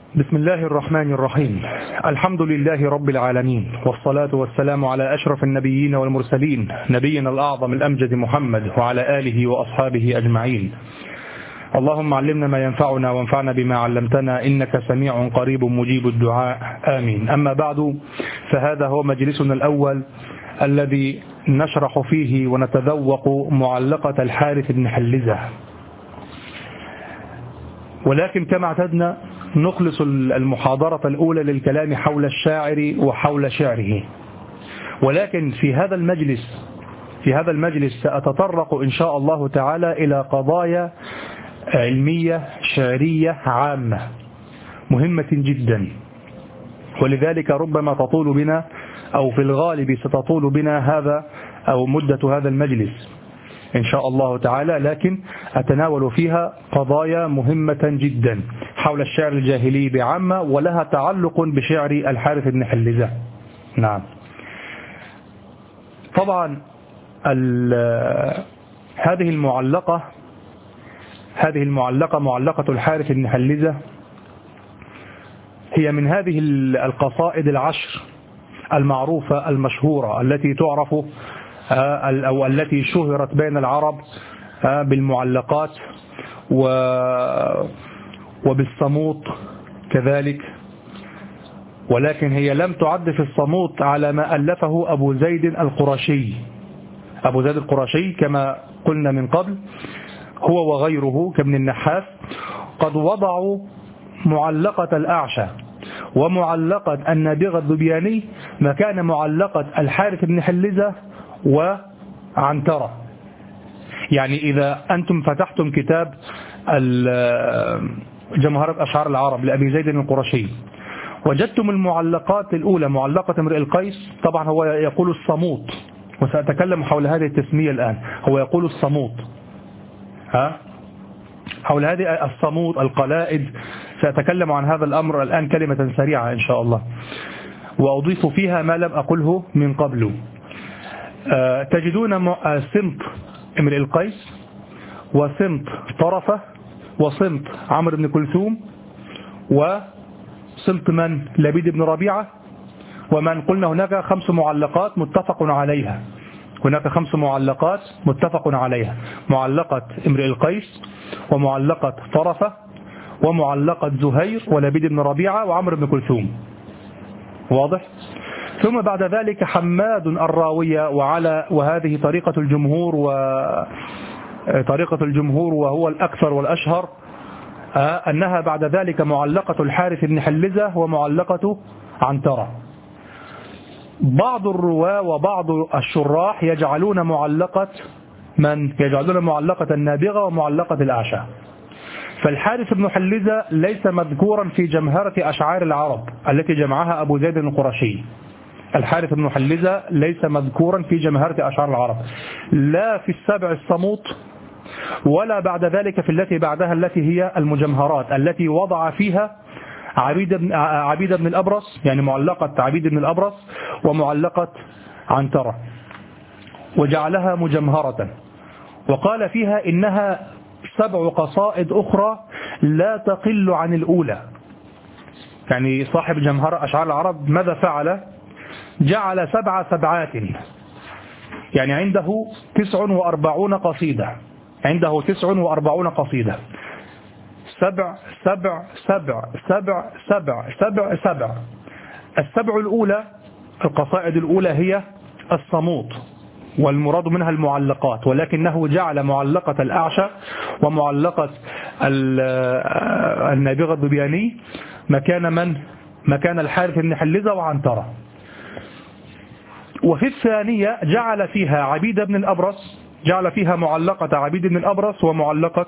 بسم الله الرحمن الرحيم. الحمد لله رب العالمين، والصلاة والسلام على أشرف النبيين والمرسلين، نبينا الأعظم الأمجد محمد وعلى آله وأصحابه أجمعين. اللهم علمنا ما ينفعنا وانفعنا بما علمتنا، إنك سميع قريب مجيب الدعاء، آمين. أما بعد، فهذا هو مجلسنا الأول الذي نشرح فيه ونتذوق معلقة الحارث بن حلزة، ولكن كما اعتدنا نخلص المحاضرة الأولى للكلام حول الشاعر وحول شعره. ولكن في هذا المجلس سأتطرق إن شاء الله تعالى إلى قضايا علمية شعرية عامة مهمة جدا، ولذلك ربما تطول بنا أو في الغالب ستطول بنا مدة هذا المجلس إن شاء الله تعالى، لكن أتناول فيها قضايا مهمة جدا حول الشعر الجاهلي بعامة، ولها تعلق بشعر الحارث بن حلزة. نعم، طبعا هذه المعلقة معلقة الحارث بن حلزة هي من هذه القصائد العشر المعروفة المشهورة التي تعرف أو التي شهرت بين العرب بالمعلقات وبالصموط كذلك، ولكن هي لم تعد في الصموط على ما ألفه أبو زيد القرشي كما قلنا من قبل، هو وغيره كابن النحاس قد وضعوا معلقة الأعشى ومعلقة النابغة الذبياني مكان معلقة الحارث بن حلزة وعنترة. يعني إذا أنتم فتحتم كتاب جمهرة أشعار العرب لأبي زيد القرشي وجدتم المعلقات الأولى معلقة امرئ القيس، طبعا هو يقول الصموط، وسأتكلم حول هذه التسمية الآن. هو يقول الصموط، حول هذه الصموط القلائد سأتكلم عن هذا الأمر الآن كلمة سريعة إن شاء الله، وأضيف فيها ما لم أقله من قبل. تجدون صمت امرئ القيس وصمت طرفة وصمت عمرو بن كلثوم وصمت من لبيد بن ربيعة، ومن قلنا هناك 5 معلقات متفق عليها. معلقة امرئ القيس ومعلقة طرفة ومعلقة زهير ولبيد بن ربيعة وعمرو بن كلثوم، واضح؟ ثم بعد ذلك حماد الراوية، وهذه طريقة الجمهور وهو الأكثر والأشهر، أنها بعد ذلك معلقة الحارث بن حلزة ومعلقة عنترة. بعض الرواة وبعض الشراح يجعلون معلقة النابغة ومعلقة الأعشى. فالحارث بن حلزة ليس مذكورا في جمهرة أشعار العرب التي جمعها أبو زيد القرشي. الحارث بن حلزة ليس مذكورا في جمهرة أشعار العرب، لا في السبع الصموط ولا بعد ذلك في التي بعدها التي هي المجمهرات التي وضع فيها عبيد بن الأبرص، يعني معلقة عبيد بن الأبرص ومعلقة عنترة، وجعلها مجمهرة، وقال فيها إنها 7 قصائد أخرى لا تقل عن الأولى. يعني صاحب جمهرة أشعار العرب ماذا فعل؟ جعل 7 سبعات، يعني عنده 49 قصيدة، 7 7 7 7 7 7 7. السبع الأولى، القصائد الأولى هي الصموط، والمراد منها المعلقات، ولكنه جعل معلقة الأعشى ومعلقة النابغة الذبياني مكان الحارث بن حلزة وعنترة. وفي الثانية جعل فيها معلقة عبيد بن الأبرص ومعلقة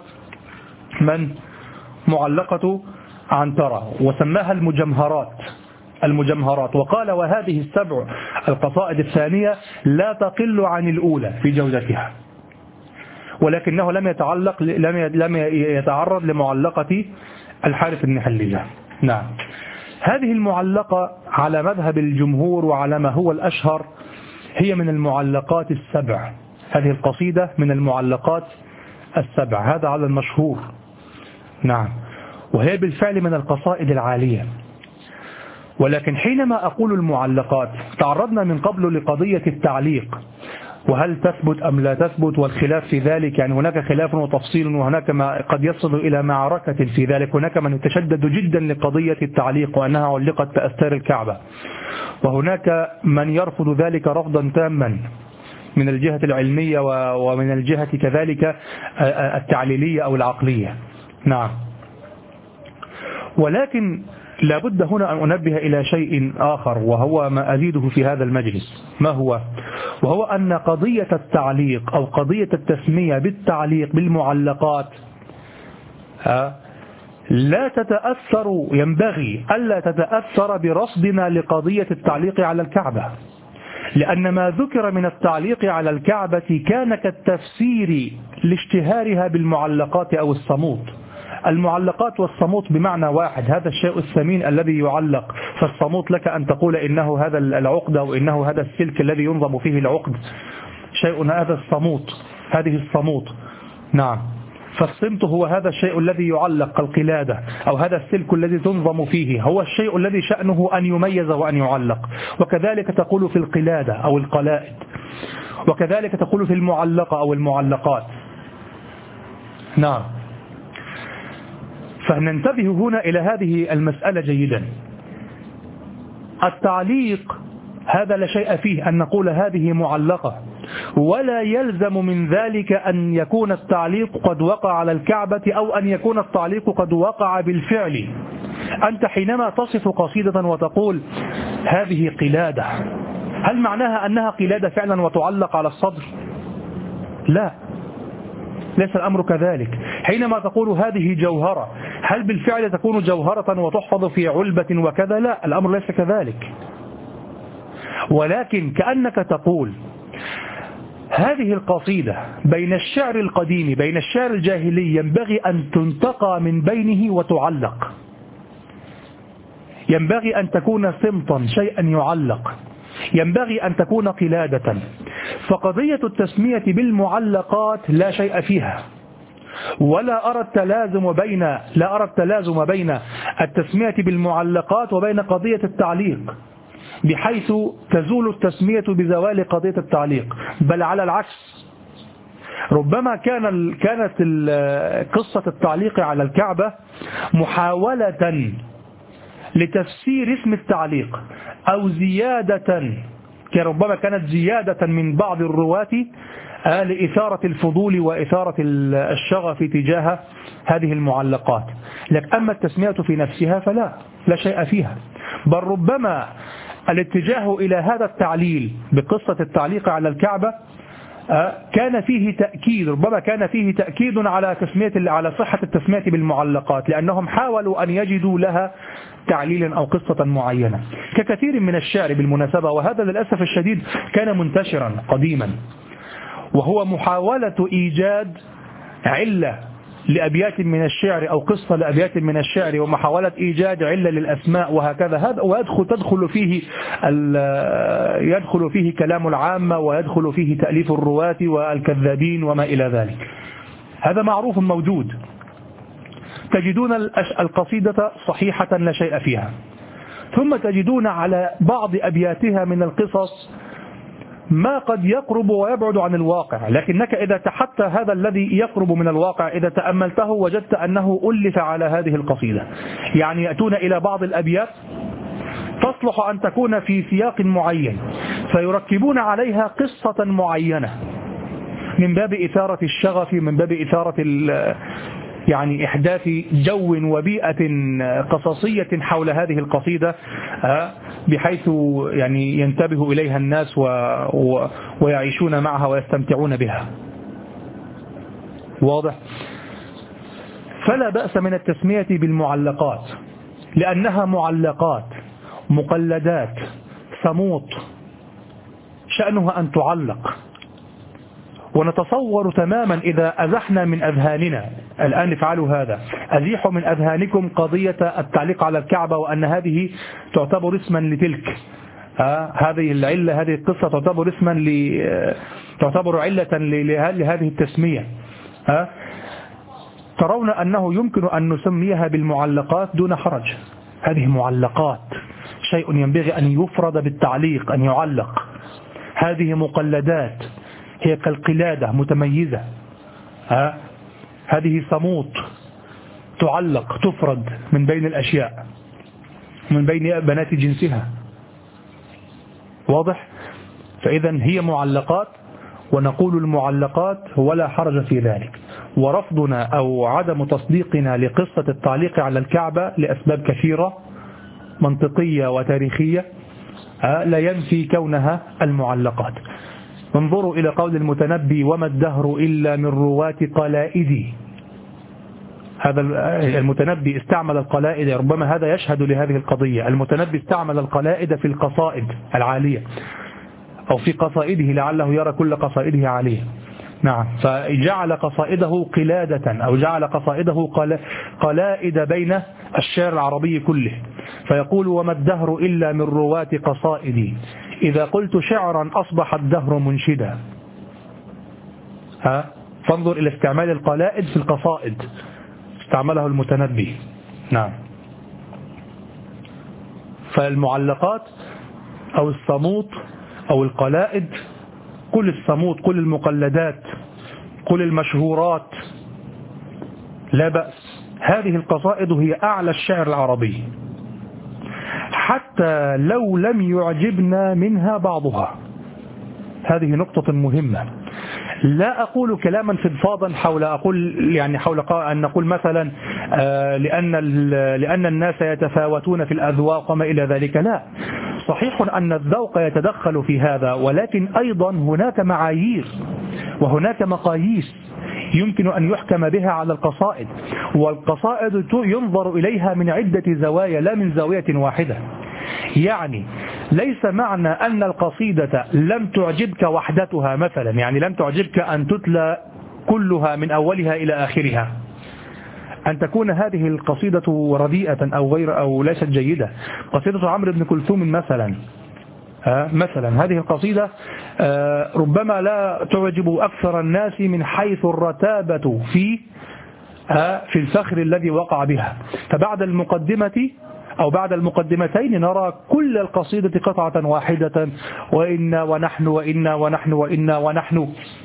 معلقة عنترة، وسماها المجمهرات، وقال وهذه 7 القصائد الثانية لا تقل عن الأولى في جودتها، ولكنه لم يتعرض لمعلقة الحارث بن حلزة. نعم، هذه المعلقة على مذهب الجمهور وعلى ما هو الأشهر هي من المعلقات 7. هذه القصيدة من المعلقات 7، هذا على المشهور. نعم، وهي بالفعل من القصائد العالية. ولكن حينما أقول المعلقات تعرضنا من قبل لقضية التعليق، وهل تثبت أم لا تثبت، والخلاف في ذلك، يعني هناك خلاف وتفصيل، وهناك ما قد يصل إلى معركة في ذلك. هناك من يتشدد جدا لقضية التعليق وأنها علقت بأستار الكعبة، وهناك من يرفض ذلك رفضا تاما من الجهة العلمية ومن الجهة كذلك التعليلية أو العقلية. نعم. ولكن لابد هنا أن أنبه إلى شيء آخر، وهو ما أزيده في هذا المجلس. ما هو؟ وهو أن قضية التعليق أو قضية التسمية بالتعليق بالمعلقات لا تتأثر، ينبغي ألا تتأثر برصدنا لقضية التعليق على الكعبة، لأن ما ذكر من التعليق على الكعبة كان كالتفسير لاشتهارها بالمعلقات أو الصمود. المعلقات والصمود بمعنى واحد، هذا الشيء الثمين الذي يعلق. فالصمود لك أن تقول إنه هذا العقد أو إنه هذا السلك الذي ينظم فيه العقد، شيء هذا الصمود، هذه الصمود. نعم. فالصمت هو هذا الشيء الذي يعلق، القلادة أو هذا السلك الذي تنظم فيه، هو الشيء الذي شأنه أن يميز وأن يعلق. وكذلك تقول في القلادة أو القلائد، وكذلك تقول في المعلقة أو المعلقات. نعم. فننتبه هنا إلى هذه المسألة جيدا. التعليق هذا لا شيء فيه أن نقول هذه معلقة، ولا يلزم من ذلك أن يكون التعليق قد وقع على الكعبة أو أن يكون التعليق قد وقع بالفعل. أنت حينما تصف قصيدة وتقول هذه قلادة، هل معناها أنها قلادة فعلا وتعلق على الصدر؟ لا، ليس الأمر كذلك. حينما تقول هذه جوهرة، هل بالفعل تكون جوهرة وتحفظ في علبة وكذا؟ لا، الأمر ليس كذلك. ولكن كأنك تقول هذه القصيدة بين الشعر القديم بين الشعر الجاهلي ينبغي أن تنتقى من بينه وتعلق، ينبغي أن تكون صمتا، شيئا يعلق، ينبغي أن تكون قلادة. فقضية التسمية بالمعلقات لا شيء فيها، ولا أرى التلازم بين التسمية بالمعلقات وبين قضية التعليق، بحيث تزول التسمية بزوال قضية التعليق، بل على العكس. ربما كانت قصة التعليق على الكعبة محاولة لتفسير اسم التعليق، أو زيادة، ربما كانت زيادة من بعض الرواة لإثارة الفضول وإثارة الشغف تجاه هذه المعلقات. لكن أما التسمية في نفسها لا شيء فيها، بل ربما الاتجاه إلى هذا التعليل بقصة التعليق على الكعبة كان فيه تأكيد، ربما كان فيه تأكيد على صحة التسمية بالمعلقات، لأنهم حاولوا أن يجدوا لها تعليلا أو قصة معينة، ككثير من الشعر بالمناسبة. وهذا للأسف الشديد كان منتشرا قديما، وهو محاولة إيجاد علة لأبيات من الشعر أو قصة لأبيات من الشعر، ومحاولة إيجاد علة للأسماء وهكذا. هذا يدخل فيه كلام العامة، ويدخل فيه تأليف الرواة والكذابين وما إلى ذلك. هذا معروف موجود. تجدون القصيدة صحيحة لا شيء فيها، ثم تجدون على بعض أبياتها من القصص ما قد يقرب ويبعد عن الواقع، لكنك إذا حتى هذا الذي يقرب من الواقع إذا تأملته وجدت أنه ألف على هذه القصيدة. يعني يأتون إلى بعض الأبيات تصلح أن تكون في سياق معين، فيركبون عليها قصة معينة من باب إثارة الشغف، من باب إثارة يعني إحداث جو وبيئة قصصية حول هذه القصيدة، بحيث يعني ينتبه إليها الناس ويعيشون معها ويستمتعون بها. واضح؟ فلا بأس من التسمية بالمعلقات، لأنها معلقات، مقلدات، صموت، شأنها أن تعلق. ونتصور تماما إذا أزحنا من أذهاننا، الآن افعلوا هذا، أزيحوا من أذهانكم قضية التعليق على الكعبة، وأن هذه تعتبر اسما لتلك، هذه العلة، هذه القصة تعتبر علة لهذه التسمية. ترون أنه يمكن أن نسميها بالمعلقات دون حرج. هذه معلقات، شيء ينبغي أن يفرد بالتعليق، أن يعلق. هذه مقلدات، هي كالقلادة متميزة. هذه صموت تعلق، تفرد من بين الأشياء، من بين بنات جنسها. واضح؟ فإذا هي معلقات، ونقول المعلقات ولا حرج في ذلك. ورفضنا أو عدم تصديقنا لقصة التعليق على الكعبة لأسباب كثيرة منطقية وتاريخية لا ينفي كونها المعلقات. انظروا إلى قول المتنبي: وما الدهر إلا من رواة قلائدي. هذا المتنبي استعمل القلائد، ربما هذا يشهد لهذه القضية. المتنبي استعمل القلائد في القصائد العالية، أو في قصائده، لعله يرى كل قصائده عالية. نعم، فجعل قصائده قلادة، أو جعل قصائده قلائد بين الشعر العربي كله. فيقول: وما الدهر إلا من رواة قصائدي، إذا قلت شعرا أصبح الدهر منشدا. فانظر إلى استعمال القلائد في القصائد، استعمله المتنبي. نعم. فالمعلقات أو الصموت أو القلائد، كل الصموت، كل المقلدات، كل المشهورات، لا بأس. هذه القصائد هي أعلى الشعر العربي، حتى لو لم يعجبنا منها بعضها. هذه نقطة مهمة. لا أقول كلاما فضفاضا حول أن نقول مثلا لأن الناس يتفاوتون في الأذواق وما إلى ذلك. لا، صحيح أن الذوق يتدخل في هذا، ولكن أيضا هناك معايير وهناك مقاييس يمكن أن يحكم بها على القصائد. والقصائد ينظر إليها من عدة زوايا، لا من زاوية واحدة. يعني ليس معنى أن القصيدة لم تعجبك وحدتها مثلا، يعني لم تعجبك أن تتلى كلها من أولها إلى آخرها، أن تكون هذه القصيدة رديئة أو ليست جيدة. قصيدة عمرو بن كلثوم مثلا، هذه القصيدة ربما لا تعجب أكثر الناس من حيث الرتابة في الفخر الذي وقع بها. فبعد المقدمة أو بعد المقدمتين نرى كل القصيدة قطعة واحدة: وإنا ونحن وإنا ونحن وإنا ونحن.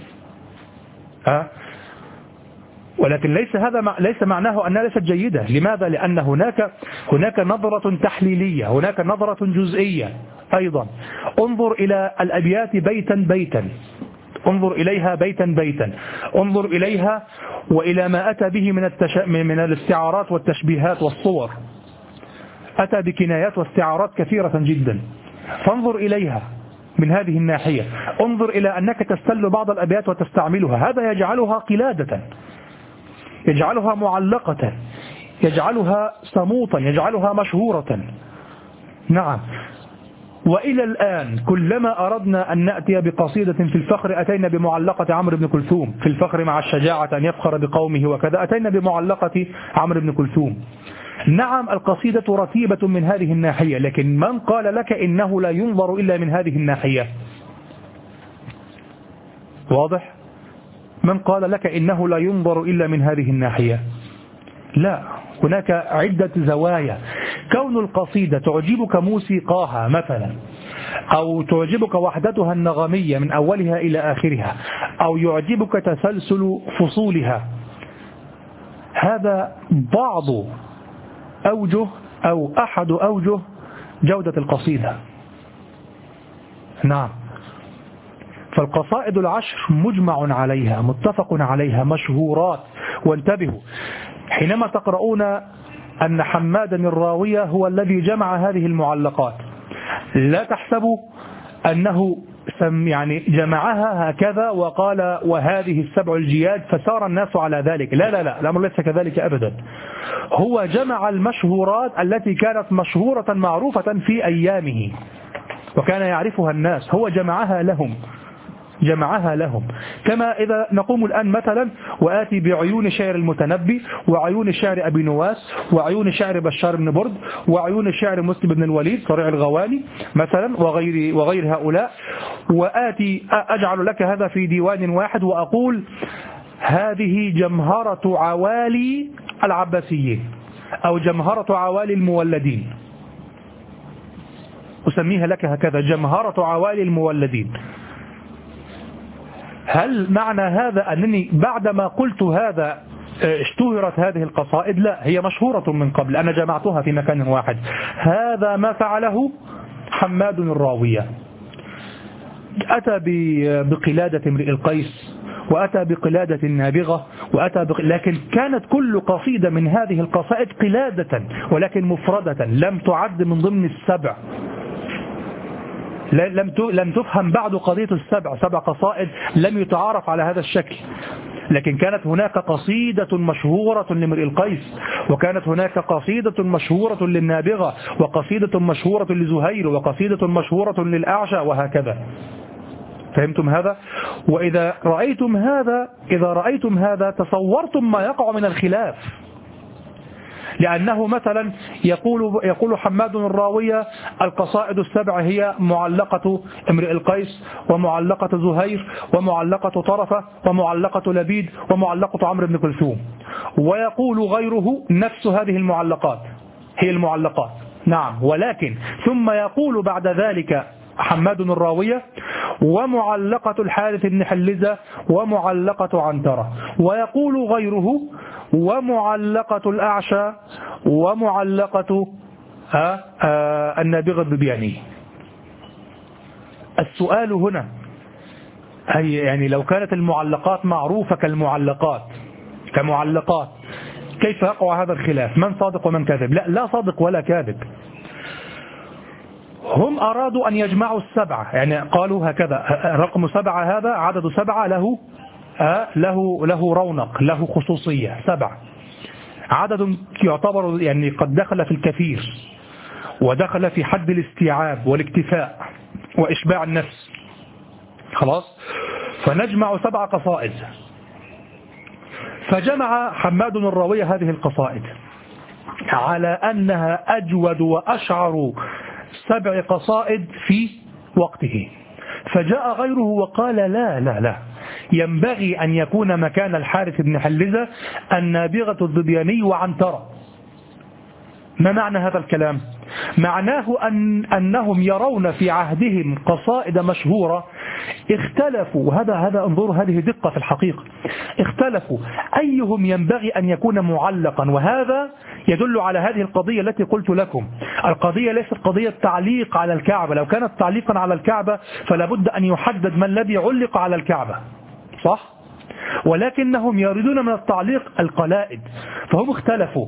ولكن ليس معناه أنها ليست جيدة. لماذا؟ لأن هناك نظرة تحليلية، هناك نظرة جزئية أيضا. انظر إلى الأبيات بيتا بيتا، انظر إليها بيتا بيتا، انظر إليها وإلى ما أتى به من الاستعارات والتشبيهات والصور. أتى بكنايات واستعارات كثيرة جدا، فانظر إليها من هذه الناحية. انظر إلى أنك تستل بعض الأبيات وتستعملها، هذا يجعلها قلادة، يجعلها معلقة، يجعلها صموتا، يجعلها مشهورة. نعم. وإلى الآن كلما أردنا أن نأتي بقصيدة في الفخر أتينا بمعلقة عمرو بن كلثوم. في الفخر مع الشجاعة أن يفخر بقومه وكذا، أتينا بمعلقة عمرو بن كلثوم. نعم، القصيدة رتيبة من هذه الناحية، لكن من قال لك إنه لا ينظر إلا من هذه الناحية؟ واضح؟ من قال لك إنه لا ينظر إلا من هذه الناحية؟ لا، هناك عدة زوايا. كون القصيدة تعجبك موسيقاها مثلا، أو تعجبك وحدتها النغمية من أولها إلى آخرها، أو يعجبك تسلسل فصولها، هذا بعض أوجه أو أحد أوجه جودة القصيدة. نعم. فالقصائد العشر مجمع عليها، متفق عليها، مشهورات. وانتبهوا، حينما تقرؤون أن حمادا الراوية هو الذي جمع هذه المعلقات، لا تحسبوا أنه جمعها هكذا وقال وهذه السبع الجياد فسار الناس على ذلك. لا لا لا، الأمر ليس كذلك أبدا. هو جمع المشهورات التي كانت مشهورة معروفة في أيامه وكان يعرفها الناس، هو جمعها لهم. كما إذا نقوم الآن مثلا وآتي بعيون شعر المتنبي، وعيون شعر أبي نواس، وعيون شعر بشار بن برد، وعيون شعر مسلم بن الوليد صريع الغواني مثلا، وغير هؤلاء، وآتي أجعل لك هذا في ديوان واحد، وأقول هذه جمهرة عوالي العباسيين أو جمهرة عوالي المولدين، أسميها لك هكذا، جمهرة عوالي المولدين. هل معنى هذا أنني بعدما قلت هذا اشتهرت هذه القصائد؟ لا، هي مشهورة من قبل، أنا جمعتها في مكان واحد. هذا ما فعله حماد الراوية، أتى بقلادة امرئ القيس، وأتى بقلادة النابغة، لكن كانت كل قصيدة من هذه القصائد قلادة ولكن مفردة، لم تعد من ضمن السبع، لم تفهم بعد قضية السبع، 7 قصائد لم يتعارف على هذا الشكل. لكن كانت هناك قصيدة مشهورة لامرئ القيس، وكانت هناك قصيدة مشهورة للنابغة، وقصيدة مشهورة لزهير، وقصيدة مشهورة للأعشى، وهكذا. فهمتم هذا؟ وإذا رأيتم هذا تصورتم ما يقع من الخلاف، لأنه مثلا يقول حماد الراوية القصائد السبع هي معلقة امرئ القيس، ومعلقة زهير، ومعلقة طرفة، ومعلقة لبيد، ومعلقة عمرو بن كلثوم، ويقول غيره نفس هذه المعلقات هي المعلقات. نعم، ولكن ثم يقول بعد ذلك حماد الراوية ومعلقة الحارث بن حلزة ومعلقة عنترة، ويقول غيره ومعلقة الأعشى ومعلقة النابغة الذبياني. السؤال هنا يعني لو كانت المعلقات معروفة كمعلقات كيف يقع هذا الخلاف؟ من صادق ومن كاذب؟ لا صادق ولا كاذب. هم أرادوا أن يجمعوا السبعة، يعني قالوا هكذا، رقم 7 هذا عدد 7 له رونق، له خصوصية، 7 عدد يعتبر يعني قد دخل في الكثير، ودخل في حد الاستيعاب والاكتفاء وإشباع النفس. خلاص، فنجمع 7 قصائد. فجمع حماد الراوية هذه القصائد على أنها أجود وأشعر 7 قصائد في وقته. فجاء غيره وقال لا لا لا، ينبغي أن يكون مكان الحارث بن حلزة النابغة الذبياني وعنترة. ما معنى هذا الكلام؟ معناه أنهم يرون في عهدهم قصائد مشهورة، اختلفوا، هذا انظروا هذه دقة في الحقيقة، اختلفوا أيهم ينبغي أن يكون معلقا. وهذا يدل على هذه القضية التي قلت لكم، القضية ليست قضية تعليق على الكعبة، لو كانت تعليقا على الكعبة فلا بد أن يحدد ما الذي علق على الكعبة، صح؟ ولكنهم يريدون من التعليق القلائد، فهم اختلفوا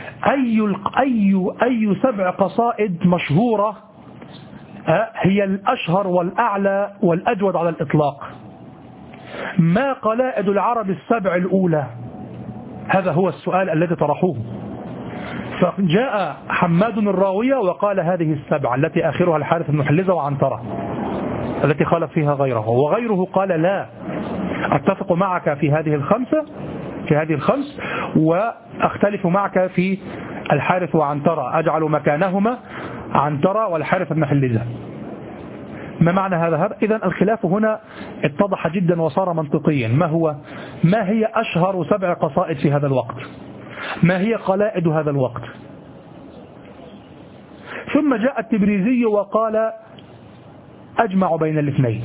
أي 7 قصائد مشهورة هي الأشهر والأعلى والأجود على الإطلاق. ما قلائد العرب السبع الأولى؟ هذا هو السؤال الذي طرحوه. فجاء حماد الراوية وقال هذه السبعة التي آخرها الحارث بن حلزة وعنترة التي خالف فيها غيره، وغيره قال لا، أتفق معك في هذه الخمس وأختلف معك في الحارث وعنترة، أجعل مكانهما عنترة والحارث بن حلزة. ما معنى هذا؟ إذن الخلاف هنا اتضح جدا وصار منطقيا. ما هي أشهر 7 قصائد في هذا الوقت؟ ما هي قلائد هذا الوقت؟ ثم جاء التبريزي وقال أجمع بين الاثنين،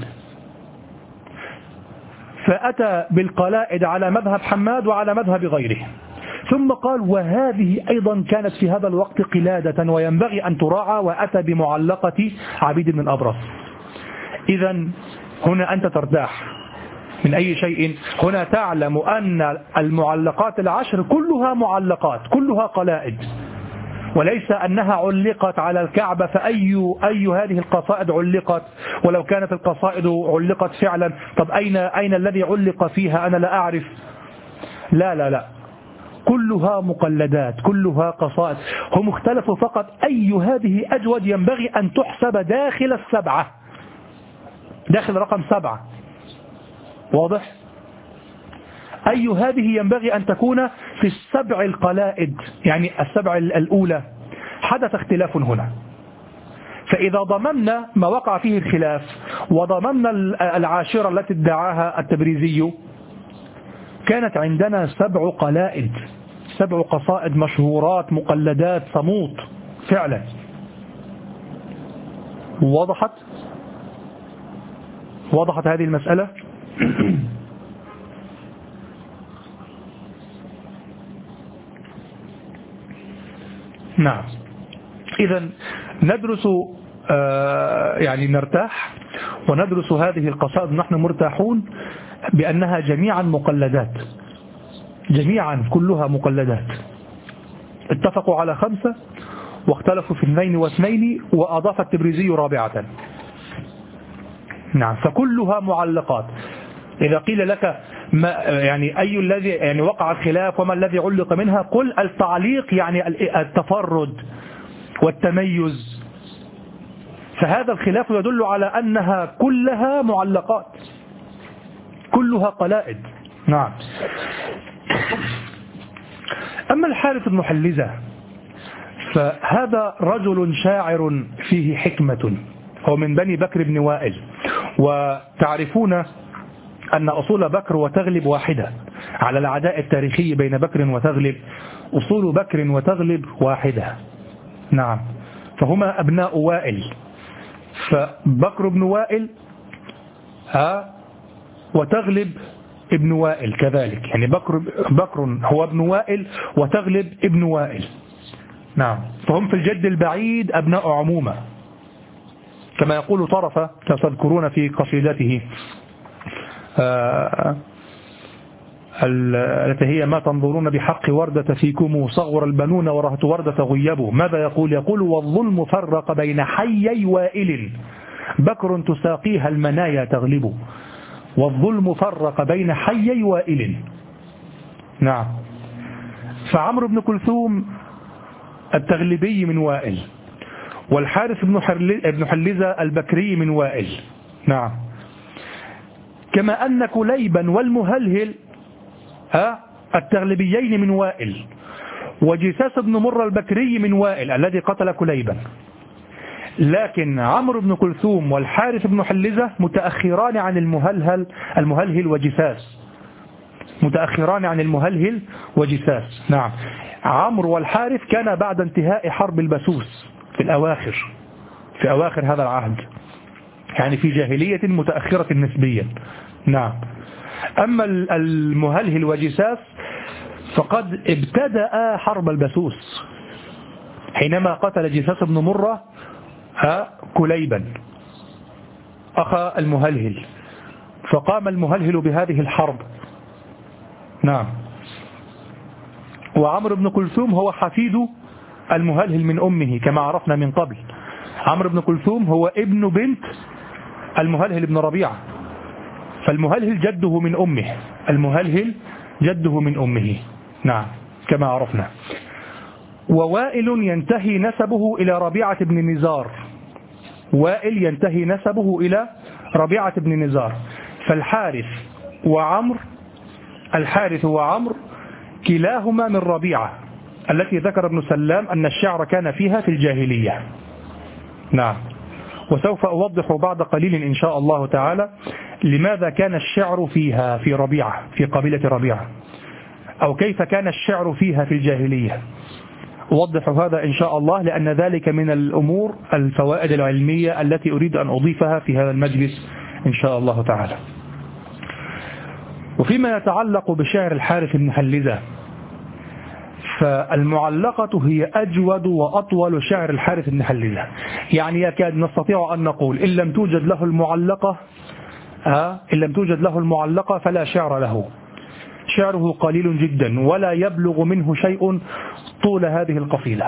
فأتى بالقلائد على مذهب حماد وعلى مذهب غيره، ثم قال وهذه أيضا كانت في هذا الوقت قلادة وينبغي أن تراعى، وأتى بمعلقة عبيد بن الأبرص. إذن هنا أنت ترتاح من أي شيء، هنا تعلم أن المعلقات 10 كلها معلقات، كلها قلائد، وليس أنها علقت على الكعبة فأي هذه القصائد علقت، ولو كانت القصائد علقت فعلا طب أين الذي علق فيها؟ أنا لا أعرف. لا لا لا، كلها مقلدات، كلها قصائد. هم اختلفوا فقط أي هذه أجود ينبغي أن تحسب داخل 7، داخل رقم 7. واضح؟ أي هذه ينبغي أن تكون في 7 القلائد، يعني 7 الأولى. حدث اختلاف هنا، فإذا ضممنا ما وقع فيه الخلاف وضممنا 10 التي ادعاها التبريزي، كانت عندنا 7 قلائد، 7 قصائد مشهورات مقلدات صموت فعلا. وضحت هذه المسألة. نعم. إذن ندرس يعني نرتاح وندرس هذه القصائد نحن مرتاحون بأنها جميعا مقلدات، جميعا كلها مقلدات. اتفقوا على 5 واختلفوا في 2 و2 وأضاف التبريزي 4. نعم. فكلها معلقات. إذا قيل لك ما يعني أي الذي يعني وقع الخلاف وما الذي علق منها، قل التعليق يعني التفرد والتميز. فهذا الخلاف يدل على أنها كلها معلقات، كلها قلائد. نعم. أما الحارث بن حلزة فهذا رجل شاعر فيه حكمة، هو من بني بكر بن وائل، وتعرفون أن أصول بكر وتغلب واحدة على العداء التاريخي بين بكر وتغلب، أصول بكر وتغلب واحدة. نعم. فهما أبناء وائل، فبكر بن وائل وتغلب ابن وائل كذلك، يعني بكر هو ابن وائل وتغلب ابن وائل. نعم. فهم في الجد البعيد أبناء عمومة، كما يقول طرفة تذكرون في قصيدته التي هي ما تنظرون بحق وردة فيكم صغر البنون ورهت وردة غيبوا. ماذا يقول؟ يقول والظلم فرق بين حيي وائل بكر تساقيها المنايا تغلب. والظلم فرق بين حيي وائل. نعم. فعمرو بن كلثوم التغلبي من وائل، والحارث بن حلزة البكري من وائل. نعم. كما أن كليبا والمهلهل التغلبيين من وائل، وجساس بن مرة البكري من وائل الذي قتل كليبا. لكن عمرو بن كلثوم والحارث بن حلزة متأخران عن المهلهل وجساس، متأخران عن المهلهل وجساس. نعم. عمرو والحارث كان بعد انتهاء حرب البسوس في أواخر هذا العهد، يعني في جاهلية متأخرة نسبيا. نعم. أما المهلهل وجساس فقد ابتدأ حرب البسوس حينما قتل جساس بن مرة كليبا أخا المهلهل، فقام المهلهل بهذه الحرب. نعم. وعمرو بن كلثوم هو حفيد المهلهل من أمه كما عرفنا من قبل. عمرو بن كلثوم هو ابن بنت المهلهل بن ربيعة، فالمهلهل جده من أمه، المهلهل جده من أمه. نعم كما عرفنا. ووائل ينتهي نسبه إلى ربيعة بن نزار، وائل ينتهي نسبه إلى ربيعة بن نزار. فالحارث وعمر كلاهما من ربيعة التي ذكر ابن سلام أن الشعر كان فيها في الجاهلية. نعم. وسوف أوضح بعد قليل إن شاء الله تعالى لماذا كان الشعر فيها في ربيعة، في قبيلة ربيعة، أو كيف كان الشعر فيها في الجاهلية. أوضح هذا إن شاء الله، لأن ذلك من الأمور الفوائد العلمية التي أريد أن أضيفها في هذا المجلس إن شاء الله تعالى. وفيما يتعلق بشعر الحارث بن حلزة، فالمعلقة هي أجود وأطول شعر الحارث بن حلزة، يعني يكاد نستطيع أن نقول إن لم توجد له المعلقة فلا شعر له. شعره قليل جدا ولا يبلغ منه شيء طول هذه القصيدة.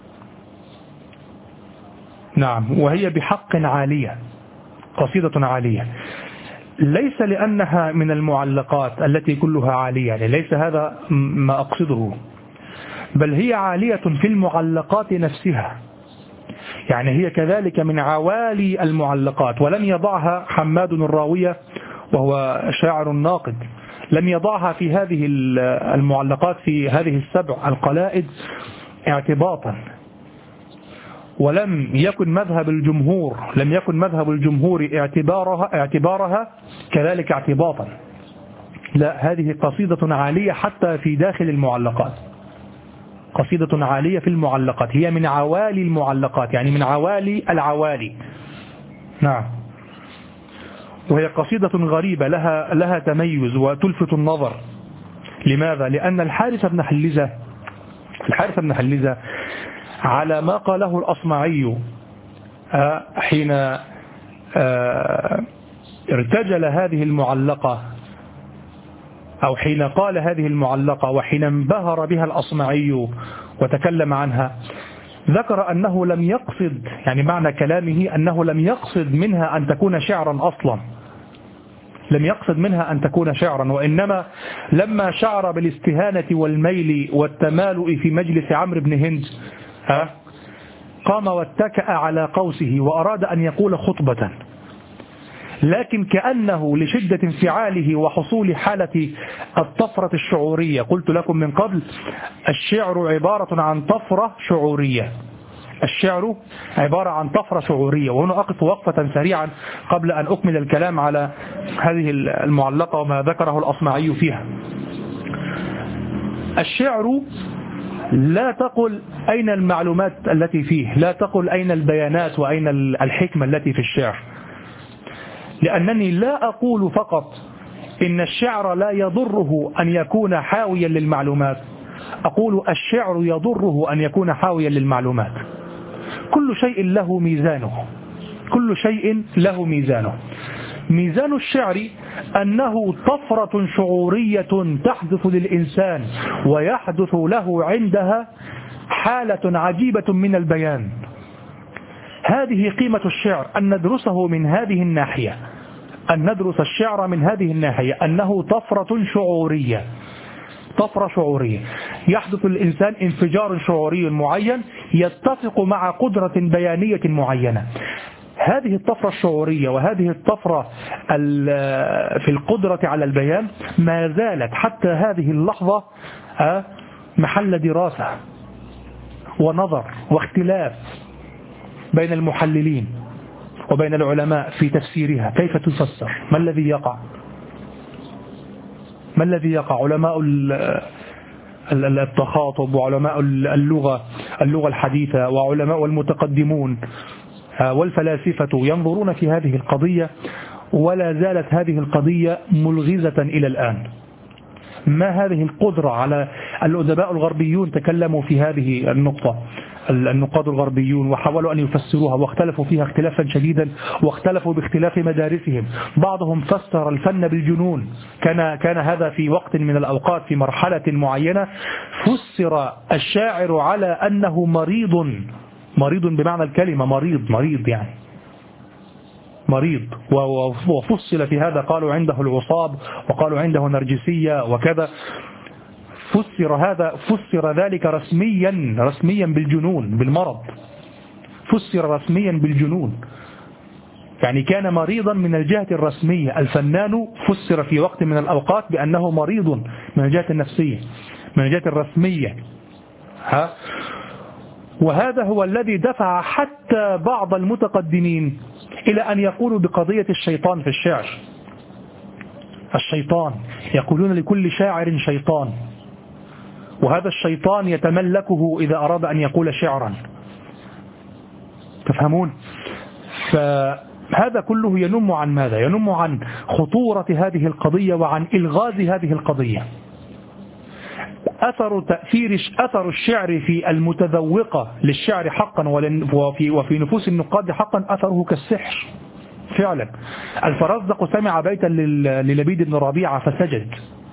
نعم. وهي بحق عالية، قصيدة عالية، ليس لأنها من المعلقات التي كلها عالية، يعني ليس هذا ما أقصده، بل هي عالية في المعلقات نفسها، يعني هي كذلك من عوالي المعلقات. ولم يضعها حماد الراوية وهو شاعر ناقد، لم يضعها في هذه المعلقات في هذه السبع القلائد اعتباطا، ولم يكن مذهب الجمهور اعتبارها كذلك اعتباطا. لا، هذه قصيدة عالية حتى في داخل المعلقات، قصيدة عالية في المعلقات، هي من عوالي المعلقات، يعني من عوالي العوالي. نعم. وهي قصيدة غريبة لها تميز وتلفت النظر. لماذا؟ لأن الحارث بن حلزة على ما قاله الأصمعي حين ارتجل هذه المعلقة، أو حين قال هذه المعلقة وحين انبهر بها الأصمعي وتكلم عنها، ذكر أنه لم يقصد، يعني معنى كلامه أنه لم يقصد منها أن تكون شعرا أصلا، لم يقصد منها أن تكون شعرا، وإنما لما شعر بالاستهانة والميل والتمالؤ في مجلس عمرو بن هند قام واتكأ على قوسه وأراد أن يقول خطبة، لكن كأنه لشدة انفعاله وحصول حالة الطفرة الشعورية. قلت لكم من قبل الشعر عبارة عن طفرة شعورية، الشعر عبارة عن طفرة شعورية. وهنا أقف وقفة سريعا قبل أن أكمل الكلام على هذه المعلقة وما ذكره الأصمعي فيها. الشعر لا تقل أين المعلومات التي فيه، لا تقل أين البيانات وأين الحكمة التي في الشعر، لأنني لا أقول فقط إن الشعر لا يضره أن يكون حاويا للمعلومات، أقول الشعر يضره أن يكون حاويا للمعلومات. كل شيء له ميزانه، كل شيء له ميزانه. ميزان الشعر أنه طفرة شعورية تحدث للإنسان ويحدث له عندها حالة عجيبة من البيان. هذه قيمة الشعر، أن ندرسه من هذه الناحية، أن ندرس الشعر من هذه الناحية، أنه طفرة شعورية، طفرة شعورية يحدث للإنسان انفجار شعوري معين يتفق مع قدرة بيانية معينة. هذه الطفرة الشعورية وهذه الطفرة في القدرة على البيان ما زالت حتى هذه اللحظة محل دراسة ونظر واختلاف بين المحللين وبين العلماء في تفسيرها. كيف تفسر؟ ما الذي يقع؟ ما الذي يقع؟ علماء التخاطب وعلماء اللغة الحديثة وعلماء المتقدمون والفلاسفة ينظرون في هذه القضية، ولا زالت هذه القضية ملغزة إلى الآن. ما هذه القدرة على الأدباء الغربيون تكلموا في هذه النقطة، النقاد الغربيون، وحاولوا أن يفسروها واختلفوا فيها اختلافا شديدا، واختلفوا باختلاف مدارسهم. بعضهم فسر الفن بالجنون، كان هذا في وقت من الأوقات في مرحلة معينة فسر الشاعر على أنه مريض بمعنى الكلمة، مريض يعني مريض، وفصل في هذا، قالوا عنده العصاب وقالوا عنده نرجسية وكذا. فسر ذلك رسميا بالجنون، بالمرض، فسر رسميا بالجنون، يعني كان مريضا من الجهة الرسمية. الفنان فسر في وقت من الأوقات بأنه مريض من الجهة النفسية، من الجهة الرسمية. وهذا هو الذي دفع حتى بعض المتقدمين إلى أن يقولوا بقضية الشيطان في الشعر. الشيطان، يقولون لكل شاعر شيطان، وهذا الشيطان يتملكه إذا أراد أن يقول شعرا. تفهمون؟ فهذا كله ينم عن ماذا؟ ينم عن خطورة هذه القضية وعن إلغاز هذه القضية. أثر الشعر في المتذوقة للشعر حقا وفي نفوس النقاد حقا أثره كالسحر فعلا. الفرزدق سمع بيتا للبيد بن ربيعة فسجد،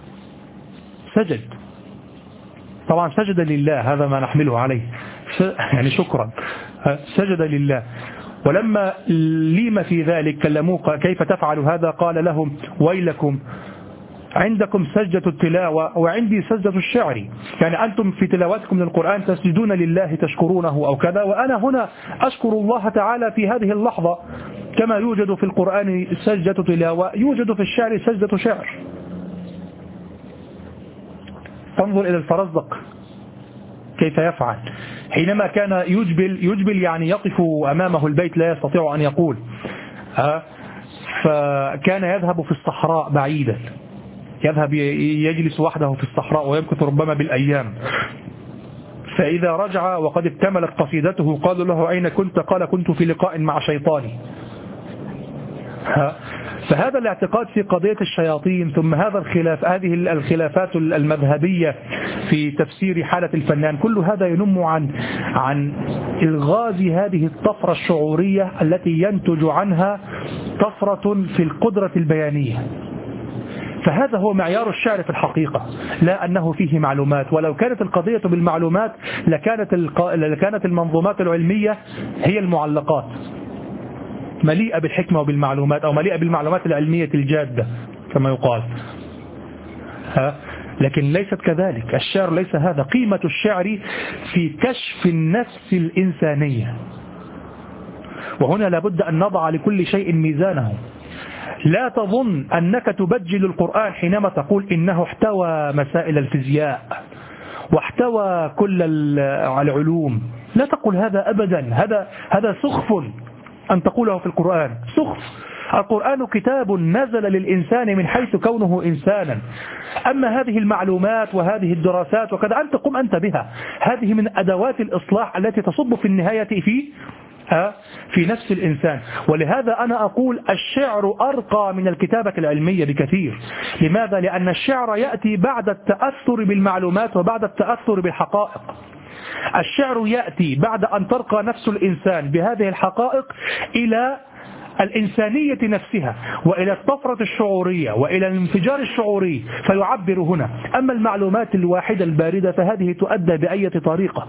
طبعا سجد لله، هذا ما نحمله عليه، يعني شكرا، سجد لله. ولما ليم في ذلك كلموه كيف تفعل هذا؟ قال لهم ويلكم، عندكم سجدة التلاوة وعندي سجدة الشعر، يعني أنتم في تلاوتكم للقرآن تسجدون لله تشكرونه أو كذا، وأنا هنا أشكر الله تعالى في هذه اللحظة. كما يوجد في القرآن سجدة تلاوة يوجد في الشعر سجدة شعر. تنظر إلى الفرزدق كيف يفعل حينما كان يجبل يعني يقف أمامه البيت لا يستطيع أن يقول، فكان يذهب في الصحراء بعيدا يذهب يجلس وحده في الصحراء ويمكث ربما بالأيام، فإذا رجع وقد اكتملت قصيدته قالوا له أين كنت؟ قال كنت في لقاء مع شيطاني. فهذا الاعتقاد في قضية الشياطين، ثم هذه الخلافات المذهبية في تفسير حالة الفنان، كل هذا ينم عن إلغاز هذه الطفرة الشعورية التي ينتج عنها طفرة في القدرة البيانية. فهذا هو معيار الشعر في الحقيقة، لا أنه فيه معلومات. ولو كانت القضية بالمعلومات لكانت المنظومات العلمية هي المعلقات، مليئة بالحكمة وبالمعلومات، أو مليئة بالمعلومات العلمية الجادة كما يقال. لكن ليست كذلك. الشعر ليس هذا. قيمة الشعر في كشف النفس الإنسانية، وهنا لابد أن نضع لكل شيء ميزانه. لا تظن أنك تبجل القرآن حينما تقول إنه احتوى مسائل الفيزياء واحتوى كل العلوم. لا تقل هذا أبدا. هذا سخف أن تقوله في القرآن، سخف. القرآن كتاب نزل للإنسان من حيث كونه إنسانا. أما هذه المعلومات وهذه الدراسات وكذا أنت قم أنت بها، هذه من أدوات الإصلاح التي تصب في النهاية في نفس الإنسان. ولهذا أنا أقول الشعر أرقى من الكتابة العلمية بكثير. لماذا؟ لأن الشعر يأتي بعد التأثر بالمعلومات وبعد التأثر بالحقائق. الشعر يأتي بعد أن ترقى نفس الإنسان بهذه الحقائق إلى الإنسانية نفسها، وإلى الطفرة الشعورية، وإلى الانفجار الشعوري، فيعبر هنا. أما المعلومات الواحدة الباردة فهذه تؤدى بأية طريقة،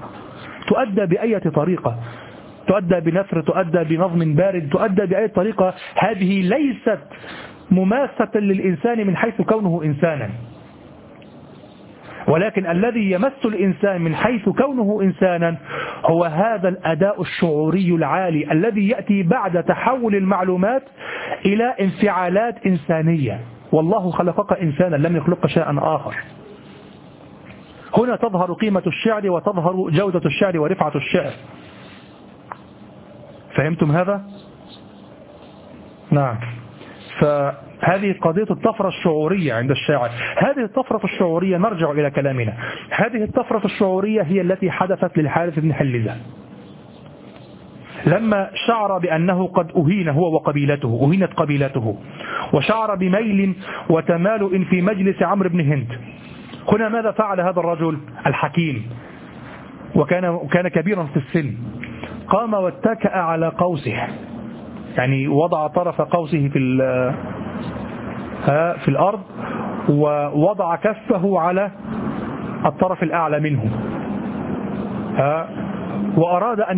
تؤدى بنثر، تؤدى بنظم بارد، تؤدى بأي طريقة. هذه ليست مماسة للإنسان من حيث كونه إنسانا، ولكن الذي يمس الإنسان من حيث كونه إنسانا هو هذا الأداء الشعوري العالي الذي يأتي بعد تحول المعلومات إلى انفعالات إنسانية. والله خلقك إنسانا، لم يخلق شيئا آخر. هنا تظهر قيمة الشعر وتظهر جودة الشعر ورفعة الشعر. فهمتم هذا؟ نعم. فهذه قضية الطفرة الشعورية عند الشاعر. هذه الطفرة الشعورية، نرجع إلى كلامنا، هذه الطفرة الشعورية هي التي حدثت للحارث بن حلزة لما شعر بأنه قد أهين هو وقبيلته، أهينت قبيلته، وشعر بميل وتمالؤ في مجلس عمرو بن هند. هنا ماذا فعل هذا الرجل الحكيم؟ وكان كبيرا في السن. قام واتكأ على قوسه، يعني وضع طرف قوسه في الأرض، ووضع كفه على الطرف الأعلى منه، وأراد أن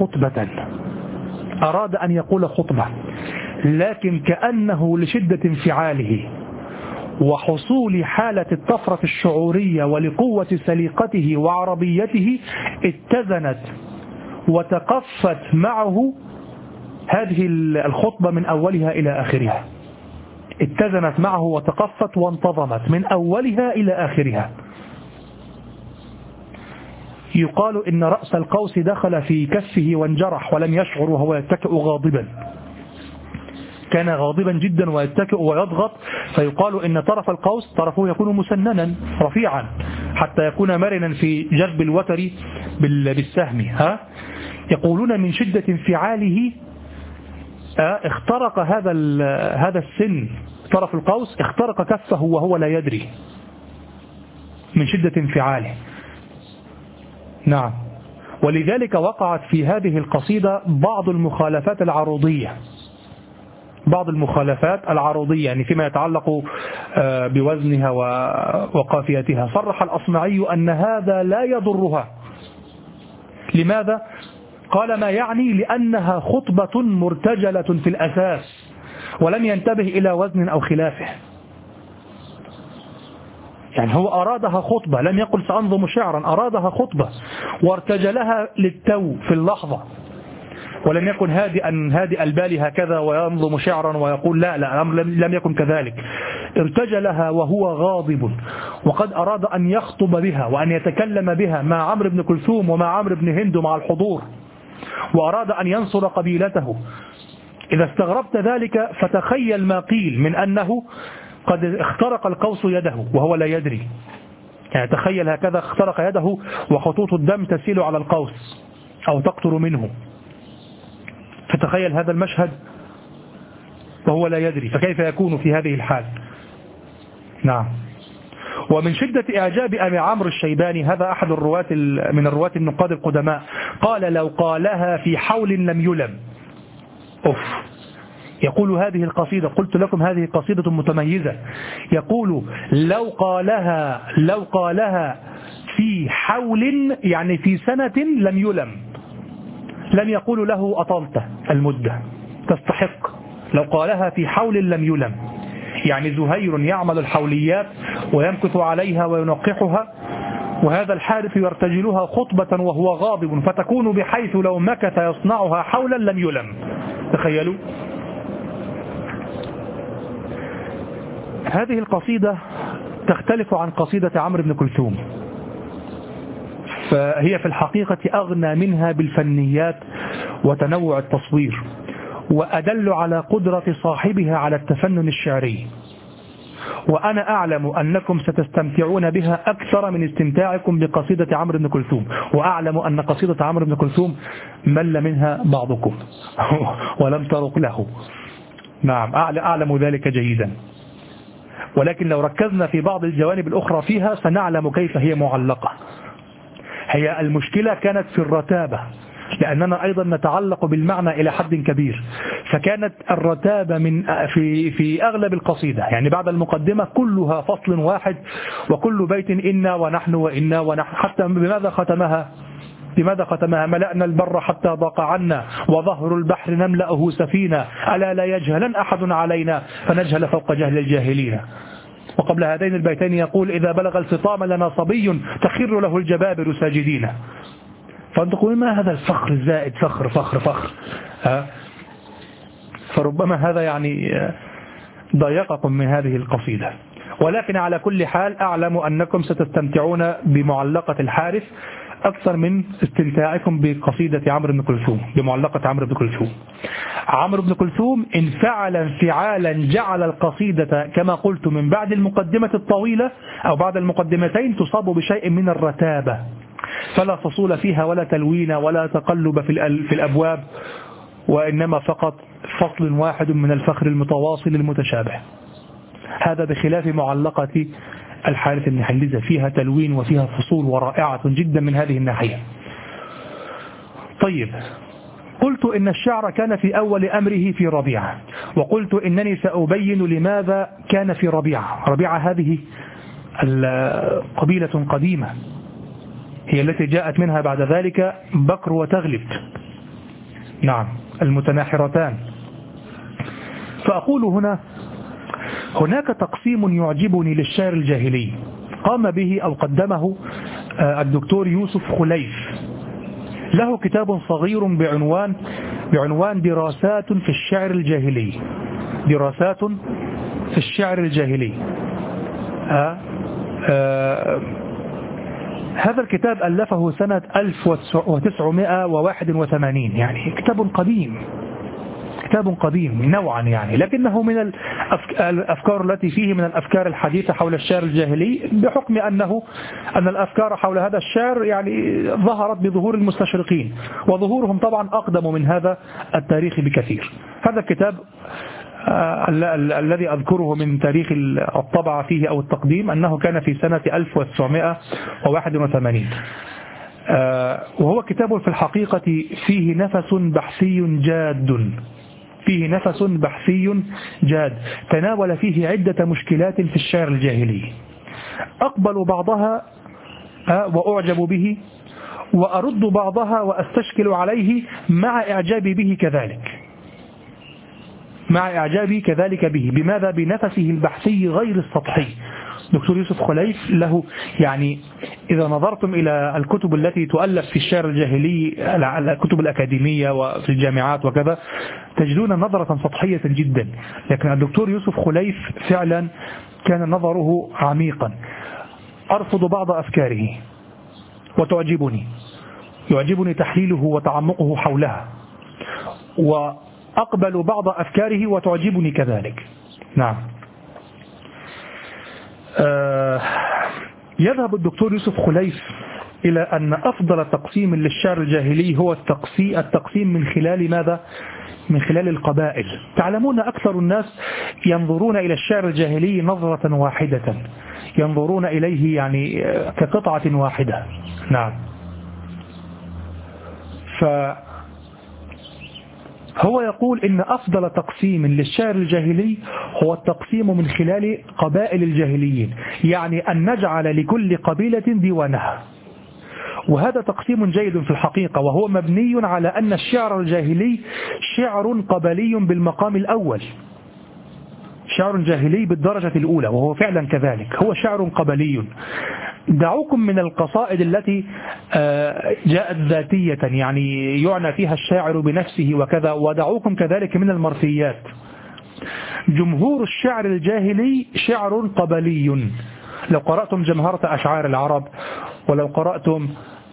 يقول خطبة، لكن كأنه لشدة انفعاله وحصول حالة الطفرة الشعورية ولقوة سليقته وعربيته اتزنت وتقفت معه هذه الخطبة من أولها إلى آخرها. اتزنت معه وتقفت وانتظمت من أولها إلى آخرها. يقال إن رأس القوس دخل في كفه وانجرح ولم يشعر وهو يتكئ غاضبا. كان غاضبا جدا ويتكئ ويضغط، فيقال إن طرف القوس طرفه يكون مسننا رفيعا حتى يكون مرنا في جذب الوتر بالسهم. يقولون من شدة انفعاله اخترق هذا السن، طرف القوس اخترق كفه وهو لا يدري من شدة انفعاله. نعم. ولذلك وقعت في هذه القصيدة بعض المخالفات العروضية، يعني فيما يتعلق بوزنها وقافيتها. صرح الأصمعي أن هذا لا يضرها. لماذا؟ قال ما يعني لأنها خطبة مرتجلة في الأساس، ولم ينتبه إلى وزن أو خلافه. يعني هو أرادها خطبة، لم يقل سأنظم شعرا، أرادها خطبة وارتجلها للتو في اللحظة، ولم يكن هادئ البال هكذا وينظم شعرا ويقول لا لم يكن كذلك. ارتجلها وهو غاضب، وقد أراد أن يخطب بها وأن يتكلم بها مع عمرو بن كلثوم ومع عمرو بن هند ومع الحضور، وأراد أن ينصر قبيلته. إذا استغربت ذلك فتخيل ما قيل من أنه قد اخترق القوس يده وهو لا يدري. يعني تخيل هكذا اخترق يده وخطوط الدم تسيل على القوس أو تقطر منه، فتخيل هذا المشهد وهو لا يدري، فكيف يكون في هذه الحال؟ نعم. ومن شدة إعجاب أبي عمرو الشيباني، هذا أحد من الرواة النقاد القدماء، قال لو قالها في حول لم يلم. يقول هذه القصيدة، قلت لكم هذه قصيدة متميزة، يقول لو قالها في حول يعني في سنة لم يلم، لم يقول له أطلت المدة تستحق. لو قالها في حول لم يلم، يعني زهير يعمل الحوليات ويمكث عليها وينقحها، وهذا الحارث يرتجلها خطبة وهو غاضب، فتكون بحيث لو مكث يصنعها حولا لم يلم. تخيلوا. هذه القصيدة تختلف عن قصيدة عمرو بن كلثوم، فهي في الحقيقة أغنى منها بالفنيات وتنوع التصوير، وأدل على قدرة صاحبها على التفنن الشعري. وأنا أعلم أنكم ستستمتعون بها أكثر من استمتاعكم بقصيدة عمرو بن كلثوم، وأعلم أن قصيدة عمرو بن كلثوم مل منها بعضكم ولم ترق له. نعم، أعلم ذلك جيدا، ولكن لو ركزنا في بعض الجوانب الأخرى فيها سنعلم كيف هي معلقة. هي المشكلة كانت في الرتابة، لأننا أيضا نتعلق بالمعنى إلى حد كبير، فكانت الرتابة في أغلب القصيدة، يعني بعد المقدمة كلها فصل واحد، وكل بيت إنا ونحن وإنا ونحن. حتى بماذا ختمها؟ ملأنا البر حتى ضاق عنا، وظهر البحر نملأه سفينة، ألا لا يجهلن أحد علينا فنجهل فوق جهل الجاهلين. وقبل هذين البيتين يقول إذا بلغ الفطام لنا صبي تخر له الجبابر ساجدين. فأنت تقول ما هذا الفخر الزائد، فخر فخر فخر. فربما هذا يعني ضايقكم من هذه القصيدة، ولكن على كل حال أعلم أنكم ستستمتعون بمعلقة الحارث أكثر من استمتاعكم بقصيدة عمرو بن كلثوم، بمعلقة عمرو بن كلثوم. عمرو بن كلثوم انفعل انفعالا جعل القصيدة كما قلت من بعد المقدمة الطويلة أو بعد المقدمتين تصاب بشيء من الرتابة، فلا فصول فيها ولا تلوين ولا تقلب في الأبواب، وإنما فقط فصل واحد من الفخر المتواصل المتشابه. هذا بخلاف معلقة الحارث بن حلزة، فيها تلوين وفيها فصول ورائعة جدا من هذه الناحية. طيب، قلت إن الشعر كان في أول أمره في ربيعة، وقلت إنني سأبين لماذا كان في ربيعة. ربيعة هذه قبيلة قديمة، هي التي جاءت منها بعد ذلك بكر وتغلب، نعم، المتناحرتان. فأقول هناك تقسيم يعجبني للشعر الجاهلي قام به أو قدمه الدكتور يوسف خليف، له كتاب صغير بعنوان دراسات في الشعر الجاهلي. دراسات في الشعر الجاهلي. هذا الكتاب ألفه سنة 1981، يعني كتاب قديم نوعا يعني، لكنه من الأفكار التي فيه من الأفكار الحديثة حول الشعر الجاهلي، بحكم أن الأفكار حول هذا الشعر يعني ظهرت بظهور المستشرقين، وظهورهم طبعا أقدم من هذا التاريخ بكثير. هذا الكتاب الذي أذكره من تاريخ الطبعة فيه أو التقديم أنه كان في سنة 1981، وهو كتاب في الحقيقة فيه نفس بحثي جاد، تناول فيه عدة مشكلات في الشعر الجاهلي، أقبل بعضها وأعجب به، وأرد بعضها وأستشكل عليه مع إعجابي به به. بماذا؟ بنفسه البحثي غير السطحي. دكتور يوسف خليف له يعني إذا نظرتم إلى الكتب التي تؤلف في الشعر الجاهلي، الكتب الأكاديمية وفي الجامعات وكذا، تجدون نظرة سطحية جدا، لكن الدكتور يوسف خليف فعلا كان نظره عميقا. أرفض بعض أفكاره يعجبني تحليله وتعمقه حولها، وأقبل بعض أفكاره وتعجبني كذلك. نعم. يذهب الدكتور يوسف خليف إلى أن أفضل تقسيم للشعر الجاهلي هو التقسيم من خلال ماذا؟ من خلال القبائل. تعلمون أكثر الناس ينظرون إلى الشعر الجاهلي نظرة واحدة، ينظرون إليه يعني كقطعة واحدة. نعم. فهو يقول إن أفضل تقسيم للشعر الجاهلي هو التقسيم من خلال قبائل الجاهليين، يعني أن نجعل لكل قبيلة ديوانها. وهذا تقسيم جيد في الحقيقة، وهو مبني على أن الشعر الجاهلي شعر قبلي بالمقام الأول، شعر جاهلي بالدرجة الأولى، وهو فعلا كذلك، هو شعر قبلي. دعوكم من القصائد التي جاءت ذاتية، يعني يعنى فيها الشاعر بنفسه وكذا، ودعوكم كذلك من المرثيات. جمهور الشعر الجاهلي شعر قبلي. لو قرأتم جمهرة أشعار العرب، ولو قرأتم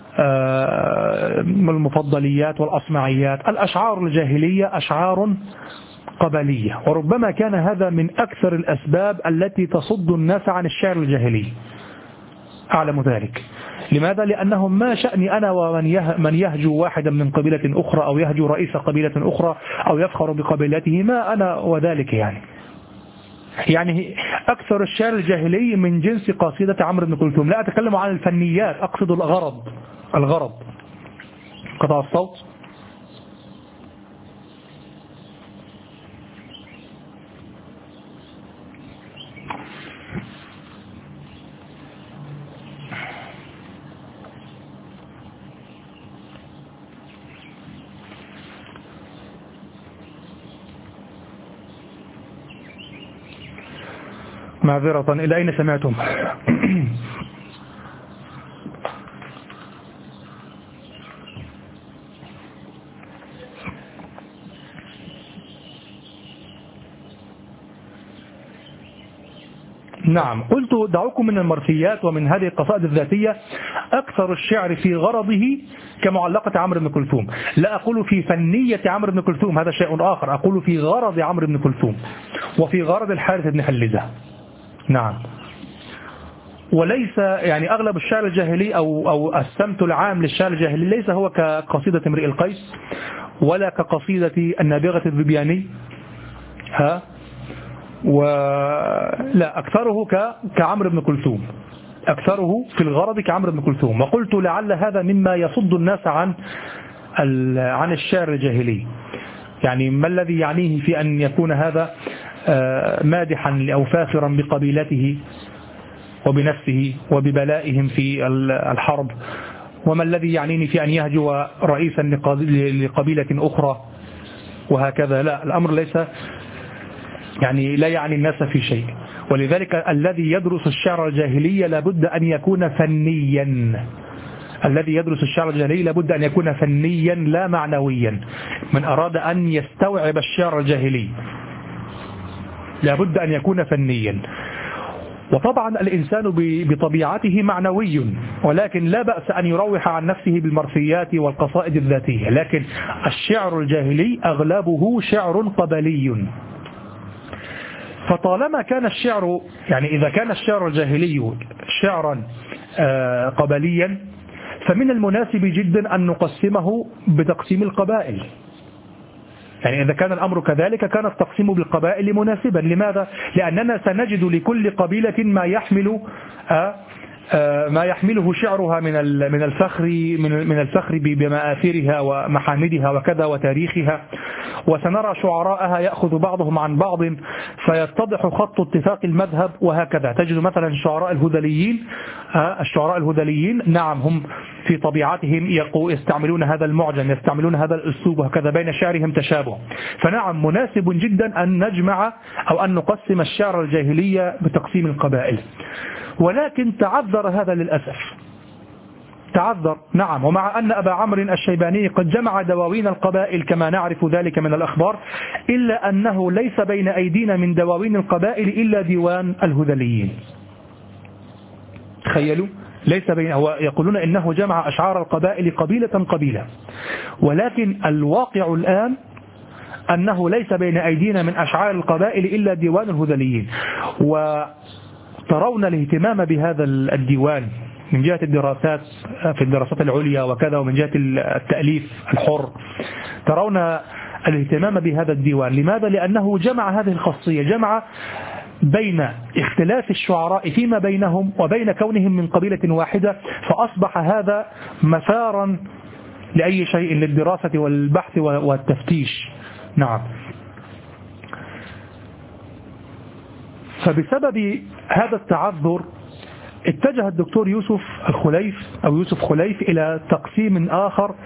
المفضليات والأصمعيات، الأشعار الجاهلية أشعار قبلية، وربما كان هذا من أكثر الأسباب التي تصد الناس عن الشعر الجاهلي. أعلم ذلك. لماذا؟ لأنهم ما شأني أنا ومن يهجو واحدا من قبيلة أخرى، أو يهجو رئيس قبيلة أخرى، أو يفخر بقبيلته، ما أنا وذلك. يعني أكثر الشعر الجاهلي من جنس قصيدة عمرو بن كلثوم. لا أتكلم عن الفنيات، أقصد الغرض. قطع الصوت. معذرة، إلى أين سمعتم؟ نعم، قلت دعوكم من المرثيات ومن هذه القصائد الذاتية. أكثر الشعر في غرضه كمعلقة عمرو بن كلثوم. لا أقول في فنية عمرو بن كلثوم، هذا شيء آخر. أقول في غرض عمرو بن كلثوم وفي غرض الحارث بن حلزة. نعم. وليس يعني أغلب الشعر الجاهلي أو السمت العام للشعر الجاهلي ليس هو كقصيدة امرئ القيس، ولا كقصيدة النابغة الذبياني، ولا أكثره كعمرو بن كلثوم، أكثره في الغرض كعمرو بن كلثوم. وقلت لعل هذا مما يصد الناس عن الشعر الجاهلي. يعني ما الذي يعنيه في أن يكون هذا مادحا أو فاخرا بقبيلته وبنفسه وببلائهم في الحرب، وما الذي يعنيني في أن يهجو رئيسا لقبيلة أخرى وهكذا. لا، الأمر ليس يعني لا يعني الناس في شيء. ولذلك الذي يدرس الشعر الجاهلي لابد أن يكون فنيا. الذي يدرس الشعر الجاهلي لابد أن يكون فنيا لا معنويا. من أراد أن يستوعب الشعر الجاهلي لابد أن يكون فنيا. وطبعا الإنسان بطبيعته معنوي، ولكن لا بأس أن يروح عن نفسه بالمرثيات والقصائد الذاتية. لكن الشعر الجاهلي أغلبه شعر قبلي. فطالما كان الشعر، يعني إذا كان الشعر الجاهلي شعرا قبليا، فمن المناسب جدا أن نقسمه بتقسيم القبائل. يعني إذا كان الأمر كذلك كان التقسيم بالقبائل مناسبا. لماذا؟ لأننا سنجد لكل قبيلة ما يحمله شعرها من الفخر بمآثرها ومحامدها وكذا وتاريخها. وسنرى شعراءها يأخذ بعضهم عن بعض فيتضح خط اتفاق المذهب وهكذا. تجد مثلا الشعراء الهذليين نعم هم في طبيعتهم يستعملون هذا المعجم، يستعملون هذا الأسلوب وهكذا، بين شعرهم تشابه. فنعم مناسب جدا أن نجمع أو أن نقسم الشعر الجاهلية بتقسيم القبائل. ولكن تعذر هذا للأسف، تعذر. نعم. ومع أن أبا عمرو الشيباني قد جمع دواوين القبائل كما نعرف ذلك من الأخبار، إلا أنه ليس بين أيدينا من دواوين القبائل إلا ديوان الهذليين. تخيلوا، ليس بين، هو يقولون إنه جمع أشعار القبائل قبيلة قبيلة، ولكن الواقع الآن أنه ليس بين أيدينا من أشعار القبائل إلا ديوان الهذليين. ترون الاهتمام بهذا الديوان من جهة الدراسات في الدراسات العليا وكذا، ومن جهة التأليف الحر ترون الاهتمام بهذا الديوان. لماذا؟ لأنه جمع هذه الخاصية، جمع بين اختلاف الشعراء فيما بينهم وبين كونهم من قبيلة واحدة، فأصبح هذا مثارا لأي شيء للدراسة والبحث والتفتيش. نعم. فبسبب هذا التعذر اتجه الدكتور يوسف خليف إلى تقسيم آخر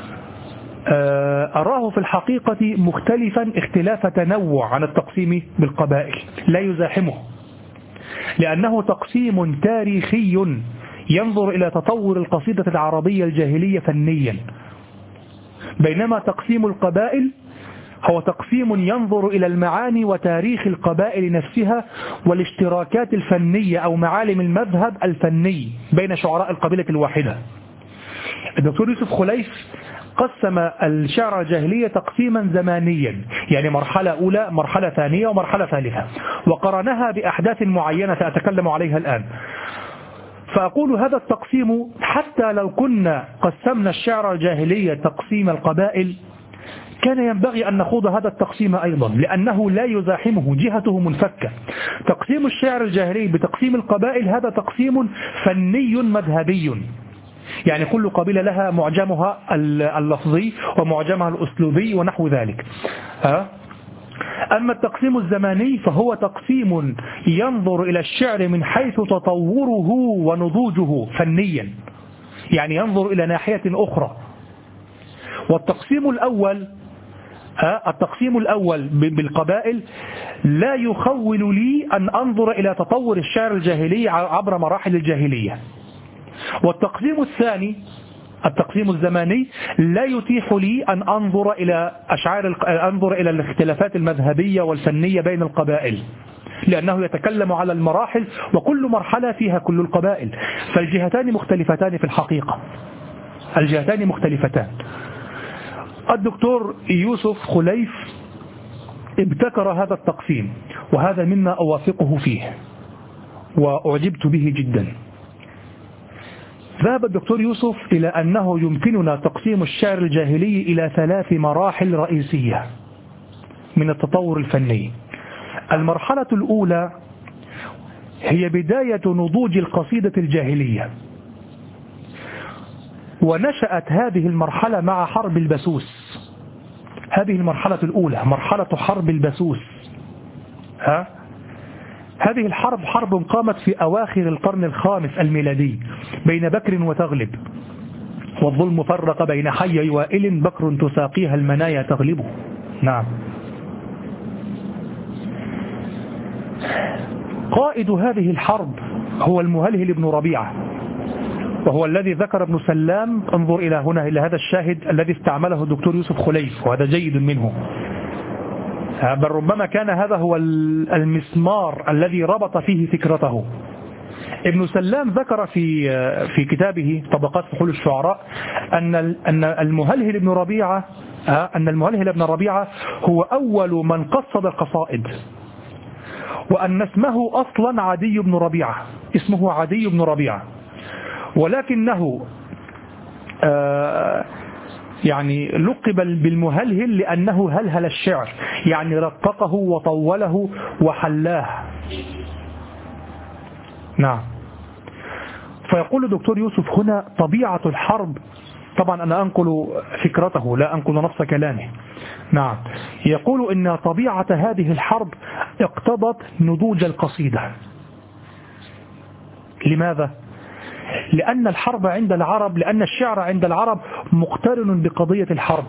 أراه في الحقيقة مختلفا اختلاف تنوع عن التقسيم بالقبائل، لا يزاحمه، لأنه تقسيم تاريخي ينظر إلى تطور القصيدة العربية الجاهلية فنيا، بينما تقسيم القبائل هو تقسيم ينظر إلى المعاني وتاريخ القبائل نفسها والاشتراكات الفنية أو معالم المذهب الفني بين شعراء القبيلة الواحدة. الدكتور يوسف خليف قسم الشعر الجاهلية تقسيما زمانيا، يعني مرحلة أولى، مرحلة ثانية، ومرحلة ثالثة، وقرنها بأحداث معينة سأتكلم عليها الآن. فأقول هذا التقسيم حتى لو كنا قسمنا الشعر الجاهلية تقسيم القبائل كان ينبغي أن نخوض هذا التقسيم أيضا، لأنه لا يزاحمه، جهته منفكة. تقسيم الشعر الجاهلي بتقسيم القبائل هذا تقسيم فني مذهبي، يعني كل قبيلة لها معجمها اللفظي ومعجمها الأسلوبي ونحو ذلك. أما التقسيم الزماني فهو تقسيم ينظر إلى الشعر من حيث تطوره ونضوجه فنيا، يعني ينظر إلى ناحية أخرى. والتقسيم الأول بالقبائل لا يخول لي أن أنظر إلى تطور الشعر الجاهلي عبر مراحل الجاهلية. والتقسيم الثاني التقسيم الزماني لا يتيح لي أن أنظر إلى الاختلافات المذهبية والفنية بين القبائل، لأنه يتكلم على المراحل وكل مرحلة فيها كل القبائل، فالجهتان مختلفتان في الحقيقة، الجهتان مختلفتان. الدكتور يوسف خليف ابتكر هذا التقسيم، وهذا مما أوافقه فيه وأعجبت به جدا. ذهب الدكتور يوسف إلى أنه يمكننا تقسيم الشعر الجاهلي إلى 3 مراحل رئيسية من التطور الفني. المرحلة الأولى هي بداية نضوج القصيدة الجاهلية، ونشأت هذه المرحلة مع حرب البسوس. هذه المرحلة الأولى مرحلة حرب البسوس. هذه الحرب حرب قامت في أواخر القرن الخامس الميلادي بين بكر وتغلب، والظلم فرق بين حي وائل، بكر تساقيها المنايا تغلبه. نعم. قائد هذه الحرب هو المهلهل بن ربيعة، وهو الذي ذكر ابن سلام، انظر إلى هنا إلى هذا الشاهد الذي استعمله الدكتور يوسف خليف، وهذا جيد منه، بل ربما كان هذا هو المسمار الذي ربط فيه فكرته. ابن سلام ذكر في كتابه طبقات فحول الشعراء أن المهلهل بن ربيعة هو أول من قصد القصائد، وأن اسمه أصلا عدي بن ربيعة، اسمه عدي بن ربيعة، ولكنه يعني لقب بالمهلهل لأنه هلهل الشعر، يعني رققه وطوله وحلاه. نعم. فيقول الدكتور يوسف هنا طبيعة الحرب، طبعا أنا أنقل فكرته لا أنقل نص كلامه. نعم. يقول إن طبيعة هذه الحرب اقتضت نضوج القصيدة. لماذا؟ لأن الحرب عند العرب، لأن الشعر عند العرب مقترن بقضية الحرب.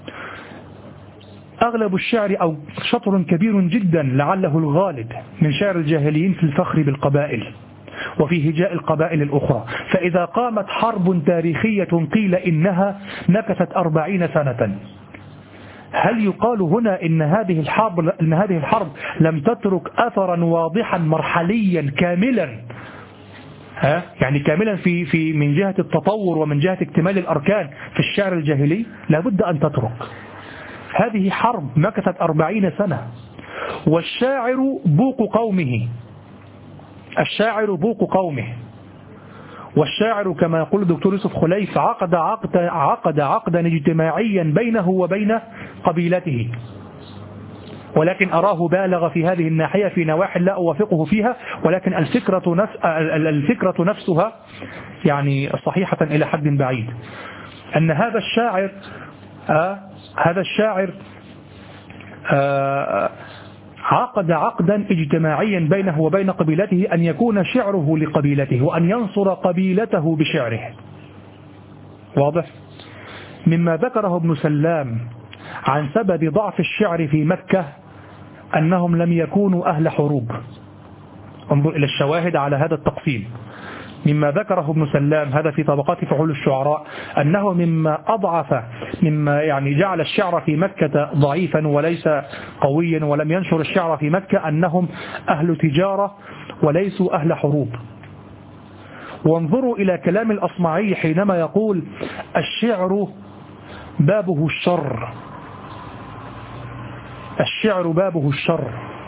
أغلب الشعر أو شطر كبير جدا لعله الغالب من شعر الجاهليين في الفخر بالقبائل وفي هجاء القبائل الأخرى. فإذا قامت حرب تاريخية قيل إنها نكثت 40 سنة، هل يقال هنا إن هذه الحرب لم تترك أثرا واضحا مرحليا كاملا، يعني كاملا في من جهة التطور ومن جهة اكتمال الأركان في الشعر الجاهلي؟ لابد أن تترك. هذه حرب مكثت 40 سنة، والشاعر بوق قومه، الشاعر بوق قومه، والشاعر كما يقول الدكتور يوسف خليف عقد عقدا اجتماعيا بينه وبين قبيلته، ولكن أراه بالغ في هذه الناحية في نواحي لا أوافقه فيها، ولكن الفكرة نفسها يعني صحيحة إلى حد بعيد. أن هذا الشاعر عقد عقدا اجتماعيا بينه وبين قبيلته أن يكون شعره لقبيلته وأن ينصر قبيلته بشعره. واضح؟ مما ذكره ابن سلام عن سبب ضعف الشعر في مكة أنهم لم يكونوا أهل حروب. انظر إلى الشواهد على هذا التقسيم. مما ذكره ابن سلام هذا في طبقات فحول الشعراء أنه مما يعني جعل الشعر في مكة ضعيفا وليس قويا ولم ينشر الشعر في مكة أنهم أهل تجارة وليسوا أهل حروب. وانظروا إلى كلام الأصمعي حينما يقول الشعر بابه الشر، الشعر بابه الشر،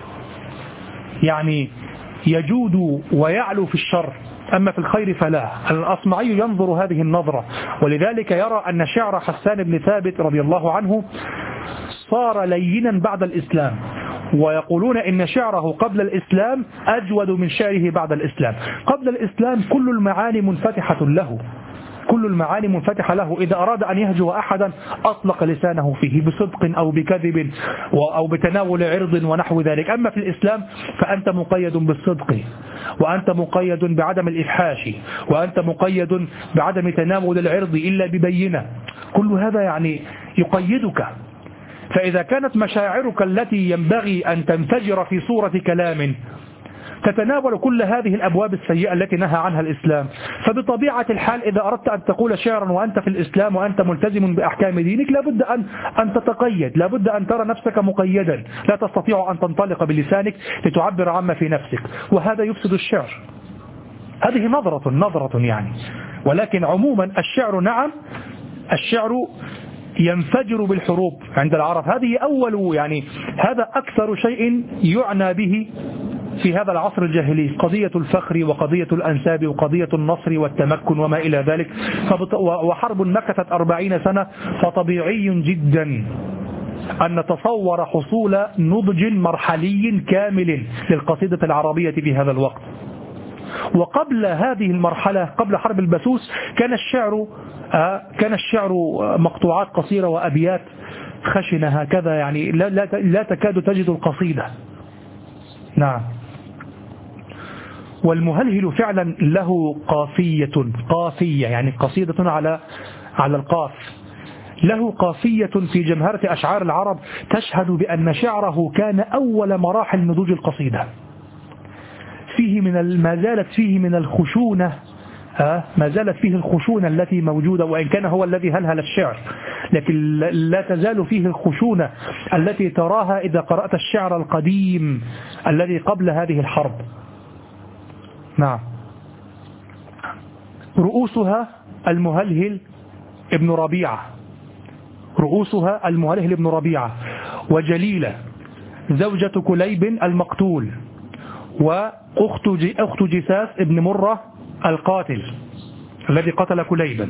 يعني يجود ويعلو في الشر، أما في الخير فلا. الأصمعي ينظر هذه النظرة، ولذلك يرى أن شعر حسان بن ثابت رضي الله عنه صار لينا بعد الإسلام، ويقولون إن شعره قبل الإسلام أجود من شعره بعد الإسلام. قبل الإسلام كل المعاني منفتحة له، كل المعاني منفتحة له، إذا أراد أن يهجو أحدا أطلق لسانه فيه بصدق أو بكذب أو بتناول عرض ونحو ذلك. أما في الإسلام فأنت مقيد بالصدق، وأنت مقيد بعدم الإفحاش، وأنت مقيد بعدم تناول العرض إلا ببينة. كل هذا يعني يقيدك. فإذا كانت مشاعرك التي ينبغي أن تنفجر في صورة كلام تتناول كل هذه الأبواب السيئة التي نهى عنها الإسلام، فبطبيعة الحال إذا أردت أن تقول شعرا وأنت في الإسلام وأنت ملتزم بأحكام دينك لابد أن تتقيد، لابد أن ترى نفسك مقيدا، لا تستطيع أن تنطلق بلسانك لتعبر عما في نفسك، وهذا يفسد الشعر. هذه نظرة يعني. ولكن عموما الشعر نعم، الشعر ينفجر بالحروب عند العرب. هذه أول يعني هذا أكثر شيء يعنى به في هذا العصر الجاهلي، قضية الفخر وقضية الأنساب وقضية النصر والتمكن وما إلى ذلك. وحرب مكثت 40 سنة، فطبيعي جدا أن نتصور حصول نضج مرحلي كامل للقصيدة العربية في هذا الوقت. وقبل هذه المرحلة، قبل حرب البسوس، كان الشعر مقطوعات قصيرة وأبيات خشنة هكذا، يعني لا تكاد تجد القصيدة. نعم. والمهلهل فعلا له قافية يعني قصيدة على القاف، له قافية في جمهرة أشعار العرب تشهد بأن شعره كان أول مراحل نضوج القصيدة. ما زالت فيه من الخشونة، ما زالت فيه الخشونة التي موجودة، وإن كان هو الذي هلهل الشعر، لكن لا تزال فيه الخشونة التي تراها إذا قرأت الشعر القديم الذي قبل هذه الحرب. نعم. رؤوسها المهلهل ابن ربيعة، رؤوسها المهلهل ابن ربيعة، وجليلة زوجة كليب المقتول، وأخت جساس ابن مرة القاتل الذي قتل كليبا.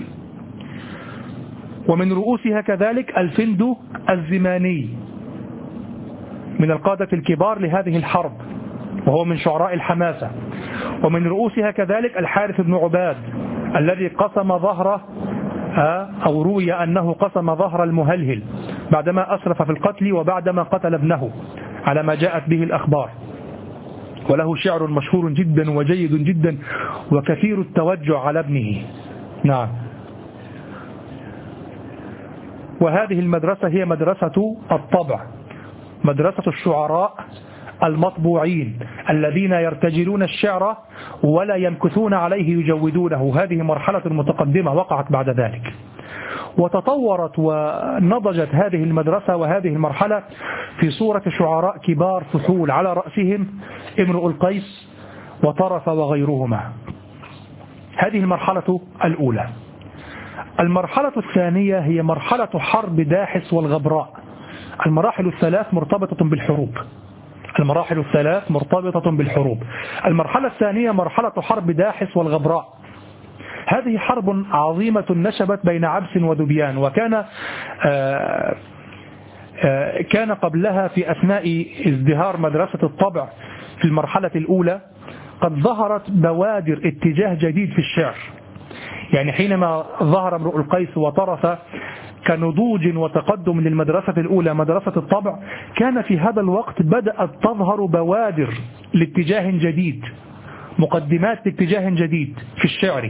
ومن رؤوسها كذلك الفندو الزماني من القادة الكبار لهذه الحرب، وهو من شعراء الحماسة. ومن رؤوسها كذلك الحارث بن عباد الذي قسم ظهره، أو روي أنه قسم ظهر المهلهل بعدما أسرف في القتل وبعدما قتل ابنه على ما جاءت به الأخبار. وله شعر مشهور جدا وجيد جدا وكثير التوجع على ابنه. نعم. وهذه المدرسة هي مدرسة الطبع، مدرسة الشعراء المطبوعين الذين يرتجلون الشعر ولا يمكثون عليه يجودونه. هذه مرحلة متقدمة وقعت بعد ذلك، وتطورت ونضجت هذه المدرسة وهذه المرحلة في صورة شعراء كبار فحول على رأسهم امرؤ القيس وطرف وغيرهما. هذه المرحلة الأولى. المرحلة الثانية هي مرحلة حرب داحس والغبراء. المراحل الثلاث مرتبطة بالحروب. المراحل الثلاث مرتبطة بالحروب. المرحلة الثانية مرحلة حرب داحس والغبراء. هذه حرب عظيمة نشبت بين عبس وذبيان، وكان كان قبلها في أثناء ازدهار مدرسة الطبع في المرحلة الأولى قد ظهرت بوادر اتجاه جديد في الشعر. يعني حينما ظهر امرؤ القيس وطرف كنضوج وتقدم للمدرسة الأولى مدرسة الطبع، كان في هذا الوقت بدأت تظهر بوادر لاتجاه جديد، مقدمات لاتجاه جديد في الشعر.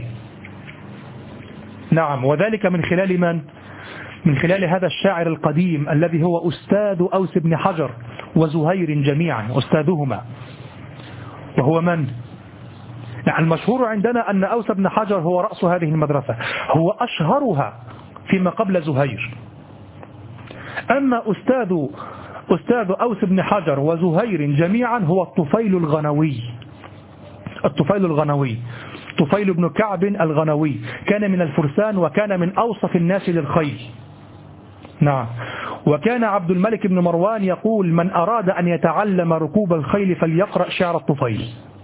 نعم، وذلك من خلال من؟ من خلال هذا الشاعر القديم الذي هو أستاذ أوس بن حجر وزهير جميعا، أستاذهما. وهو من؟ يعني المشهور عندنا أن أوس بن حجر هو رأس هذه المدرسة، هو أشهرها فيما قبل زهير. أما أستاذ أوس بن حجر وزهير جميعا هو الطفيل الغنوي. الطفيل الغنوي، طفيل بن كعب الغنوي، كان من الفرسان وكان من أوصف الناس للخيل. نعم. وكان عبد الملك بن مروان يقول: من أراد أن يتعلم ركوب الخيل فليقرأ شعر الطفيل.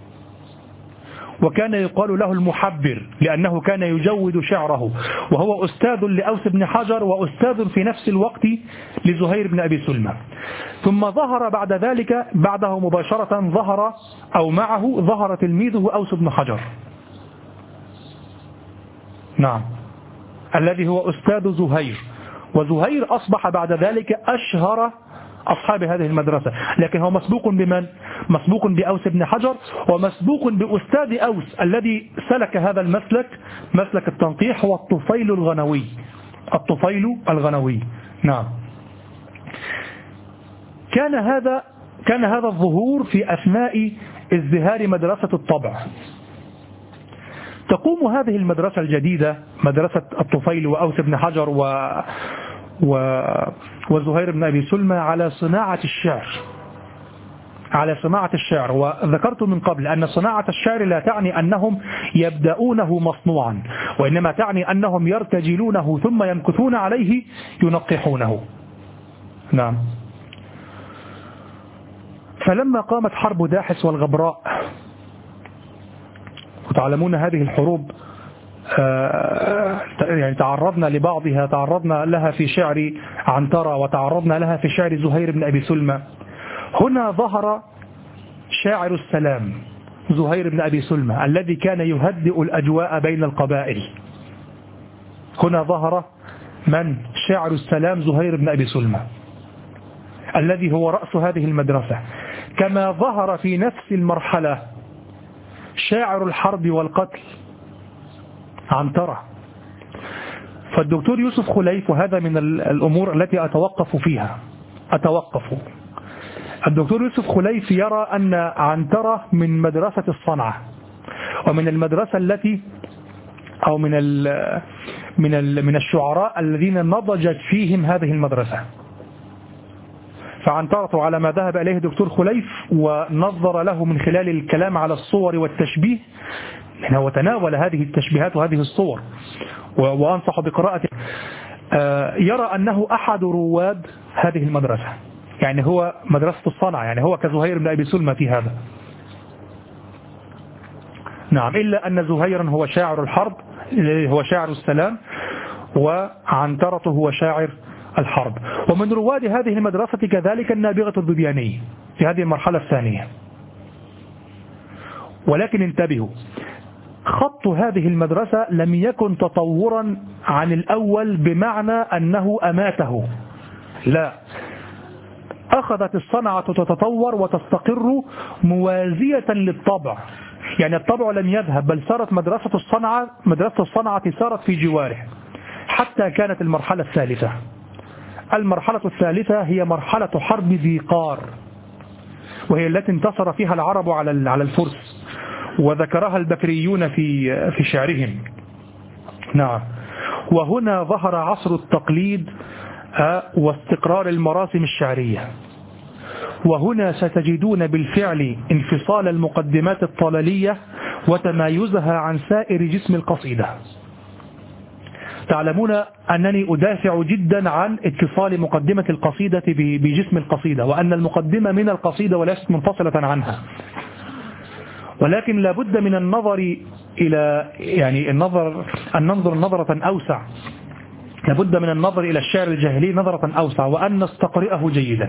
وكان يقال له المحبر لأنه كان يجود شعره، وهو أستاذ لأوس بن حجر وأستاذ في نفس الوقت لزهير بن أبي سلمى. ثم ظهر بعد ذلك، بعده مباشرة ظهر تلميذه أوس بن حجر، نعم، الذي هو أستاذ زهير. وزهير أصبح بعد ذلك أشهر أصحاب هذه المدرسة، لكن هو مسبوق بمن؟ مسبوق بأوس بن حجر، ومسبوق بأستاذ أوس الذي سلك هذا المسلك، مسلك التنقيح، هو الطفيل الغنوي. الطفيل الغنوي، نعم. كان هذا الظهور في أثناء ازدهار مدرسة الطبع. تقوم هذه المدرسة الجديدة، مدرسة الطفيل وأوس بن حجر وزهير بن أبي سلمى، على صناعة الشعر. وذكرت من قبل أن صناعة الشعر لا تعني أنهم يبدأونه مصنوعا، وإنما تعني أنهم يرتجلونه ثم يمكثون عليه ينقحونه. نعم. فلما قامت حرب داحس والغبراء، وتعلمون هذه الحروب يعني تعرضنا لبعضها، تعرضنا لها في شعر عنترة، وتعرضنا لها في شعر زهير بن أبي سلمى. هنا ظهر شاعر السلام زهير بن أبي سلمى الذي كان يهدئ الأجواء بين القبائل. هنا ظهر من؟ شاعر السلام زهير بن أبي سلمى الذي هو رأس هذه المدرسة. كما ظهر في نفس المرحلة شاعر الحرب والقتل عنترة. فالدكتور يوسف خليف، وهذا من الأمور التي أتوقف فيها، الدكتور يوسف خليف يرى أن عنترة من مدرسة الصنعة، ومن المدرسة التي أو من الشعراء الذين نضجت فيهم هذه المدرسة. فعنترة على ما ذهب إليه دكتور خليف ونظر له من خلال الكلام على الصور والتشبيه، لأنه تناول هذه التشبيهات وهذه الصور، وأنصح بقراءته، يرى أنه أحد رواد هذه المدرسة. يعني هو مدرسة الصنعة، يعني هو كزهير بن أبي سلمى في هذا. نعم، إلا أن زهيرا هو شاعر الحرب، هو شاعر السلام، وعنترة هو شاعر الحرب. ومن رواد هذه المدرسة كذلك النابغة الذبياني في هذه المرحلة الثانية. ولكن انتبهوا، خط هذه المدرسة لم يكن تطورا عن الأول بمعنى أنه أماته، لا، أخذت الصنعة تتطور وتستقر موازية للطبع. يعني الطبع لم يذهب، بل صارت مدرسة الصنعة صارت في جواره، حتى كانت المرحلة الثالثة. المرحلة الثالثة هي مرحلة حرب ذي قار، وهي التي انتصر فيها العرب على الفرس، وذكرها البكريون في شعرهم. نعم. وهنا ظهر عصر التقليد واستقرار المراسم الشعرية. وهنا ستجدون بالفعل انفصال المقدمات الطلالية وتمايزها عن سائر جسم القصيدة. تعلمون أنني أدافع جدا عن اتصال مقدمة القصيدة بجسم القصيدة، وأن المقدمة من القصيدة وليست منفصلة عنها، ولكن لابد من النظر إلى أن ننظر نظرة أوسع، لابد من النظر إلى الشعر الجاهلي نظرة أوسع، وأن نستقرئه جيدا.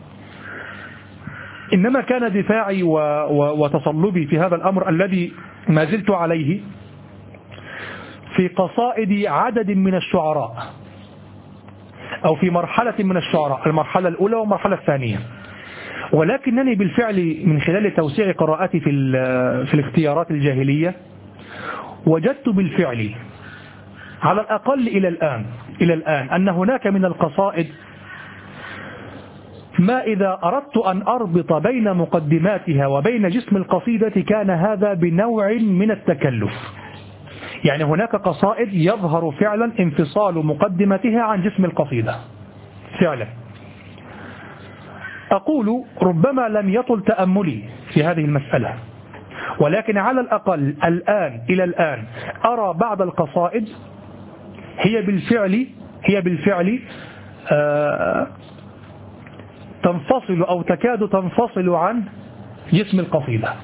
إنما كان دفاعي وتصلبي في هذا الأمر الذي ما زلت عليه في قصائد عدد من الشعراء، أو في مرحلة من الشعراء، المرحلة الأولى والمرحلة الثانية. ولكنني بالفعل من خلال توسيع قراءتي في الاختيارات الجاهلية وجدت بالفعل على الأقل إلى الآن أن هناك من القصائد ما إذا أردت أن أربط بين مقدماتها وبين جسم القصيدة كان هذا بنوع من التكلف. يعني هناك قصائد يظهر فعلا انفصال مقدمتها عن جسم القصيدة فعلا. أقول ربما لم يطل تأملي في هذه المسألة، ولكن على الأقل إلى الآن أرى بعض القصائد هي بالفعل تنفصل أو تكاد تنفصل عن جسم القصيدة.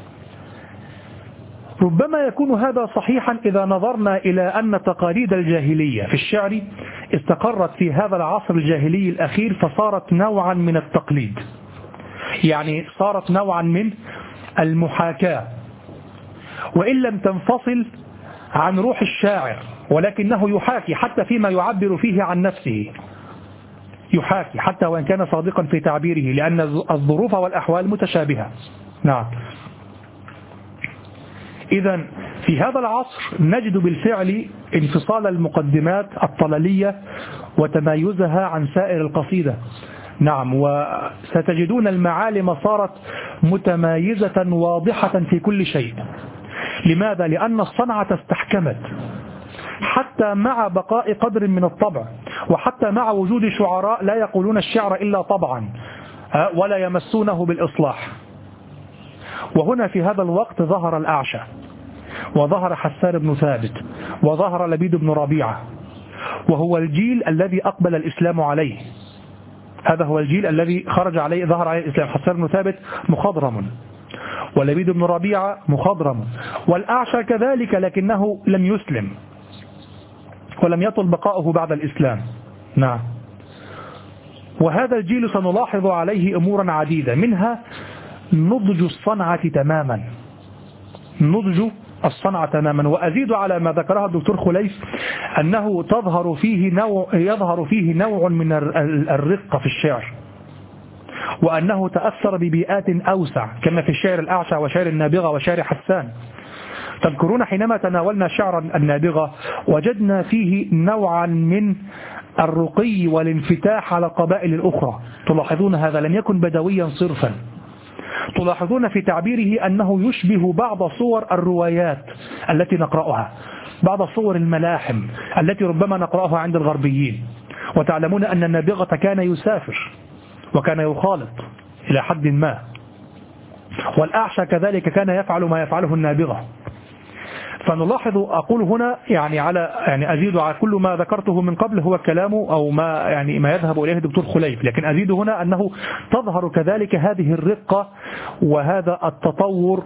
ربما يكون هذا صحيحا إذا نظرنا إلى أن تقاليد الجاهلية في الشعر استقرت في هذا العصر الجاهلي الأخير، فصارت نوعا من التقليد، يعني صارت نوعا من المحاكاة، وإن لم تنفصل عن روح الشاعر، ولكنه يحاكي حتى فيما يعبر فيه عن نفسه، يحاكي حتى وإن كان صادقا في تعبيره، لأن الظروف والأحوال متشابهة. نعم. إذن في هذا العصر نجد بالفعل انفصال المقدمات الطلالية وتمايزها عن سائر القصيدة. نعم، وستجدون المعالم صارت متمايزة واضحة في كل شيء. لماذا؟ لأن الصنعة استحكمت حتى مع بقاء قدر من الطبع، وحتى مع وجود شعراء لا يقولون الشعر إلا طبعا ولا يمسونه بالإصلاح. وهنا في هذا الوقت ظهر الأعشى، وظهر حسان بن ثابت، وظهر لبيد بن ربيعة، وهو الجيل الذي أقبل الإسلام عليه. هذا هو الجيل الذي ظهر عليه الإسلام. حسان بن ثابت مخضرم، ولبيد بن ربيعة مخضرم، والأعشى كذلك، لكنه لم يسلم ولم يطل بقاؤه بعد الإسلام. نعم. وهذا الجيل سنلاحظ عليه أمورا عديدة، منها نضج الصنعة تماما، نضج الصنعة تماما. وأزيد على ما ذكرها الدكتور خليف أنه يظهر فيه نوع من الرقة في الشعر، وأنه تأثر ببيئات أوسع كما في الشعر الأعشى وشعر النابغة وشعر حسان. تذكرون حينما تناولنا شعر النابغة وجدنا فيه نوعا من الرقي والانفتاح على القبائل الأخرى. تلاحظون هذا لم يكن بدويا صرفا، تلاحظون في تعبيره أنه يشبه بعض صور الروايات التي نقرأها، بعض صور الملاحم التي ربما نقرأها عند الغربيين. وتعلمون أن النابغة كان يسافر وكان يخالط إلى حد ما، والأعشى كذلك كان يفعل ما يفعله النابغة. فنلاحظ، أقول هنا يعني أزيد على كل ما ذكرته من قبل هو كلام أو ما يذهب إليه الدكتور خليف، لكن أزيد هنا أنه تظهر كذلك هذه الرقة وهذا التطور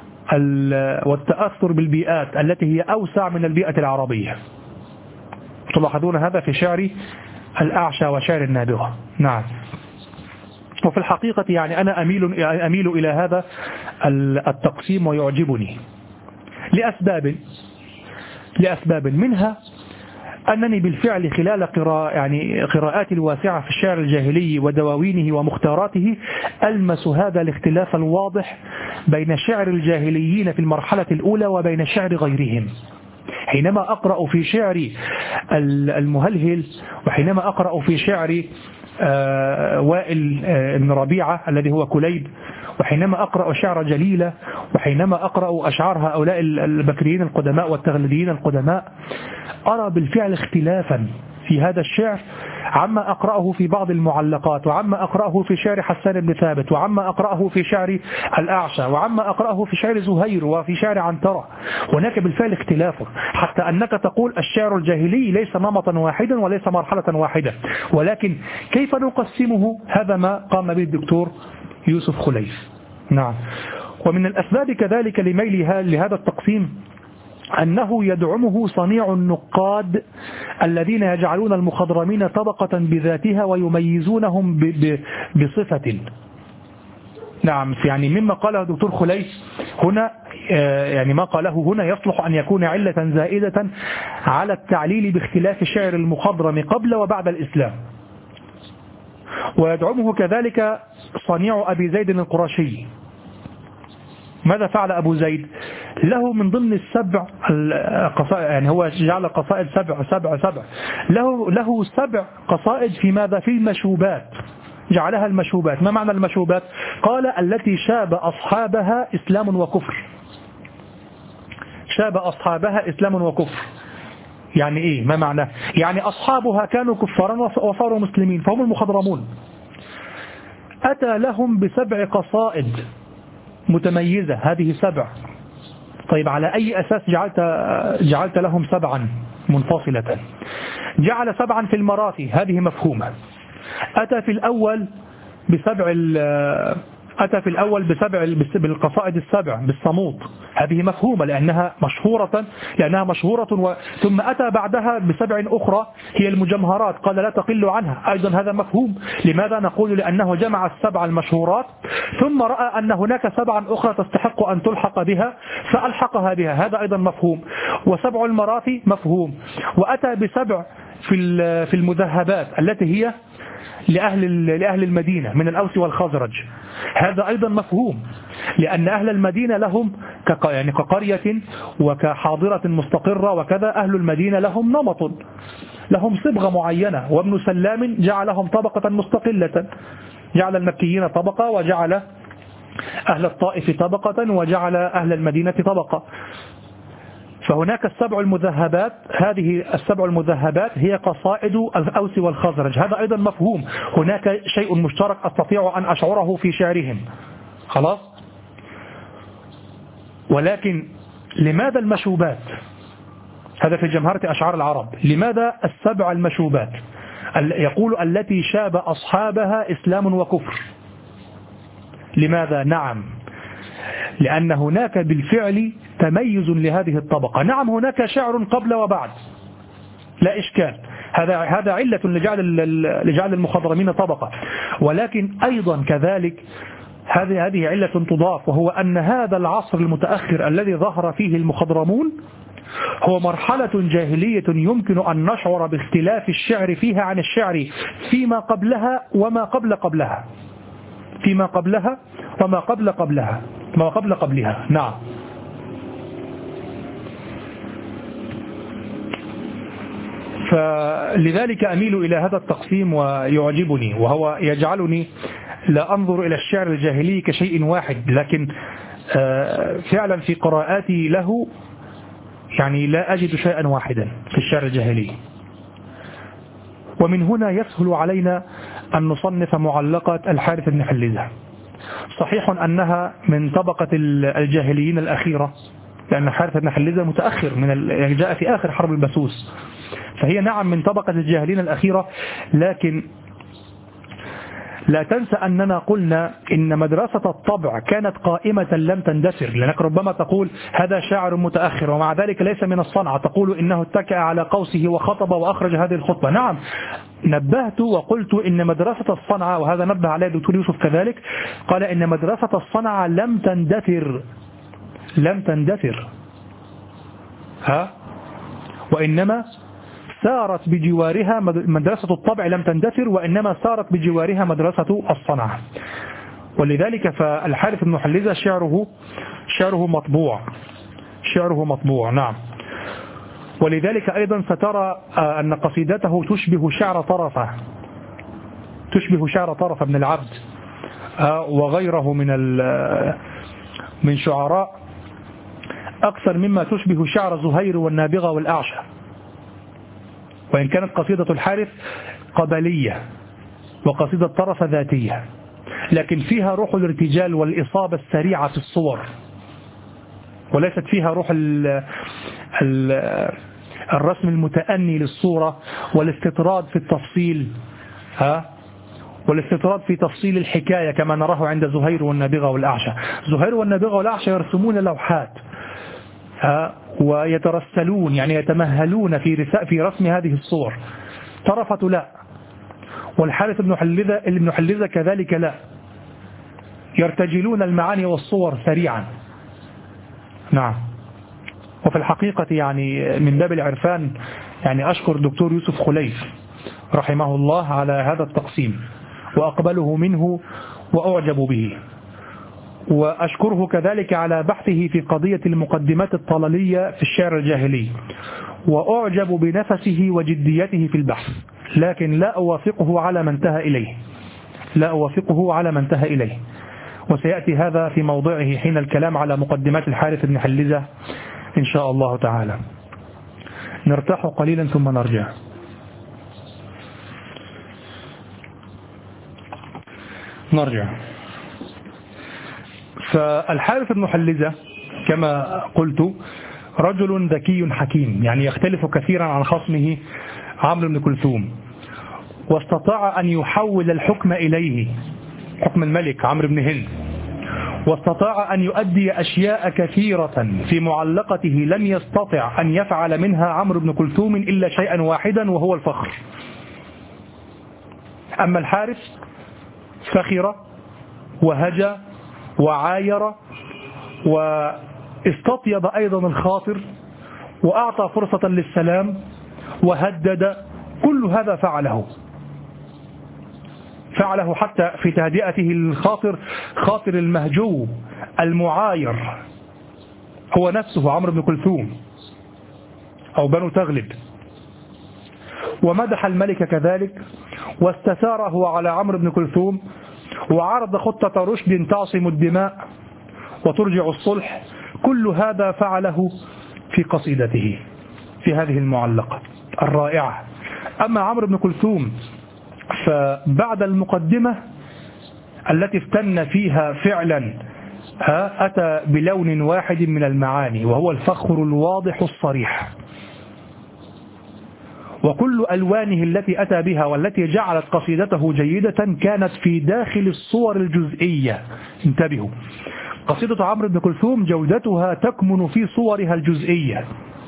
والتأثر بالبيئات التي هي أوسع من البيئة العربية. تلاحظون هذا في شعر الأعشى وشعر النابغة. نعم. وفي الحقيقة يعني أنا أميل إلى هذا التقسيم ويعجبني لأسباب منها أنني بالفعل خلال قراءاتي الواسعة في الشعر الجاهلي ودواوينه ومختاراته ألمس هذا الاختلاف الواضح بين شعر الجاهليين في المرحلة الأولى وبين شعر غيرهم. حينما أقرأ في شعر المهلهل، وحينما أقرأ في شعر وائل بن ربيعة الذي هو كليب، وحينما أقرأ شعر جليلة، وحينما أقرأ أشعار هؤلاء البكريين القدماء والتغلبيين القدماء، أرى بالفعل في هذا الشعر عما أقرأه في بعض المعلقات، وعما أقرأه في شعر حسان بن ثابت، وعما أقرأه في شعر الأعشى، وعما أقرأه في شعر زهير وفي شعر عنترة. هناك بالفعل اختلاف، حتى أنك تقول الشعر الجاهلي ليس نمطا واحدا وليس مرحلة واحدة، ولكن كيف نقسمه؟ هذا ما قام به الدكتور يوسف خليف. نعم. ومن الأسباب كذلك لميلها لهذا التقسيم أنه يدعمه صنيع النقاد الذين يجعلون المخضرمين طبقة بذاتها ويميزونهم بصفة. نعم، يعني مما قاله الدكتور خليف هنا، يعني ما قاله هنا يصلح أن يكون علة زائدة على التعليل باختلاف شعر المخضرم قبل وبعد الإسلام. ويدعمه كذلك صنيع أبي زيد القرشي. ماذا فعل أبو زيد؟ له من ضمن السبع قصائد، يعني هو جعل قصائد سبع له 7 قصائد في ماذا؟ في المشوبات، جعلها المشوبات. ما معنى المشوبات؟ قال التي شاب أصحابها إسلام وكفر. شاب أصحابها إسلام وكفر يعني إيه؟ ما معنى؟ يعني أصحابها كانوا كفارا وصاروا مسلمين فهم المخضرمون. أتى لهم ب7 قصائد متميزة، هذه 7. طيب على أي أساس جعلت لهم 7 منفصلة؟ جعل 7 في المراثي، هذه مفهومة. أتى في الأول بالقصائد ال7 بالصمود، هذه مفهومة لأنها مشهورة ثم أتى بعدها ب7 أخرى هي المجمهرات، قال لا تقل عنها، أيضا هذا مفهوم. لماذا نقول؟ لأنه جمع ال7 المشهورات ثم رأى أن هناك 7 أخرى تستحق أن تلحق بها فألحقها بها، هذا أيضا مفهوم. و7 المراثي مفهوم. وأتى ب7 في المذهبات التي هي لأهل المدينة من الأوس والخزرج، هذا أيضا مفهوم، لأن أهل المدينة لهم يعني كقرية وكحاضرة مستقرة وكذا، أهل المدينة لهم نمط، لهم صبغة معينة، وابن سلام جعلهم طبقة مستقلة، جعل المكيين طبقة وجعل أهل الطائف طبقة وجعل أهل المدينة طبقة. فهناك 7 المذهبات، هذه 7 المذهبات هي قصائد الأوس والخزرج، هذا أيضا مفهوم، هناك شيء مشترك أستطيع أن أشعره في شعرهم، خلاص. ولكن لماذا المشوبات؟ هذا في جمهرة أشعار العرب. لماذا 7 المشوبات؟ يقول التي شاب أصحابها إسلام وكفر. لماذا؟ نعم، لأن هناك بالفعل تميز لهذه الطبقة. نعم، هناك شعر قبل وبعد لا إشكال، هذا علة لجعل المخضرمين طبقة، ولكن أيضا كذلك هذه علة تضاف، وهو أن هذا العصر المتأخر الذي ظهر فيه المخضرمون هو مرحلة جاهلية يمكن أن نشعر باختلاف الشعر فيها عن الشعر فيما قبلها وما قبل قبلها، فيما قبلها وما قبل قبلها، ما قبل قبلها. نعم. فلذلك أميل إلى هذا التقسيم ويعجبني، وهو يجعلني لا أنظر إلى الشعر الجاهلي كشيء واحد، لكن فعلا في قراءاتي له يعني لا أجد شيئا واحدا في الشعر الجاهلي. ومن هنا يسهل علينا أن نصنف معلقات الحارث بن حليزة. صحيح أنها من طبقة الجاهليين الأخيرة، لأن الحارث بن حليزة متأخر يعني جاء في آخر حرب البسوس، فهي نعم من طبقة الجاهلين الأخيرة، لكن لا تنسى أننا قلنا إن مدرسة الطبع كانت قائمة لم تندثر، لأنك ربما تقول هذا شاعر متأخر ومع ذلك ليس من الصنعة، تقول إنه اتكأ على قوسه وخطب وأخرج هذه الخطبة. نعم، نبهت وقلت إن مدرسة الصنعة، وهذا نبه عليه الدكتور يوسف كذلك، قال إن مدرسة الصنعة لم تندثر وإنما سارت بجوارها مدرسة الطبع، لم تندثر وإنما سارت بجوارها مدرسة الصنعة. ولذلك فالحارث بن حليزة شعره مطبوع. نعم. ولذلك أيضا سترى أن قصيدته تشبه شعر طرف بن العبد وغيره من شعراء أكثر مما تشبه شعر زهير والنابغة والأعشى. وإن كانت قصيدة الحارث قبلية وقصيدة طرف ذاتية، لكن فيها روح الارتجال والإصابة السريعة في الصور، وليست فيها روح الرسم المتأني للصورة والاستطراد في التفصيل، والاستطراد في تفصيل الحكاية كما نراه عند زهير والنابغة والأعشى. زهير والنابغة والأعشى يرسمون لوحات ويترسلون، يعني يتمهلون في رسم هذه الصور. طرفة لا، والحارث بن حلزة كذلك لا، يرتجلون المعاني والصور سريعا. نعم. وفي الحقيقة يعني من باب العرفان يعني أشكر دكتور يوسف خليف رحمه الله على هذا التقسيم، وأقبله منه وأعجب به، وأشكره كذلك على بحثه في قضية المقدمات الطلالية في الشعر الجاهلي، وأعجب بنفسه وجديته في البحث، لكن لا أوافقه على ما انتهى إليه، وسيأتي هذا في موضعه حين الكلام على مقدمات الحارث بن حلزة إن شاء الله تعالى. نرتاح قليلا ثم نرجع. فالحارث بن حلزة كما قلت رجل ذكي حكيم، يعني يختلف كثيرا عن خصمه عمرو بن كلثوم، واستطاع أن يحول الحكم إليه، حكم الملك عمرو بن هند، واستطاع أن يؤدي أشياء كثيرة في معلقته لم يستطع أن يفعل منها عمرو بن كلثوم إلا شيئا واحدا وهو الفخر. أما الحارث فخر وهجى وعاير واستطيب أيضا الخاطر وأعطى فرصة للسلام وهدد، كل هذا فعله حتى في تهدئته الخاطر، خاطر المهجو المعاير هو نفسه عمرو بن كلثوم أو بنو تغلب. ومدح الملك كذلك واستثاره على عمرو بن كلثوم، وعرض خطة رشد تعصم الدماء وترجع الصلح. كل هذا فعله في قصيدته في هذه المعلقة الرائعة. أما عمرو بن كلثوم فبعد المقدمة التي افتن فيها فعلا أتى بلون واحد من المعاني، وهو الفخر الواضح الصريح، وكل ألوانه التي أتى بها والتي جعلت قصيدته جيدة كانت في داخل الصور الجزئية. انتبهوا، قصيدة عمرو بن كلثوم جودتها تكمن في صورها الجزئية،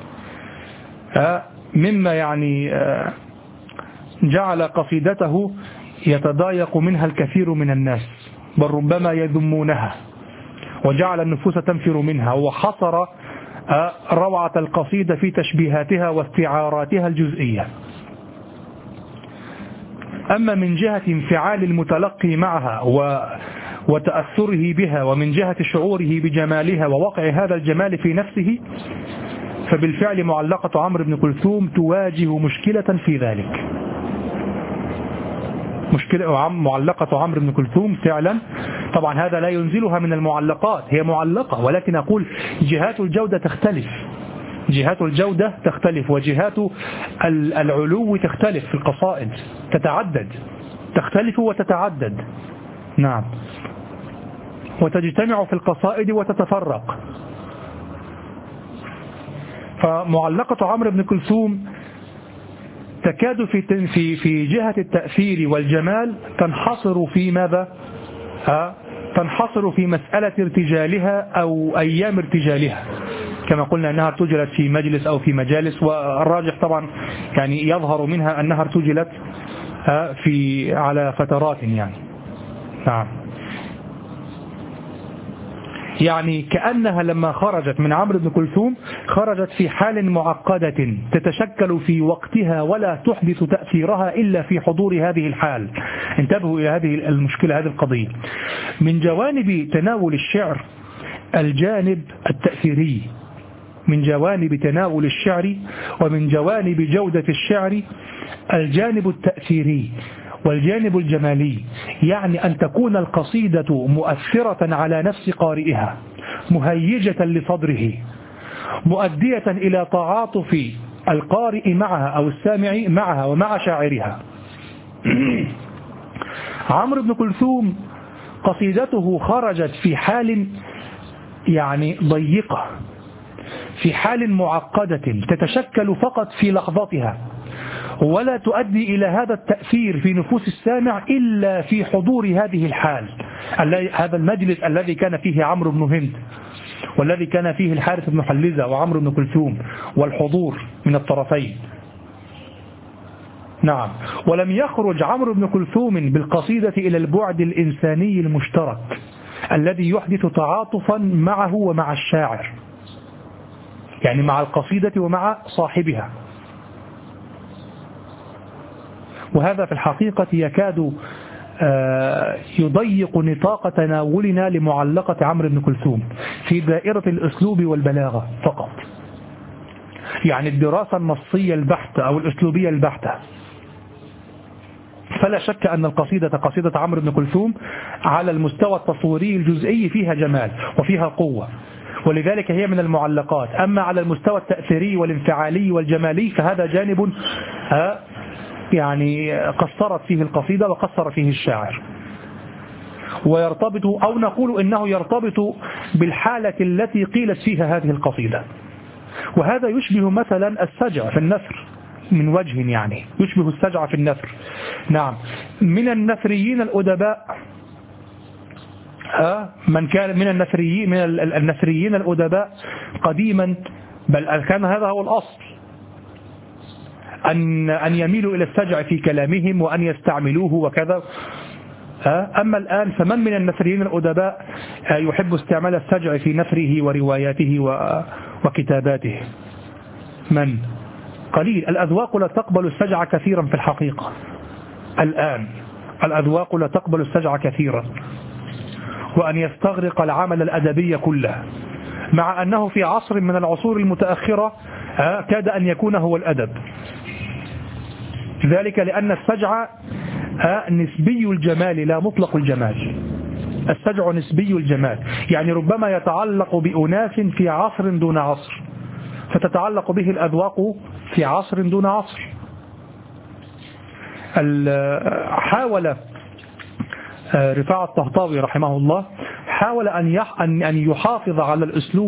مما يعني جعل قصيدته يتضايق منها الكثير من الناس، بل ربما يذمونها، وجعل النفوس تنفر منها، وحصر روعة القصيدة في تشبيهاتها واستعاراتها الجزئية. أما من جهة انفعال المتلقي معها وتأثره بها، ومن جهة شعوره بجمالها ووقع هذا الجمال في نفسه، فبالفعل معلقة عمرو بن كلثوم تواجه مشكلة في ذلك. معلقة عمرو بن كلثوم فعلا، طبعا هذا لا ينزلها من المعلقات، هي معلقة، ولكن أقول جهات الجودة تختلف، وجهات العلو تختلف في القصائد، تختلف وتتعدد. نعم، وتجتمع في القصائد وتتفرق. فمعلقة عمرو بن كلثوم تكاد في جهة التأثير والجمال تنحصر في ماذا؟ تنحصر في مسألة ارتجالها أو أيام ارتجالها، كما قلنا أنها ارتجلت في مجلس أو في مجالس، والراجح طبعا يعني يظهر منها أنها ارتجلت على فترات يعني. نعم، يعني كأنها لما خرجت من عمرو بن كلثوم خرجت في حال معقدة تتشكل في وقتها ولا تحدث تأثيرها إلا في حضور هذه الحال. انتبهوا إلى هذه المشكلة، هذه القضية. من جوانب تناول الشعر الجانب التأثيري، من جوانب تناول الشعر ومن جوانب جودة الشعر الجانب التأثيري والجانب الجمالي، يعني أن تكون القصيدة مؤثرة على نفس قارئها، مهيجة لصدره، مؤدية إلى تعاطف القارئ معها أو السامع معها ومع شاعرها. عمرو بن كلثوم قصيدته خرجت في حال يعني ضيقة، في حال معقدة تتشكل فقط في لحظتها، ولا تؤدي إلى هذا التأثير في نفوس السامع إلا في حضور هذه الحال، هذا المجلس الذي كان فيه عمرو بن هند، والذي كان فيه الحارث بن حلزة وعمرو بن كلثوم، والحضور من الطرفين. نعم. ولم يخرج عمرو بن كلثوم بالقصيدة إلى البعد الإنساني المشترك الذي يحدث تعاطفا معه ومع الشاعر، يعني مع القصيدة ومع صاحبها. وهذا في الحقيقة يكاد يضيق نطاق تناولنا لمعلقة عمرو بن كلثوم في دائرة الأسلوب والبلاغة فقط، يعني الدراسة النصية البحتة أو الأسلوبية البحتة. فلا شك أن قصيدة عمرو بن كلثوم على المستوى التصويري الجزئي فيها جمال وفيها قوة، ولذلك هي من المعلقات. أما على المستوى التأثيري والانفعالي والجمالي فهذا جانب يعني قصرت فيه القصيدة وقصر فيه الشاعر، ويرتبط أو نقول إنه يرتبط بالحالة التي قيلت فيها هذه القصيدة. وهذا يشبه مثلا السجع في النثر من وجه، يعني يشبه السجع في النثر. نعم. من النثريين الأدباء من كان من النثريين الأدباء قديما، بل كان هذا هو الأصل، أن يميلوا إلى السجع في كلامهم وأن يستعملوه وكذا. أما الآن فمن من النثريين الأدباء يحب استعمال السجع في نثره ورواياته وكتاباته؟ من؟ قليل. الأذواق لا تقبل السجع كثيرا في الحقيقة. الآن الأذواق لا تقبل السجع كثيرا، وأن يستغرق العمل الأدبي كله، مع أنه في عصر من العصور المتأخرة كاد أن يكون هو الأدب. ذلك لأن السجع نسبي الجمال لا مطلق الجمال. السجع نسبي الجمال، يعني ربما يتعلق بأناس في عصر دون عصر، فتتعلق به الأذواق في عصر دون عصر. حاول رفاعة الطهطاوي رحمه الله حاول أن يحافظ على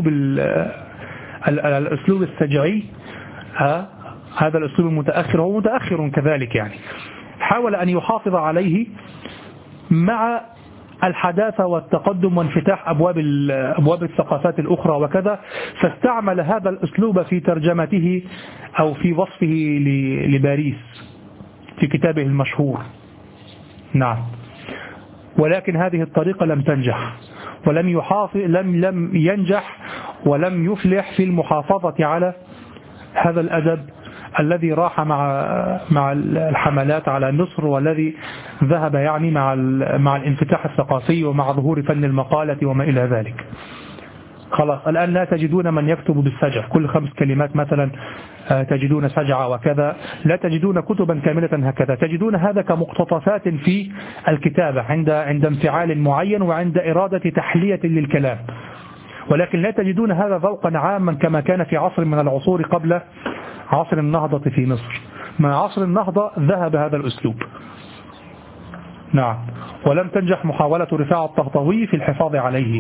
الأسلوب السجعي، هذا الأسلوب المتأخر، هو متأخر كذلك، يعني حاول أن يحافظ عليه مع الحداثة والتقدم وانفتاح أبواب الثقافات الأخرى وكذا، فاستعمل هذا الأسلوب في ترجمته أو في وصفه لباريس في كتابه المشهور. نعم. ولكن هذه الطريقة لم تنجح، لم ينجح ولم يفلح في المحافظة على هذا الأدب الذي راح مع الحملات على مصر، والذي ذهب يعني مع الانفتاح الثقافي ومع ظهور فن المقالة وما إلى ذلك. خلاص الآن لا تجدون من يكتب بالسجع، كل 5 كلمات مثلا تجدون سجع وكذا، لا تجدون كتبا كاملة هكذا، تجدون هذا كمقتطفات في الكتابة عند انفعال معين وعند إرادة تحلية للكلام، ولكن لا تجدون هذا ذوقا عاما كما كان في عصر من العصور قبل عصر النهضة في مصر. مع عصر النهضة ذهب هذا الأسلوب. نعم. ولم تنجح محاولة رفاعة الطهطاوي في الحفاظ عليه.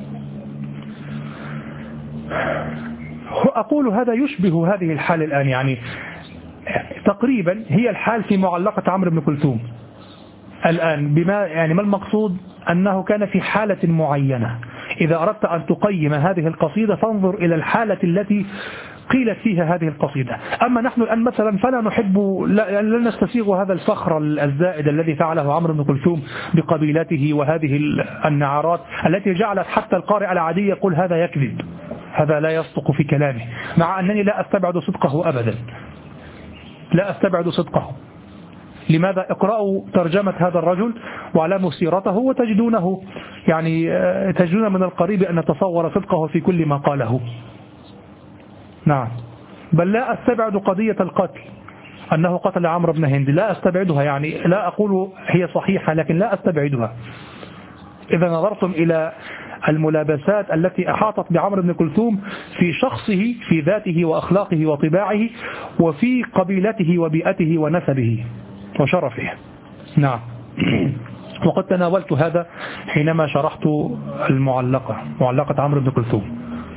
أقول هذا يشبه هذه الحال الآن، يعني تقريبا هي الحال في معلقة عمرو بن كلثوم الآن. ما المقصود؟ أنه كان في حالة معينة. إذا أردت أن تقيم هذه القصيدة فانظر إلى الحالة التي قيلت فيها هذه القصيدة. أما نحن الآن مثلا فلا نحب، لا نستسيغ هذا الفخر الزائد الذي فعله عمرو بن كلثوم بقبيلته وهذه النعرات التي جعلت حتى القارئ العادي يقول هذا يكذب، هذا لا يصدق في كلامه، مع أنني لا أستبعد صدقه أبدا، لا أستبعد صدقه. لماذا؟ اقرأوا ترجمة هذا الرجل واعلموا سيرته وتجدونه، يعني تجدون من القريب أن نتصور صدقه في كل ما قاله. نعم. بل لا أستبعد قضية القتل، أنه قتل عمرو بن هند، لا أستبعدها، يعني لا أقول هي صحيحة لكن لا أستبعدها. إذا نظرتم إلى الملابسات التي أحاطت بعمرو بن كلثوم في شخصه، في ذاته وأخلاقه وطباعه، وفي قبيلته وبيئته ونسبه وشرفه. نعم. وقد تناولت هذا حينما شرحت معلقة عمرو بن كلثوم.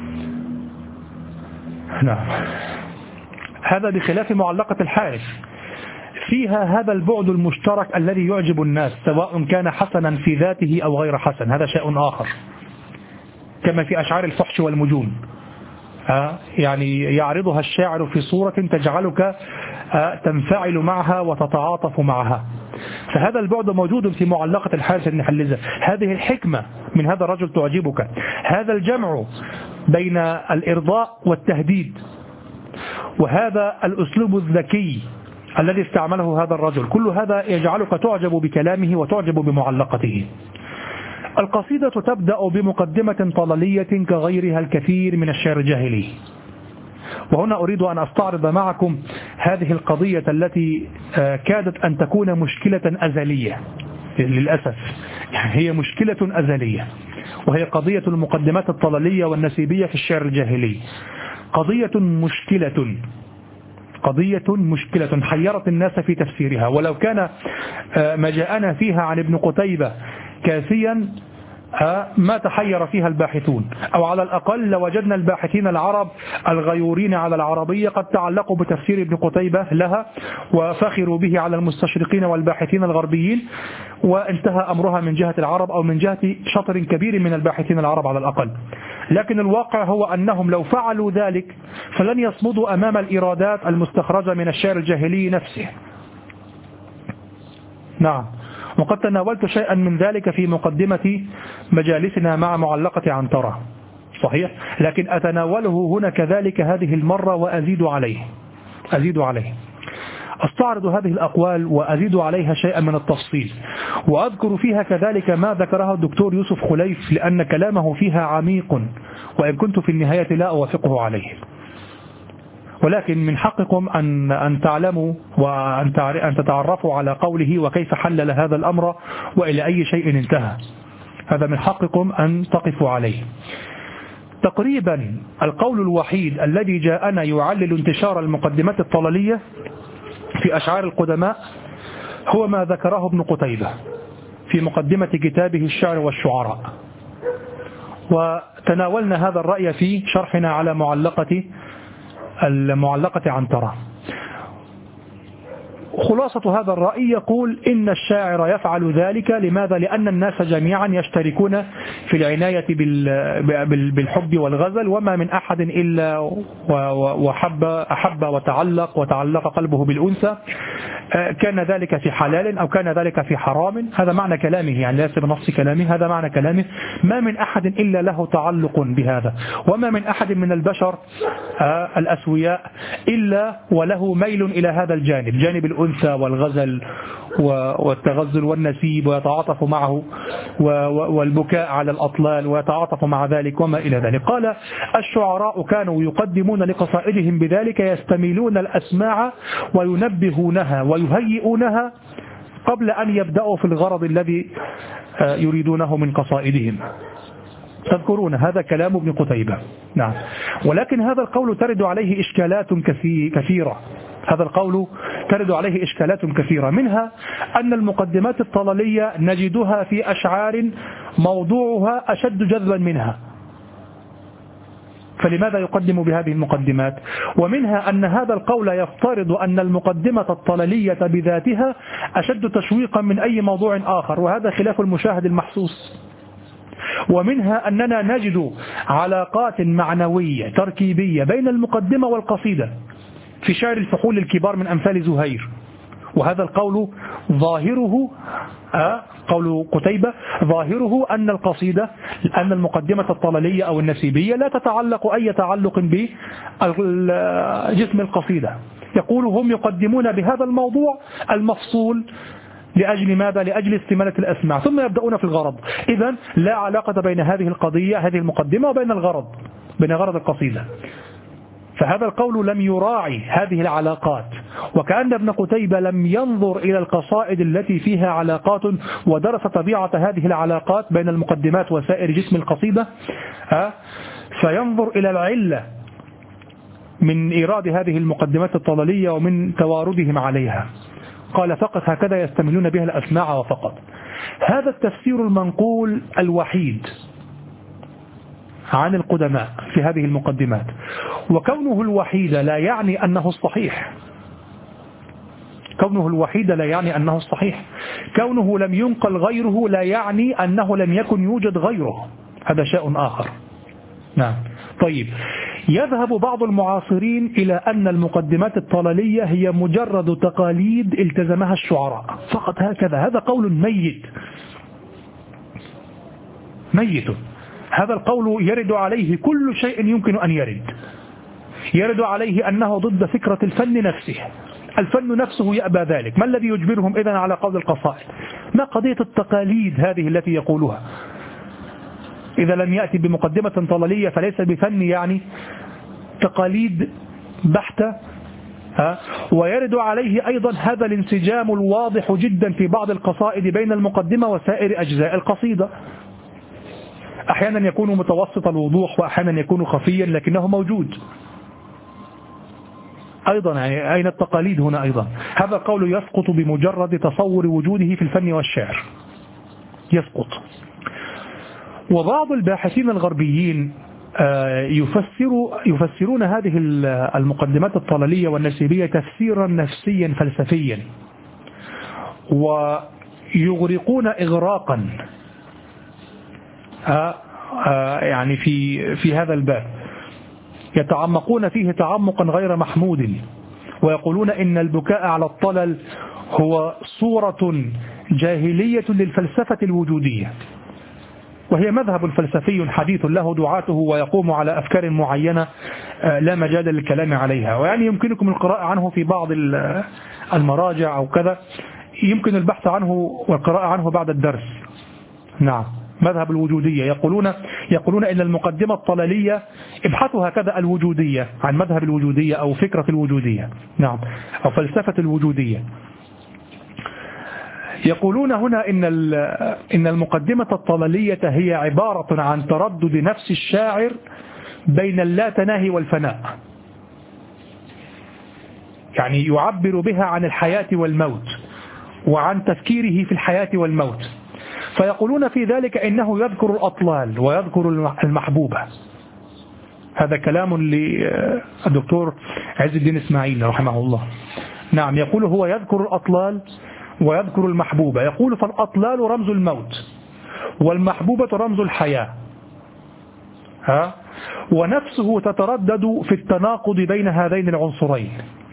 نعم. هذا بخلاف معلقة الحارث، فيها هذا البعد المشترك الذي يعجب الناس، سواء كان حسنا في ذاته أو غير حسن، هذا شيء آخر، كما في أشعار الفحش والمجون، يعني يعرضها الشاعر في صورة تجعلك تنفعل معها وتتعاطف معها. فهذا البعد موجود في معلقة الحارث بن حلزة. هذه الحكمة من هذا الرجل تعجبك، هذا الجمع بين الإرضاء والتهديد، وهذا الأسلوب الذكي الذي استعمله هذا الرجل، كل هذا يجعلك تعجب بكلامه وتعجب بمعلقته. القصيدة تبدأ بمقدمة طلالية كغيرها الكثير من الشعر الجاهلي. وهنا أريد أن أستعرض معكم هذه القضية التي كادت أن تكون مشكلة أزلية للأسف، يعني هي مشكلة أزلية، وهي قضية المقدمات الطلالية والنسيبية في الشعر الجاهلي. قضية مشكلة حيرت الناس في تفسيرها، ولو كان ما جاءنا فيها عن ابن قتيبة كافيا ما تحير فيها الباحثون، أو على الأقل لوجدنا الباحثين العرب الغيورين على العربية قد تعلقوا بتفسير ابن قتيبة لها وفخروا به على المستشرقين والباحثين الغربيين، وانتهى أمرها من جهة العرب أو من جهة شطر كبير من الباحثين العرب على الأقل. لكن الواقع هو أنهم لو فعلوا ذلك فلن يصمدوا أمام الإرادات المستخرجة من الشعر الجاهلي نفسه. نعم. وقد تناولت شيئا من ذلك في مقدمة مجالسنا مع معلقة عنترة، صحيح، لكن أتناوله هنا كذلك هذه المرة وأزيد عليه. أستعرض هذه الأقوال وأزيد عليها شيئا من التفصيل، وأذكر فيها كذلك ما ذكره الدكتور يوسف خليف، لأن كلامه فيها عميق، وإن كنت في النهاية لا أوافقه عليه. ولكن من حقكم أن تعلموا وأن تتعرفوا على قوله وكيف حلل هذا الأمر وإلى أي شيء انتهى. هذا من حقكم أن تقفوا عليه. تقريبا القول الوحيد الذي جاءنا يعلل انتشار المقدمات الطلالية في أشعار القدماء هو ما ذكره ابن قتيبة في مقدمة كتابه الشعر والشعراء، وتناولنا هذا الرأي في شرحنا على المعلقة عنترة. خلاصة هذا الرأي يقول إن الشاعر يفعل ذلك لماذا؟ لأن الناس جميعا يشتركون في العناية بالحب والغزل، وما من أحد إلا أحب وتعلق قلبه بالأنثى، كان ذلك في حلال أو كان ذلك في حرام. هذا معنى كلامه، يعني ليس بنص كلامه، هذا معنى كلامه. ما من أحد إلا له تعلق بهذا، وما من أحد من البشر الأسوياء إلا وله ميل إلى هذا الجانب، جانب الأنثى والغزل والتغزل والنسيب، ويتعاطف معه، والبكاء على الأطلال ويتعاطف مع ذلك وما إلى ذلك. قال الشعراء كانوا يقدمون لقصائدهم بذلك يستميلون الأسماع وينبهونها ويهيئونها قبل أن يبدأوا في الغرض الذي يريدونه من قصائدهم. تذكرون هذا كلام ابن قتيبة. نعم. ولكن هذا القول ترد عليه إشكالات كثيرة. منها أن المقدمات الطلالية نجدها في أشعار موضوعها أشد جذبا منها، فلماذا يقدم بهذه المقدمات؟ ومنها أن هذا القول يفترض أن المقدمة الطلالية بذاتها أشد تشويقا من أي موضوع آخر، وهذا خلاف المشاهد المحسوس. ومنها أننا نجد علاقات معنوية تركيبية بين المقدمة والقصيدة في شعر الفحول الكبار من أمثال زهير، وهذا القول ظاهره قول قتيبة ظاهره أن المقدمة الطلالية أو النسيبية لا تتعلق أي تعلق بجسم القصيدة. يقول هم يقدمون بهذا الموضوع المفصول لأجل ماذا؟ لأجل استمالة الأسماع، ثم يبدأون في الغرض. إذن لا علاقة بين هذه القضية، هذه المقدمة، وبين غرض القصيدة. فهذا القول لم يراعي هذه العلاقات، وكأن ابن قتيبة لم ينظر إلى القصائد التي فيها علاقات ودرس طبيعة هذه العلاقات بين المقدمات وسائر جسم القصيدة، فينظر إلى العلة من إيراد هذه المقدمات الطلالية ومن تواردهم عليها. قال فقط هكذا يستملون بها الأسماع وفقط. هذا التفسير المنقول الوحيد عن القدماء في هذه المقدمات، وكونه الوحيد لا يعني أنه الصحيح. كونه الوحيد لا يعني أنه الصحيح. كونه لم ينقل غيره لا يعني أنه لم يكن يوجد غيره، هذا شيء آخر. نعم. طيب، يذهب بعض المعاصرين إلى أن المقدمات الطلالية هي مجرد تقاليد التزمها الشعراء فقط هكذا. هذا قول ميت. هذا القول يرد عليه كل شيء يمكن أن يرد عليه أنه ضد فكرة الفن نفسه. الفن نفسه يأبى ذلك. ما الذي يجبرهم إذن على قول القصائد؟ ما قضية التقاليد هذه التي يقولها؟ إذا لم يأتي بمقدمة طلالية فليس بفن، يعني تقاليد بحتة. ويرد عليه أيضا هذا الانسجام الواضح جدا في بعض القصائد بين المقدمة وسائر أجزاء القصيدة. أحيانا يكون متوسط الوضوح وأحيانا يكون خفيا، لكنه موجود أيضا. يعني أين التقاليد هنا أيضا؟ هذا القول يسقط بمجرد تصور وجوده في الفن والشعر، يسقط. وبعض الباحثين الغربيين يفسرون هذه المقدمات الطلالية والنسيبية تفسيرا نفسيا فلسفيا، ويغرقون إغراقا يعني في هذا الباب، يتعمقون فيه تعمقا غير محمود، ويقولون إن البكاء على الطلل هو صورة جاهلية للفلسفة الوجودية، وهي مذهب فلسفي حديث له دعاته ويقوم على أفكار معينة لا مجال للكلام عليها. ويعني يمكنكم القراءة عنه في بعض المراجع أو كذا، يمكن البحث عنه والقراءة عنه بعد الدرس. نعم. مذهب الوجودية يقولون إن المقدمة الطلالية، ابحثوا هكذا الوجودية عن مذهب الوجودية أو فكرة الوجودية، نعم، أو فلسفة الوجودية. يقولون هنا إن المقدمة الطلالية هي عبارة عن تردد نفس الشاعر بين اللاتناهي والفناء، يعني يعبر بها عن الحياة والموت وعن تفكيره في الحياة والموت. فيقولون في ذلك إنه يذكر الأطلال ويذكر المحبوبة. هذا كلام للدكتور عز الدين إسماعيل رحمه الله. نعم، يقول هو يذكر الأطلال ويذكر المحبوبة. يقول فالأطلال رمز الموت والمحبوبة رمز الحياة، ونفسه تتردد في التناقض بين هذين العنصرين،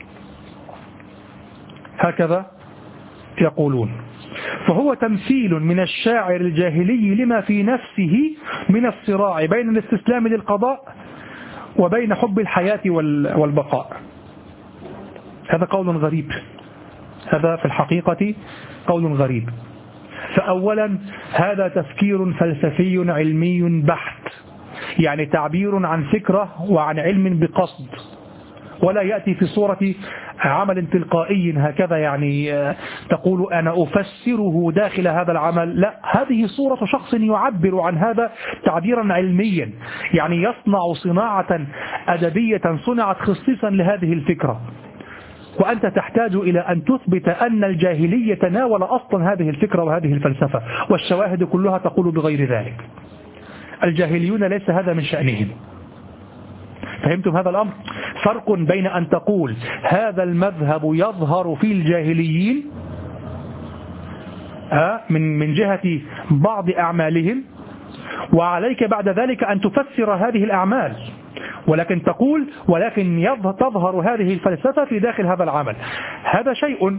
هكذا يقولون. فهو تمثيل من الشاعر الجاهلي لما في نفسه من الصراع بين الاستسلام للقضاء وبين حب الحياة والبقاء. هذا قول غريب، هذا في الحقيقة قول غريب. فأولا هذا تفكير فلسفي علمي بحت، يعني تعبير عن فكرة وعن علم بقصد، ولا يأتي في صورة عمل تلقائي هكذا، يعني تقول أنا أفسره داخل هذا العمل. لا، هذه صورة شخص يعبر عن هذا تعبيرا علميا، يعني يصنع صناعة أدبية صنعت خصيصا لهذه الفكرة. وأنت تحتاج إلى أن تثبت أن الجاهلية تناول أصلا هذه الفكرة وهذه الفلسفة، والشواهد كلها تقول بغير ذلك. الجاهليون ليس هذا من شأنهم. فهمتم هذا الأمر؟ فرق بين أن تقول هذا المذهب يظهر في الجاهليين من جهة بعض أعمالهم، وعليك بعد ذلك أن تفسر هذه الأعمال، ولكن تقول ولكن تظهر هذه الفلسفة في داخل هذا العمل. هذا شيء.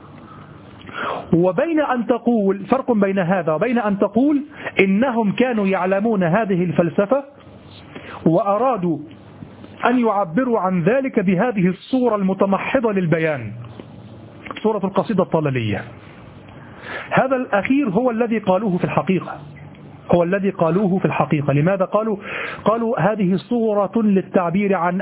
وبين أن تقول، فرق بين هذا وبين أن تقول إنهم كانوا يعلمون هذه الفلسفة وأرادوا أن يعبروا عن ذلك بهذه الصورة المتمحضة للبيان، صورة القصيدة الطلالية. هذا الأخير هو الذي قالوه في الحقيقة، هو الذي قالوه في الحقيقة. لماذا قالوا هذه صورة للتعبير عن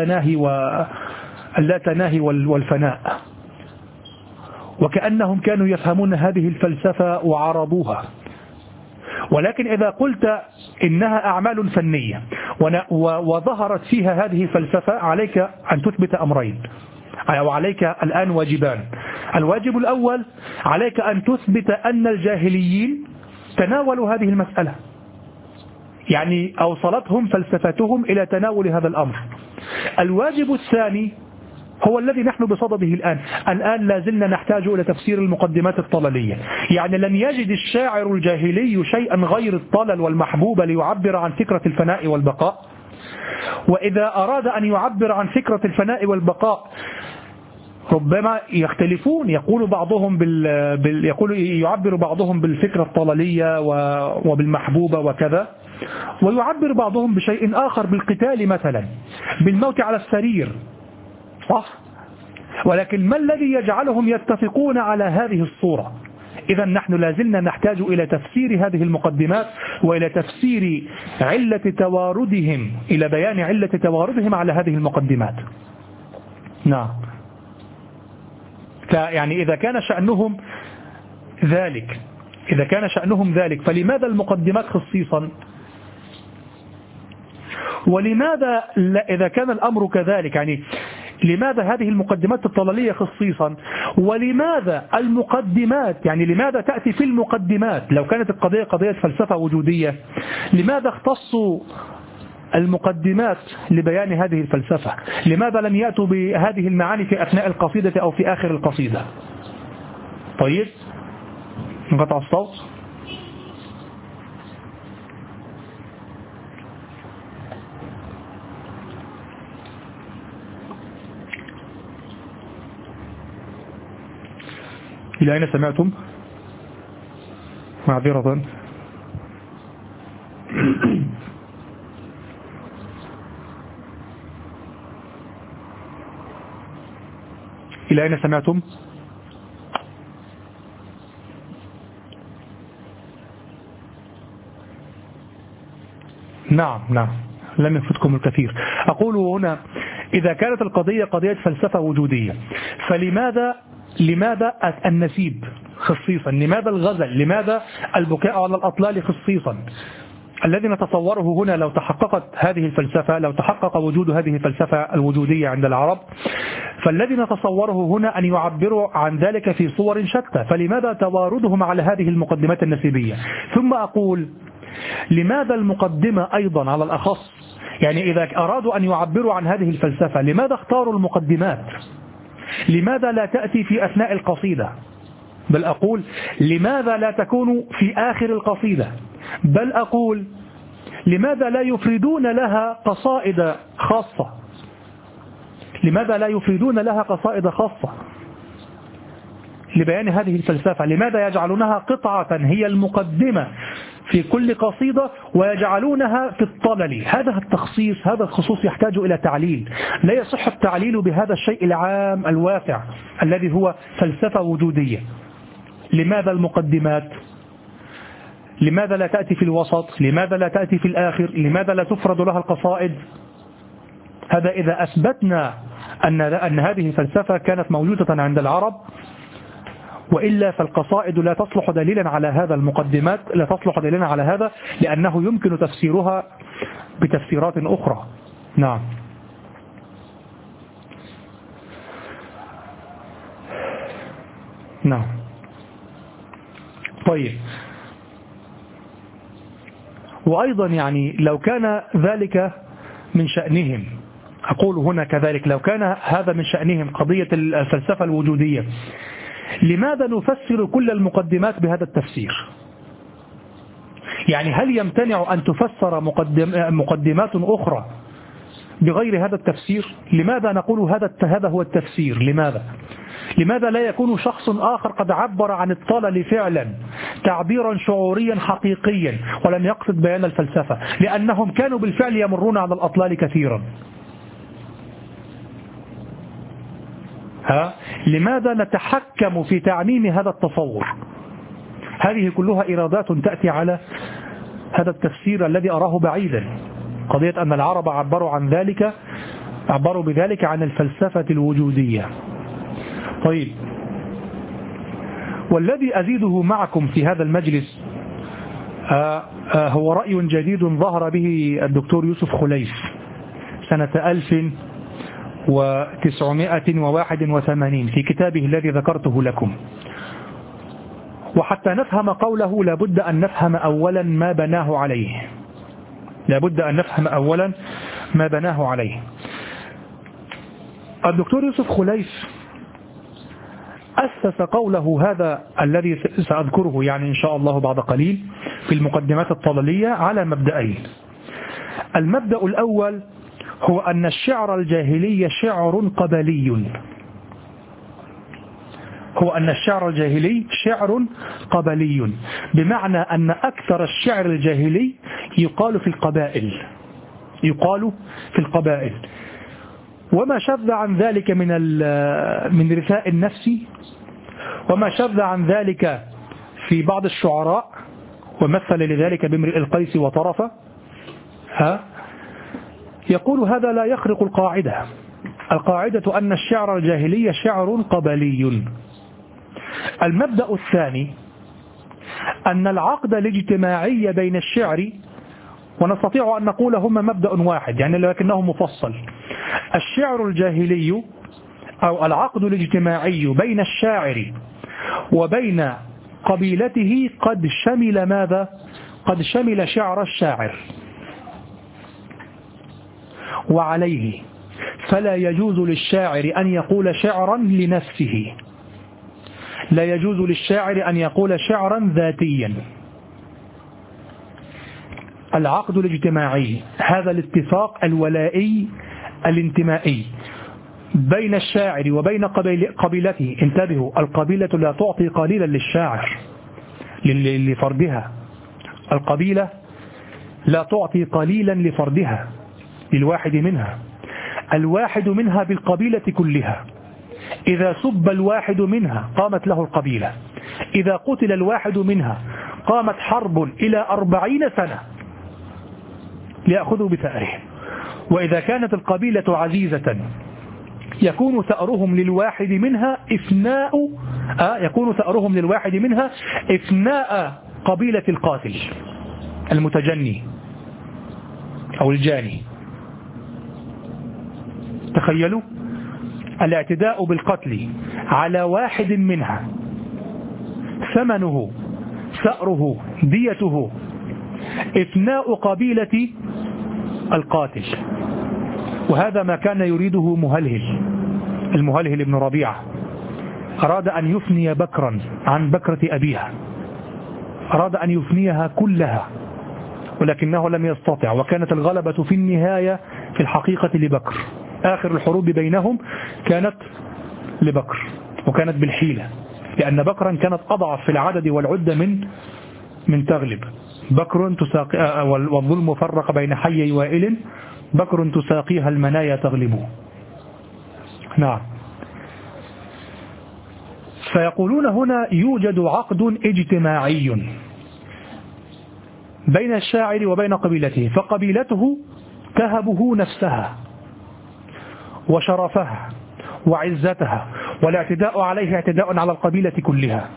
اللاتناهي والفناء، وكأنهم كانوا يفهمون هذه الفلسفة وعرضوها. ولكن إذا قلت إنها أعمال فنية وظهرت فيها هذه الفلسفة، عليك أن تثبت أمرين، أو عليك الآن واجبان. الواجب الأول عليك أن تثبت أن الجاهليين تناولوا هذه المسألة، يعني أوصلتهم فلسفتهم إلى تناول هذا الأمر. الواجب الثاني هو الذي نحن بصدده الآن لا زلنا نحتاج إلى تفسير المقدمات الطللية. يعني لم يجد الشاعر الجاهلي شيئا غير الطلل والمحبوب ليعبر عن فكرة الفناء والبقاء. وإذا أراد أن يعبر عن فكرة الفناء والبقاء ربما يختلفون، يقول بعضهم يعبر بعضهم بالفكرة الطللية وبالمحبوبة وكذا، ويعبر بعضهم بشيء آخر، بالقتال مثلا، بالموت على السرير، صح؟ ولكن ما الذي يجعلهم يتفقون على هذه الصورة؟ إذا نحن لازلنا نحتاج إلى تفسير هذه المقدمات، وإلى تفسير إلى بيان علة تواردهم على هذه المقدمات. نعم. يعني إذا كان شأنهم ذلك فلماذا المقدمات خصيصا؟ ولماذا إذا كان الأمر كذلك، يعني لماذا هذه المقدمات الطللية خصيصا؟ ولماذا المقدمات، يعني لماذا تأتي في المقدمات لو كانت القضية قضية فلسفة وجودية؟ لماذا اختصوا المقدمات لبيان هذه الفلسفة؟ لماذا لم يأتوا بهذه المعاني في أثناء القصيدة أو في آخر القصيدة؟ طيب، انقطع الصوت. إلى أين سمعتم؟ معذرة. إلى أين سمعتم؟ نعم، لم يفوتكم الكثير. أقول هنا إذا كانت القضية قضية فلسفة وجودية، فلماذا النسيب خصيصا؟ لماذا الغزل؟ لماذا البكاء على الأطلال خصيصا؟ الذي نتصوره هنا لو تحققت هذه الفلسفة، لو تحقق وجود هذه الفلسفة الوجودية عند العرب، فالذي نتصوره هنا أن يعبروا عن ذلك في صور شتى. فلماذا تواردهم على هذه المقدمات النسيبية؟ ثم أقول لماذا المقدمة أيضا على الأخص؟ يعني إذا أرادوا أن يعبروا عن هذه الفلسفة لماذا اختاروا المقدمات؟ لماذا لا تأتي في أثناء القصيدة؟ بل أقول لماذا لا تكون في آخر القصيدة؟ بل أقول لماذا لا يفردون لها قصائد خاصة؟ لماذا لا يفردون لها قصائد خاصة لبيان هذه الفلسفة؟ لماذا يجعلونها قطعة هي المقدمة في كل قصيدة ويجعلونها في الطلل؟ هذا التخصيص، هذا الخصوص يحتاج إلى تعليل. لا يصح التعليل بهذا الشيء العام الواسع الذي هو فلسفة وجودية. لماذا المقدمات؟ لماذا لا تأتي في الوسط؟ لماذا لا تأتي في الآخر؟ لماذا لا تفرد لها القصائد؟ هذا إذا أثبتنا أن هذه الفلسفة كانت موجودة عند العرب، وإلا فالقصائد لا تصلح دليلا على هذا، المقدمات لا تصلح دليلا على هذا، لأنه يمكن تفسيرها بتفسيرات أخرى. نعم. طيب، وأيضا يعني لو كان ذلك من شأنهم، أقول هنا كذلك، لو كان هذا من شأنهم قضية الفلسفة الوجودية، لماذا نفسر كل المقدمات بهذا التفسير؟ يعني هل يمتنع أن تفسر مقدمات أخرى بغير هذا التفسير؟ لماذا نقول هذا هو التفسير؟ لماذا لا يكون شخص آخر قد عبر عن الطلل فعلا تعبيرا شعوريا حقيقيا ولم يقصد بيان الفلسفة؟ لأنهم كانوا بالفعل يمرون على الأطلال كثيرا. لماذا نتحكم في تعميم هذا التصور؟ هذه كلها إرادات تأتي على هذا التفسير الذي أراه بعيدا، قضية أن العرب عبروا بذلك عن الفلسفة الوجودية. طيب، والذي أزيده معكم في هذا المجلس هو رأي جديد ظهر به الدكتور يوسف خليف سنة 1981 في كتابه الذي ذكرته لكم. وحتى نفهم قوله لابد أن نفهم أولا ما بناه عليه. الدكتور يوسف خليف أسس قوله هذا الذي سأذكره يعني إن شاء الله بعد قليل في المقدمات الطلالية على مبدأين. المبدأ الأول هو أن الشعر الجاهلي شعر قبلي، بمعنى أن أكثر الشعر الجاهلي يقال في القبائل، وما شذ عن ذلك من رثاء النفس، وما شذ عن ذلك في بعض الشعراء، ومثل لذلك بامرئ القيس وطرفه، يقول هذا لا يخرق القاعدة أن الشعر الجاهلي شعر قبلي. المبدأ الثاني أن العقد الاجتماعي بين الشعر، ونستطيع أن نقول هما مبدأ واحد يعني لكنه مفصل. الشعر الجاهلي أو العقد الاجتماعي بين الشاعر وبين قبيلته قد شمل ماذا؟ قد شمل شعر الشاعر، وعليه فلا يجوز للشاعر أن يقول شعرا لنفسه، لا يجوز للشاعر أن يقول شعرا ذاتيا. العقد الاجتماعي، هذا الاتفاق الولائي الانتمائي بين الشاعر وبين قبيلته. انتبهوا، القبيلة لا تعطي قليلا للشاعر لفردها، القبيلة لا تعطي قليلا لفردها للواحد منها، الواحد منها بالقبيلة كلها. إذا سب الواحد منها قامت له القبيلة، إذا قتل الواحد منها قامت حرب إلى 40 سنة ليأخذوا بثأره. وإذا كانت القبيلة عزيزة يكون ثأرهم للواحد منها إفناء قبيلة القاتل المتجني أو الجاني. تخيلوا الاعتداء بالقتل على واحد منها، ثمنه ثأره ديته إفناء قبيلة القاتل. وهذا ما كان يريده المهلهل ابن ربيعة، أراد أن يفني بكرا عن بكرة أبيها، أراد أن يفنيها كلها، ولكنه لم يستطع، وكانت الغلبة في النهاية في الحقيقة لبكر. آخر الحروب بينهم كانت لبكر، وكانت بالحيلة، لأن بكرا كانت أضعف في العدد والعدة من تغلب. بكر تساقي، والظلم فرق بين حي وائل، بكر تساقيها المنايا تغلبه. نعم. فيقولون هنا يوجد عقد اجتماعي بين الشاعر وبين قبيلته، فقبيلته تهبه نفسها وشرفها وعزتها، والاعتداء عليه اعتداء على القبيلة كلها،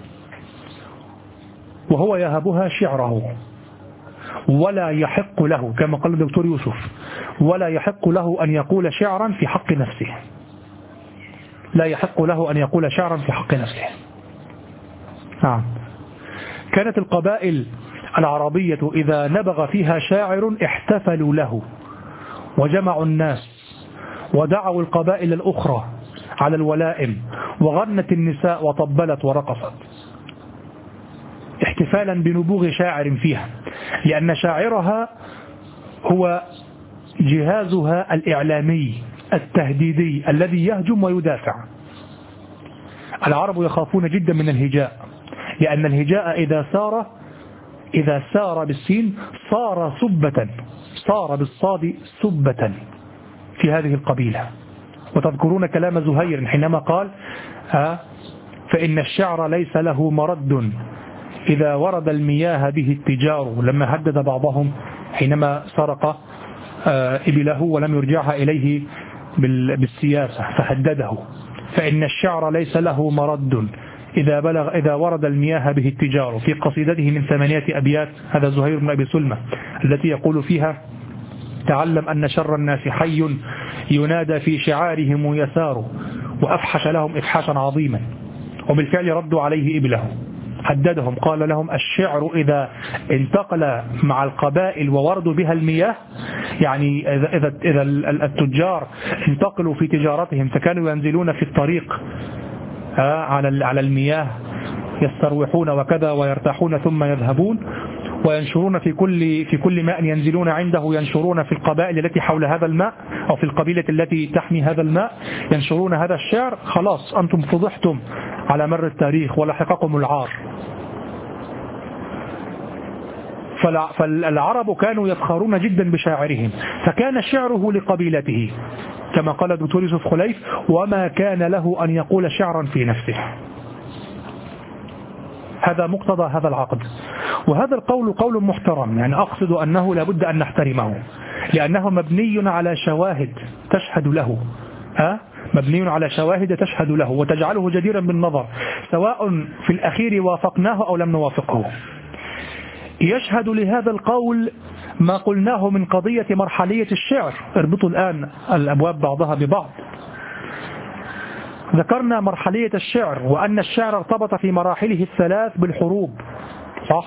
وهو يهبها شعره، ولا يحق له كما قال الدكتور يوسف، ولا يحق له أن يقول شعرا في حق نفسه، لا يحق له أن يقول شعرا في حق نفسه. نعم. كانت القبائل العربية إذا نبغ فيها شاعر احتفلوا له وجمعوا الناس ودعوا القبائل الأخرى على الولائم، وغنت النساء وطبلت ورقصت احتفالا بنبوغ شاعر فيها، لأن شاعرها هو جهازها الإعلامي التهديدي الذي يهجم ويدافع. العرب يخافون جدا من الهجاء، لأن الهجاء إذا سار بالسين صار سبة، صار بالصاد سبة في هذه القبيلة. وتذكرون كلام زهير حينما قال فإن الشعر ليس له مرد إذا ورد المياه به التجار، لما هدد بعضهم حينما سرق إبله ولم يرجعها إليه بالسياسة فهدده، فإن الشعر ليس له مرد إذا ورد المياه به التجار، في قصيدته من 8 أبيات، هذا زهير بن أبي سلمة، التي يقول فيها: تعلم أن شر الناس حي ينادى في شعارهم يسار، وأفحش لهم إفحاشا عظيما. وبالفعل ردوا عليه إبله، هددهم، قال لهم: الشعر إذا انتقل مع القبائل ووردوا بها المياه، يعني إذا التجار انتقلوا في تجارتهم فكانوا ينزلون في الطريق على المياه يستروحون وكذا ويرتاحون ثم يذهبون، وينشرون في كل ماء ينزلون عنده، ينشرون في القبائل التي حول هذا الماء أو في القبيلة التي تحمي هذا الماء، ينشرون هذا الشعر، خلاص أنتم فضحتم على مر التاريخ ولحقكم العار. فالعرب كانوا يفخرون جدا بشاعرهم، فكان شعره لقبيلته كما قال الدكتور يوسف خليف: وما كان له أن يقول شعرا في نفسه. هذا مقتضى هذا العقد. وهذا القول قول محترم، يعني أقصد أنه لابد أن نحترمه، لأنه مبني على شواهد تشهد له، مبني على شواهد تشهد له وتجعله جديرا بالنظر، سواء في الأخير وافقناه أو لم نوافقه. يشهد لهذا القول ما قلناه من قضية مرحلية الشعر. اربطوا الآن الأبواب بعضها ببعض. ذكرنا مرحلية الشعر وأن الشعر ارتبط في مراحله الثلاث بالحروب، صح؟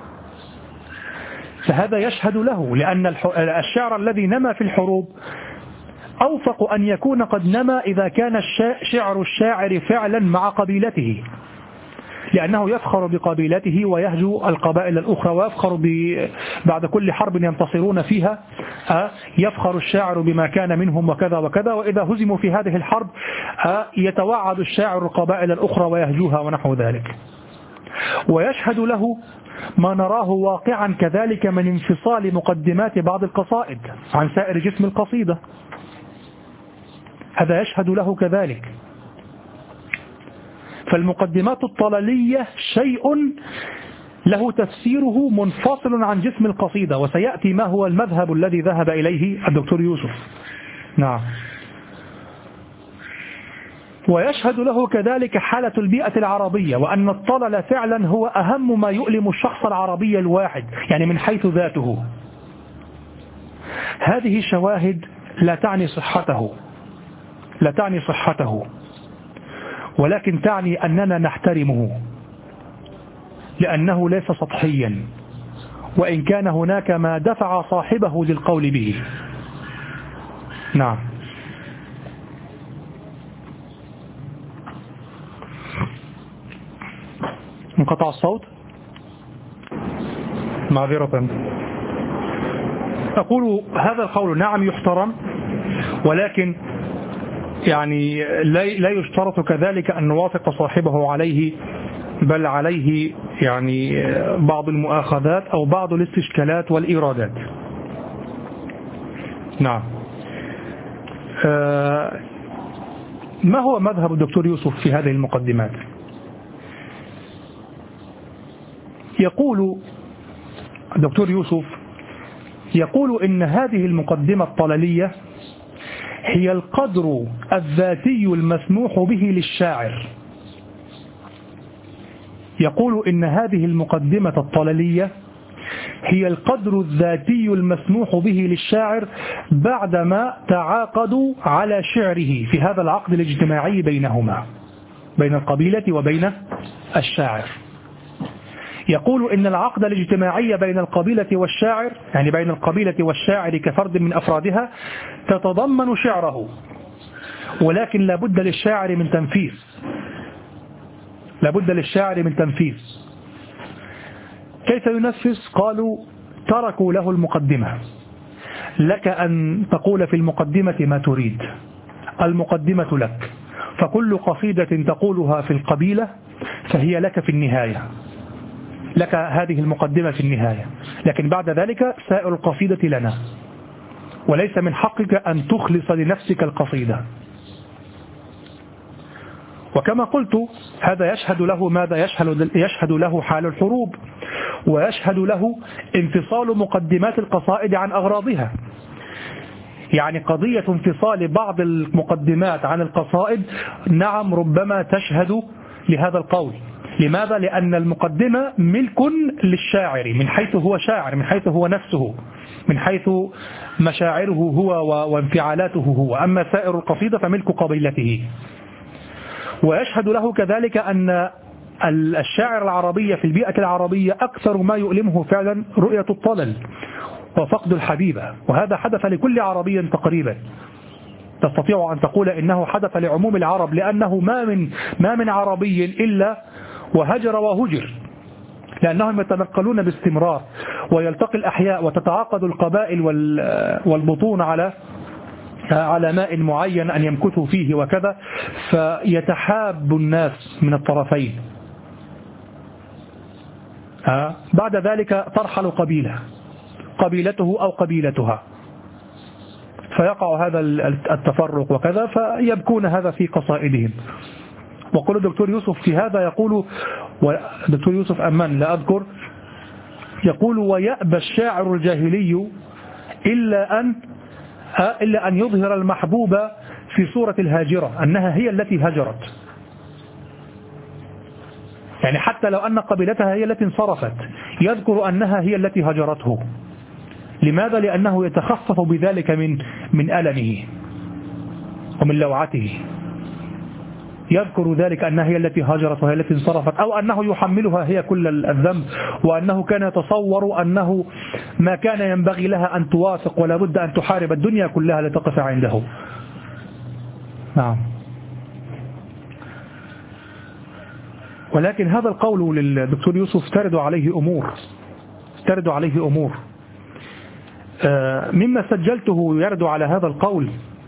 فهذا يشهد له، لأن الشعر الذي نمى في الحروب أوفق أن يكون قد نمى إذا كان شعر الشاعر فعلا مع قبيلته، لأنه يفخر بقبيلته ويهجو القبائل الأخرى، ويفخر بعد كل حرب ينتصرون فيها يفخر الشاعر بما كان منهم وكذا وكذا، وإذا هزموا في هذه الحرب يتوعد الشاعر القبائل الأخرى ويهجوها ونحو ذلك. ويشهد له ما نراه واقعا كذلك من انفصال مقدمات بعض القصائد عن سائر جسم القصيدة، هذا يشهد له كذلك. فالمقدمات الطلالية شيء له تفسيره منفصل عن جسم القصيدة، وسيأتي ما هو المذهب الذي ذهب إليه الدكتور يوسف. نعم. ويشهد له كذلك حالة البيئة العربية، وأن الطلل فعلا هو أهم ما يؤلم الشخص العربي الواحد، يعني من حيث ذاته. هذه شواهد لا تعني صحته، ولكن تعني أننا نحترمه، لأنه ليس سطحيا، وإن كان هناك ما دفع صاحبه للقول به. نعم. انقطع الصوت، معذرة. أقول هذا القول نعم يحترم، ولكن يعني لا يشترط كذلك أن نوافق صاحبه عليه، بل عليه يعني بعض المؤاخذات أو بعض الاستشكالات والإيرادات. نعم. ما هو مذهب الدكتور يوسف في هذه المقدمات؟ يقول الدكتور يوسف إن هذه المقدمة الطلالية هي القدر الذاتي المسموح به للشاعر. يقول إن هذه المقدمة الطلالية هي القدر الذاتي المسموح به للشاعر بعدما تعاقدوا على شعره في هذا العقد الاجتماعي بينهما، بين القبيلة وبين الشاعر. يقول إن العقد الاجتماعي بين القبيلة والشاعر، يعني بين القبيلة والشاعر كفرد من أفرادها، تتضمن شعره، ولكن لابد للشاعر من تنفيذ. كيف ينفذ؟ قالوا تركوا له المقدمة، لك أن تقول في المقدمة ما تريد، المقدمة لك، فكل قصيدة تقولها في القبيلة فهي لك في النهاية، لك هذه المقدمة في النهاية، لكن بعد ذلك سائر القصيدة لنا، وليس من حقك أن تخلص لنفسك القصيدة. وكما قلت هذا يشهد له ماذا؟ يشهد له حال الحروب، ويشهد له انفصال مقدمات القصائد عن أغراضها. يعني قضية انفصال بعض المقدمات عن القصائد نعم ربما تشهد لهذا القول. لماذا؟ لأن المقدمة ملك للشاعر من حيث هو شاعر، من حيث هو نفسه، من حيث مشاعره هو وانفعالاته هو، أما سائر القصيدة فملك قبيلته. ويشهد له كذلك أن الشاعر العربي في البيئة العربية أكثر ما يؤلمه فعلا رؤية الطلل وفقد الحبيبة، وهذا حدث لكل عربي تقريبا. تستطيع أن تقول إنه حدث لعموم العرب، لأنه ما من عربي إلا وهجر وهجر، لأنهم يتنقلون باستمرار، ويلتقي الأحياء وتتعاقد القبائل والبطون على ماء معين أن يمكثوا فيه وكذا، فيتحاب الناس من الطرفين. بعد ذلك ترحل قبيلته أو قبيلتها، فيقع هذا التفرق وكذا، فيبكون هذا في قصائدهم. وقال الدكتور يوسف في هذا يقول، دكتور يوسف أمان لا أذكر، يقول: ويأبى الشاعر الجاهلي إلا أن يظهر المحبوب في صورة الهاجرة أنها هي التي هجرت. يعني حتى لو أن قبيلتها هي التي انصرفت يذكر أنها هي التي هجرته. لماذا؟ لأنه يتخفف بذلك من ألمه ومن لوعته، يذكر ذلك أنها هي التي هجرت وهي التي انصرفت، أو أنه يحملها هي كل الذنب، وأنه كان يتصور أنه ما كان ينبغي لها أن توافق ولا بد أن تحارب الدنيا كلها لتقف عنده. نعم. ولكن هذا القول للدكتور يوسف ترد عليه أمور مما سجلته يرد على هذا القول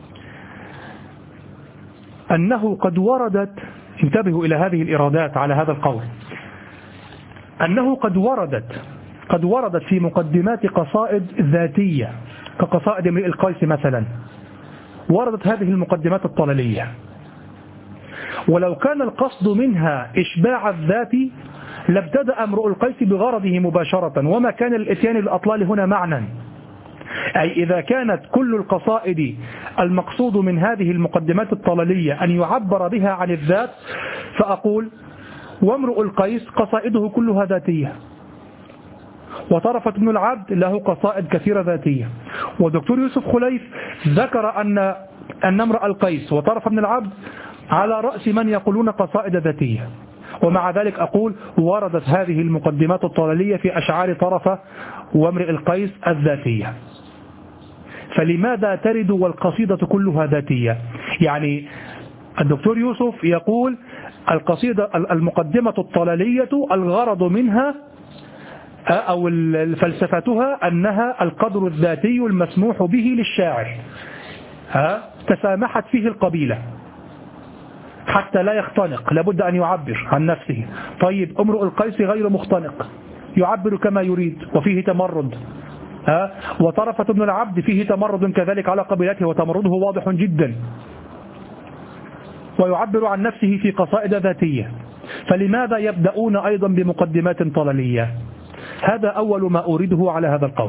أنه قد وردت، انتبهوا إلى هذه الإرادات على هذا القول، أنه قد وردت في مقدمات قصائد ذاتية كقصائد امرئ القيس مثلا، وردت هذه المقدمات الطللية، ولو كان القصد منها إشباع الذات لابتدأ امرؤ القيس بغرضه مباشرة، وما كان الاتيان للأطلال هنا معنى. أي إذا كانت كل القصائد المقصود من هذه المقدمات الطللية أن يعبر بها عن الذات، فأقول: وامرؤ القيس قصائده كلها ذاتية، وطرفة بن العبد له قصائد كثيرة ذاتية، ودكتور يوسف خليف ذكر أن امرؤ القيس وطرفة بن العبد على رأس من يقولون قصائد ذاتية، ومع ذلك أقول وردت هذه المقدمات الطللية في أشعار طرفة وامرئ القيس الذاتية. فلماذا ترد والقصيدة كلها ذاتية؟ يعني الدكتور يوسف يقول القصيدة المقدمة الطللية الغرض منها أو فلسفتها أنها القدر الذاتي المسموح به للشاعر، تسامحت فيه القبيلة حتى لا يختنق، لابد أن يعبر عن نفسه. طيب امرؤ القيس غير مختنق، يعبر كما يريد وفيه تمرد، وطرفة بن العبد فيه تمرد كذلك على قبيلته وتمرده واضح جدا، ويعبر عن نفسه في قصائد ذاتية، فلماذا يبدأون أيضا بمقدمات طللية؟ هذا أول ما أريده على هذا القول.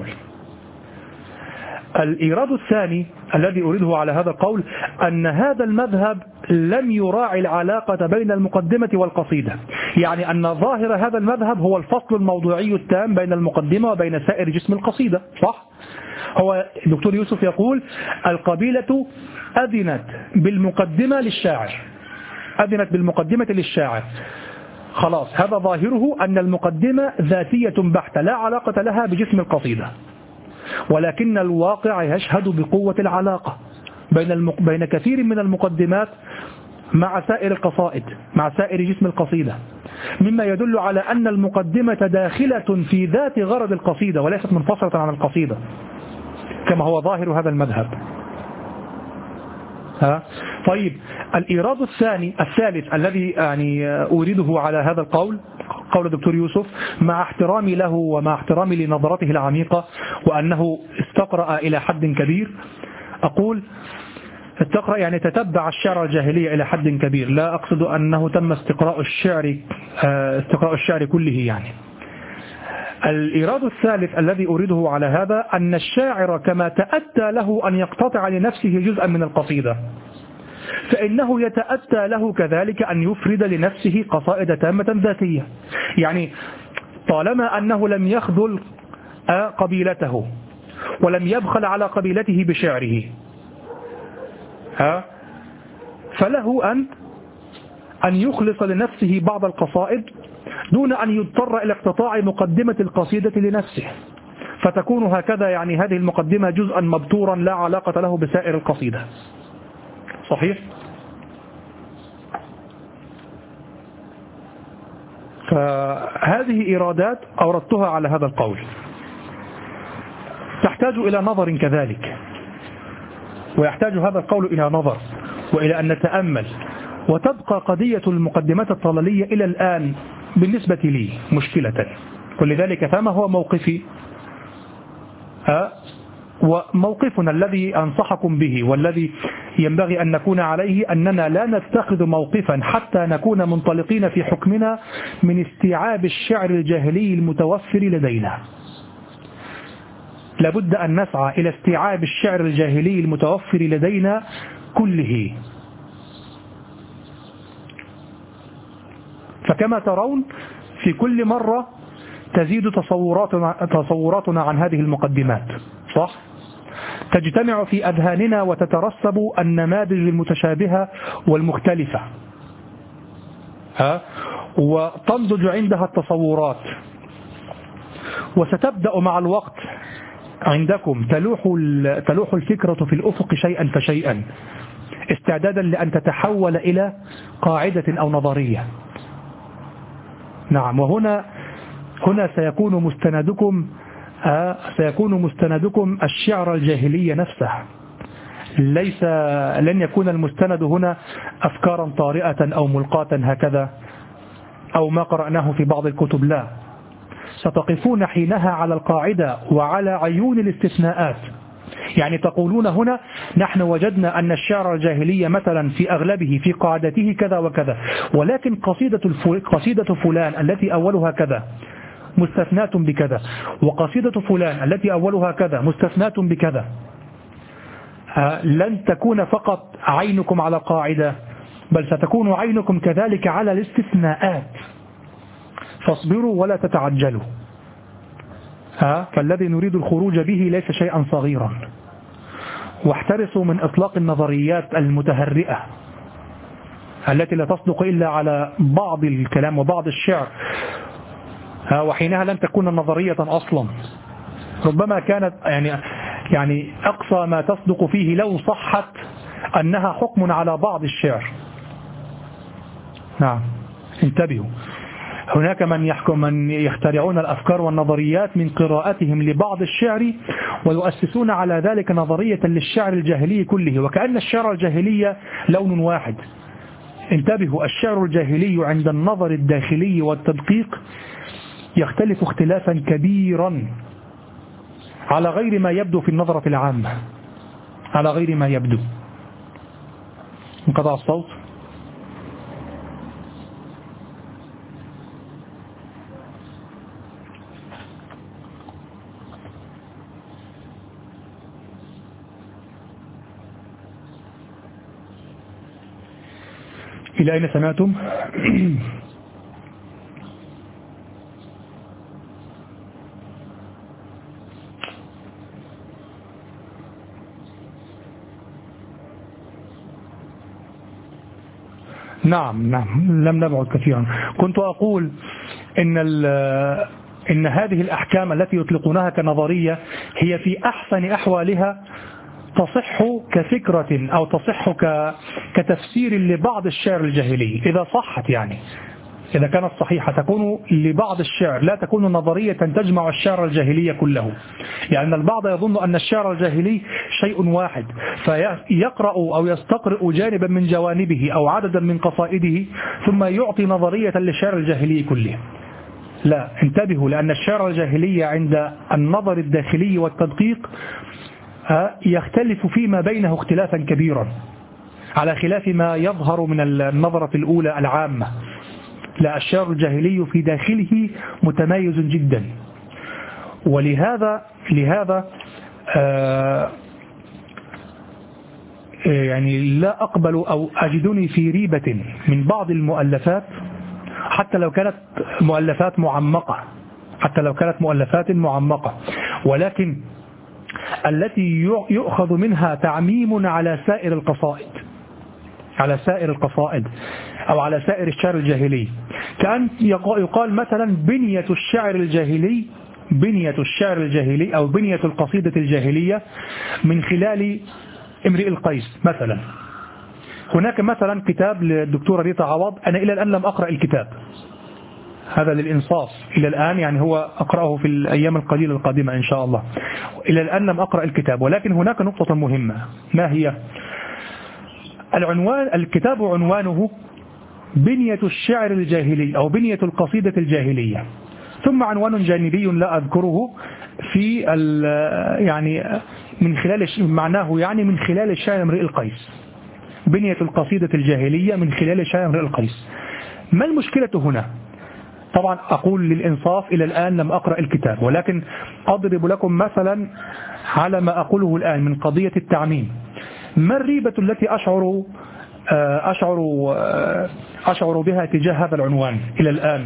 الإيراد الثاني الذي أريده على هذا القول أن هذا المذهب لم يراعي العلاقة بين المقدمة والقصيدة، يعني أن ظاهر هذا المذهب هو الفصل الموضوعي التام بين المقدمة وبين سائر جسم القصيدة، صح؟ هو دكتور يوسف يقول القبيلة أذنت بالمقدمة للشاعر، خلاص هذا ظاهره أن المقدمة ذاتية بحتة لا علاقة لها بجسم القصيدة، ولكن الواقع يشهد بقوة العلاقة بين كثير من المقدمات مع سائر القصائد، مع سائر جسم القصيدة، مما يدل على أن المقدمة داخلة في ذات غرض القصيدة وليست منفصلة عن القصيدة كما هو ظاهر هذا المذهب. طيب الإيراد الثالث الذي يعني أريده على هذا القول، قول الدكتور يوسف، مع احترامي له ومع احترامي لنظرته العميقة وأنه استقرأ إلى حد كبير، أقول تقرأ يعني تتبع الشعر الجاهلية إلى حد كبير، لا أقصد أنه تم استقراء الشعر كله يعني. الإيراد الثالث الذي أريده على هذا أن الشاعر كما تأتى له أن يقتطع لنفسه جزءا من القصيدة، فإنه يتأتى له كذلك أن يفرد لنفسه قصائد تامة ذاتية. يعني طالما أنه لم يخذل قبيلته ولم يبخل على قبيلته بشعره، فله أن يخلص لنفسه بعض القصائد دون أن يضطر إلى اقتطاع مقدمة القصيدة لنفسه، فتكون هكذا يعني هذه المقدمة جزءا مبتورا لا علاقة له بسائر القصيدة. صحيح؟ فهذه إيرادات أوردتها على هذا القول، تحتاج إلى نظر كذلك، ويحتاج هذا القول إلى نظر وإلى أن نتأمل. وتبقى قضية المقدمات الطلالية إلى الآن بالنسبة لي مشكلة، ولذلك فما هو موقفي وموقفنا الذي أنصحكم به والذي ينبغي أن نكون عليه، أننا لا نتخذ موقفا حتى نكون منطلقين في حكمنا من استيعاب الشعر الجاهلي المتوفر لدينا. لابد أن نسعى إلى استيعاب الشعر الجاهلي المتوفر لدينا كله. فكما ترون في كل مرة تزيد تصوراتنا عن هذه المقدمات، صح؟ تجتمع في أذهاننا وتترسب النماذج المتشابهة والمختلفة، وتنضج عندها التصورات، وستبدأ مع الوقت عندكم تلوح الفكرة في الأفق شيئا فشيئا، استعدادا لأن تتحول إلى قاعدة أو نظرية. نعم، وهنا سيكون مستندكم الشعر الجاهلية نفسه، لن يكون المستند هنا أفكارا طارئة أو ملقاة هكذا أو ما قرأناه في بعض الكتب، لا، ستقفون حينها على القاعدة وعلى عيون الاستثناءات. يعني تقولون هنا نحن وجدنا أن الشعر الجاهلية مثلا في أغلبه في قاعدته كذا وكذا، ولكن قصيدة فلان التي أولها كذا مستثنات بكذا، وقصيدة فلان التي أولها كذا مستثنات بكذا. لن تكون فقط عينكم على قاعدة، بل ستكون عينكم كذلك على الاستثناءات. فاصبروا ولا تتعجلوا، فالذي نريد الخروج به ليس شيئا صغيرا. واحترصوا من إطلاق النظريات المتهرئة التي لا تصدق إلا على بعض الكلام وبعض الشعر، وحينها لن تكون نظرية أصلا، ربما كانت يعني أقصى ما تصدق فيه لو صحت أنها حكم على بعض الشعر. نعم، انتبهوا، هناك من يخترعون الأفكار والنظريات من قراءتهم لبعض الشعر ويؤسسون على ذلك نظرية للشعر الجاهلي كله، وكأن الشعر الجاهلي لون واحد. انتبهوا، الشعر الجاهلي عند النظر الداخلي والتدقيق يختلف اختلافا كبيرا على غير ما يبدو في النظرة العامة، على غير ما يبدو. انقطع الصوت. إلى أين سمعتم؟ نعم، لم نبعد كثيرا. كنت أقول إن هذه الأحكام التي يطلقونها كنظرية هي في أحسن أحوالها تصح كفكرة أو تصح كتفسير لبعض الشعر الجاهلي، إذا صحت، يعني إذا كانت صحيحة تكون لبعض الشعر، لا تكون نظرية تجمع الشعر الجاهلي كله. يعني البعض يظن أن الشعر الجاهلي شيء واحد، فيقرأ أو يستقرئ جانبا من جوانبه أو عددا من قصائده ثم يعطي نظرية للشعر الجاهلي كله. لا، انتبهوا، لأن الشعر الجاهلي عند النظر الداخلي والتدقيق يختلف فيما بينه اختلافا كبيرا على خلاف ما يظهر من النظرة الأولى العامة. لا، الشعر الجاهلي في داخله متميز جدا. ولهذا يعني لا أقبل أو أجدني في ريبة من بعض المؤلفات حتى لو كانت مؤلفات معمقة، ولكن التي يؤخذ منها تعميم على سائر القصائد أو على سائر الشعر الجاهلي. كأن يقال مثلا بنية الشعر الجاهلي أو بنية القصيدة الجاهلية من خلال امرئ القيس مثلا. هناك مثلا كتاب للدكتورة ريتا عوض، أنا إلى الآن لم أقرأ الكتاب هذا للإنصاف، إلى الآن يعني هو أقرأه في الأيام القليلة القادمة إن شاء الله. إلى الآن لم أقرأ الكتاب، ولكن هناك نقطة مهمة. ما هي؟ الكتاب عنوانه بنية الشعر الجاهلي أو بنية القصيدة الجاهلية، ثم عنوان جانبي لا أذكره في يعني من خلال معناه يعني من خلال الشاعر امرئ القيس، بنية القصيدة الجاهلية من خلال الشاعر امرئ القيس. ما المشكلة هنا؟ طبعا أقول للإنصاف إلى الآن لم أقرأ الكتاب، ولكن أضرب لكم مثلا على ما أقوله الآن من قضية التعميم. ما الريبة التي أشعر بها تجاه هذا العنوان إلى الآن؟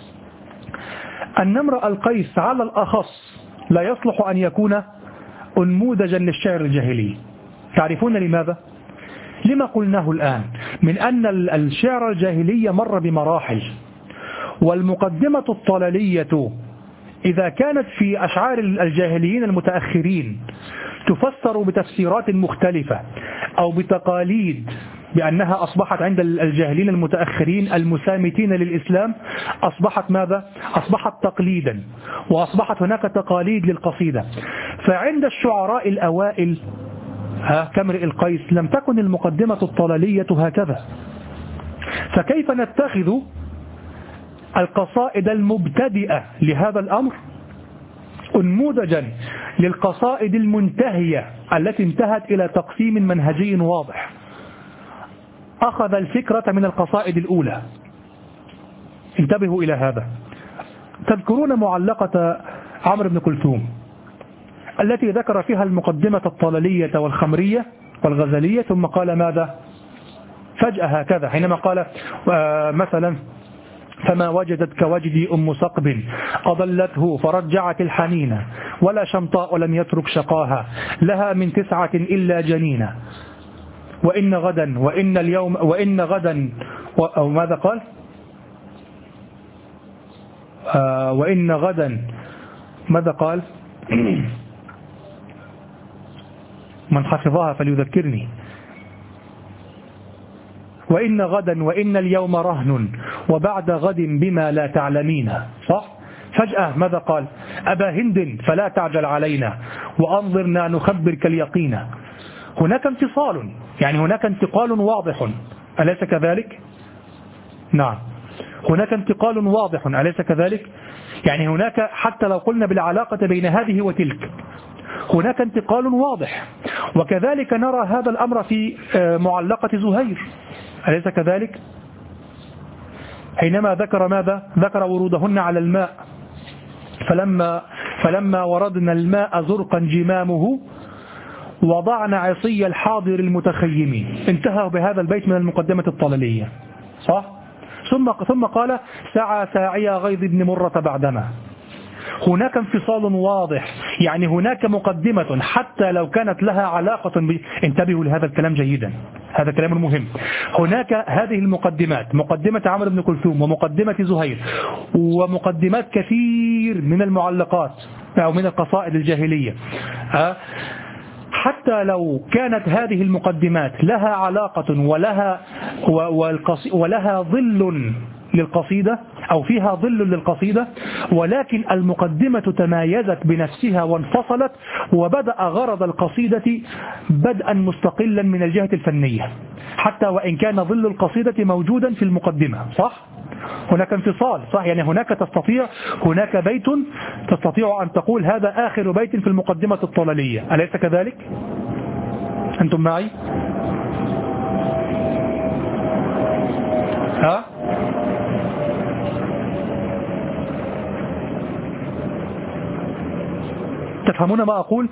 أن امرئ القيس على الأخص لا يصلح أن يكون أنموذجا للشعر الجاهلي. تعرفون لماذا؟ لما قلناه الآن من أن الشعر الجاهلي مر بمراحل، والمقدمة الطلالية إذا كانت في أشعار الجاهليين المتأخرين تفسر بتفسيرات مختلفة أو بتقاليد بأنها أصبحت عند الجاهلين المتأخرين المسامتين للإسلام أصبحت ماذا؟ أصبحت تقليدا، وأصبحت هناك تقاليد للقصيدة. فعند الشعراء الأوائل كامرئ القيس لم تكن المقدمة الطلالية هكذا. فكيف نتخذ القصائد المبتدئة لهذا الأمر أنموذجا للقصائد المنتهية التي انتهت إلى تقسيم منهجي واضح؟ أخذ الفكرة من القصائد الأولى. انتبهوا إلى هذا. تذكرون معلقة عمرو بن كلثوم التي ذكر فيها المقدمة الطلالية والخمرية والغزلية، ثم قال ماذا؟ فجأة هكذا حينما قال مثلا فما وجدت كوجدي أم صقب أضلته فرجعت الحنين ولا شمطاء لم يترك شقاها لها من 9 إلا جنينة وإن غدا وإن اليوم وإن غدا أو ماذا قال؟ وإن غدا ماذا قال؟ من حفظها فليذكرني. وإن غدا وإن اليوم رهن وبعد غد بما لا تعلمين. صح؟ فجأة ماذا قال؟ أبا هند فلا تعجل علينا وأنظرنا نخبرك اليقين. هناك انفصال، يعني هناك انتقال واضح، أليس كذلك؟ نعم، هناك انتقال واضح، أليس كذلك؟ يعني هناك حتى لو قلنا بالعلاقة بين هذه وتلك هناك انتقال واضح. وكذلك نرى هذا الأمر في معلقة زهير، أليس كذلك؟ حينما ذكر ماذا؟ ذكر ورودهن على الماء فلما وردنا الماء زرقا جمامه وضعنا عصي الحاضر المتخيم. انتهى بهذا البيت من المقدمة الطلالية. صح؟ ثم قال سعى ساعي غيظ بن مرة بعدما. هناك انفصال واضح، يعني هناك مقدمة حتى لو كانت لها علاقة انتبهوا لهذا الكلام جيدا، هذا كلام مهم. هناك هذه المقدمات، مقدمة عمرو بن كلثوم ومقدمة زهير ومقدمات كثير من المعلقات أو من القصائد الجاهلية. حتى لو كانت هذه المقدمات لها علاقة ولها ظل للقصيدة أو فيها ظل للقصيدة، ولكن المقدمة تمايزت بنفسها وانفصلت وبدأ غرض القصيدة بدءا مستقلا من الجهة الفنية، حتى وإن كان ظل القصيدة موجودا في المقدمة. صح؟ هناك انفصال صح، يعني هناك بيت تستطيع أن تقول هذا آخر بيت في المقدمة الطلالية، أليس كذلك؟ أنتم معي؟ ها؟ تفهمون ما أقول؟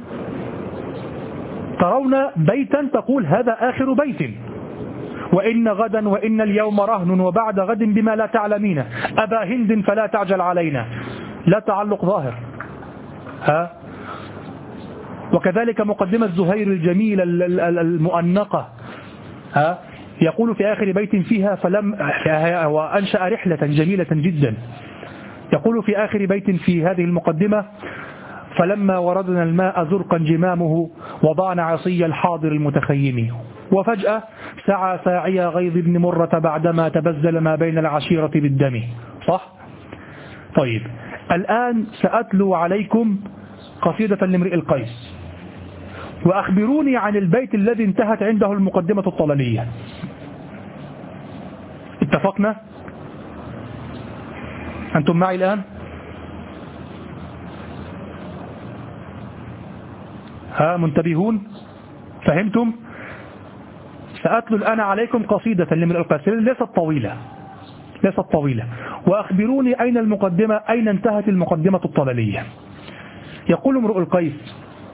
ترون بيتا تقول هذا آخر بيت، وإن غدا وإن اليوم رهن وبعد غد بما لا تعلمين، أبا هند فلا تعجل علينا، لا تعلق ظاهر. ها؟ وكذلك مقدمة زهير الجميلة المؤنقة، ها؟ يقول في آخر بيت فيها وأنشأ رحلة جميلة جدا، يقول في آخر بيت في هذه المقدمة: فلما وردنا الماء زرقا جمامه وضعنا عصي الحاضر المتخيم، وفجأة سعى ساعي غيظ بن مرة بعدما تبذل ما بين العشيرة بالدم. صح؟ طيب الآن سأتلو عليكم قصيدة لامرئ القيس، وأخبروني عن البيت الذي انتهت عنده المقدمة الطلالية. اتفقنا؟ أنتم معي الآن؟ ها منتبهون؟ فهمتم؟ سأتلو الآن عليكم قصيدة لامرئ القيس ليست طويلة، وأخبروني أين المقدمة، أين انتهت المقدمة الطلالية. يقول امرؤ القيس: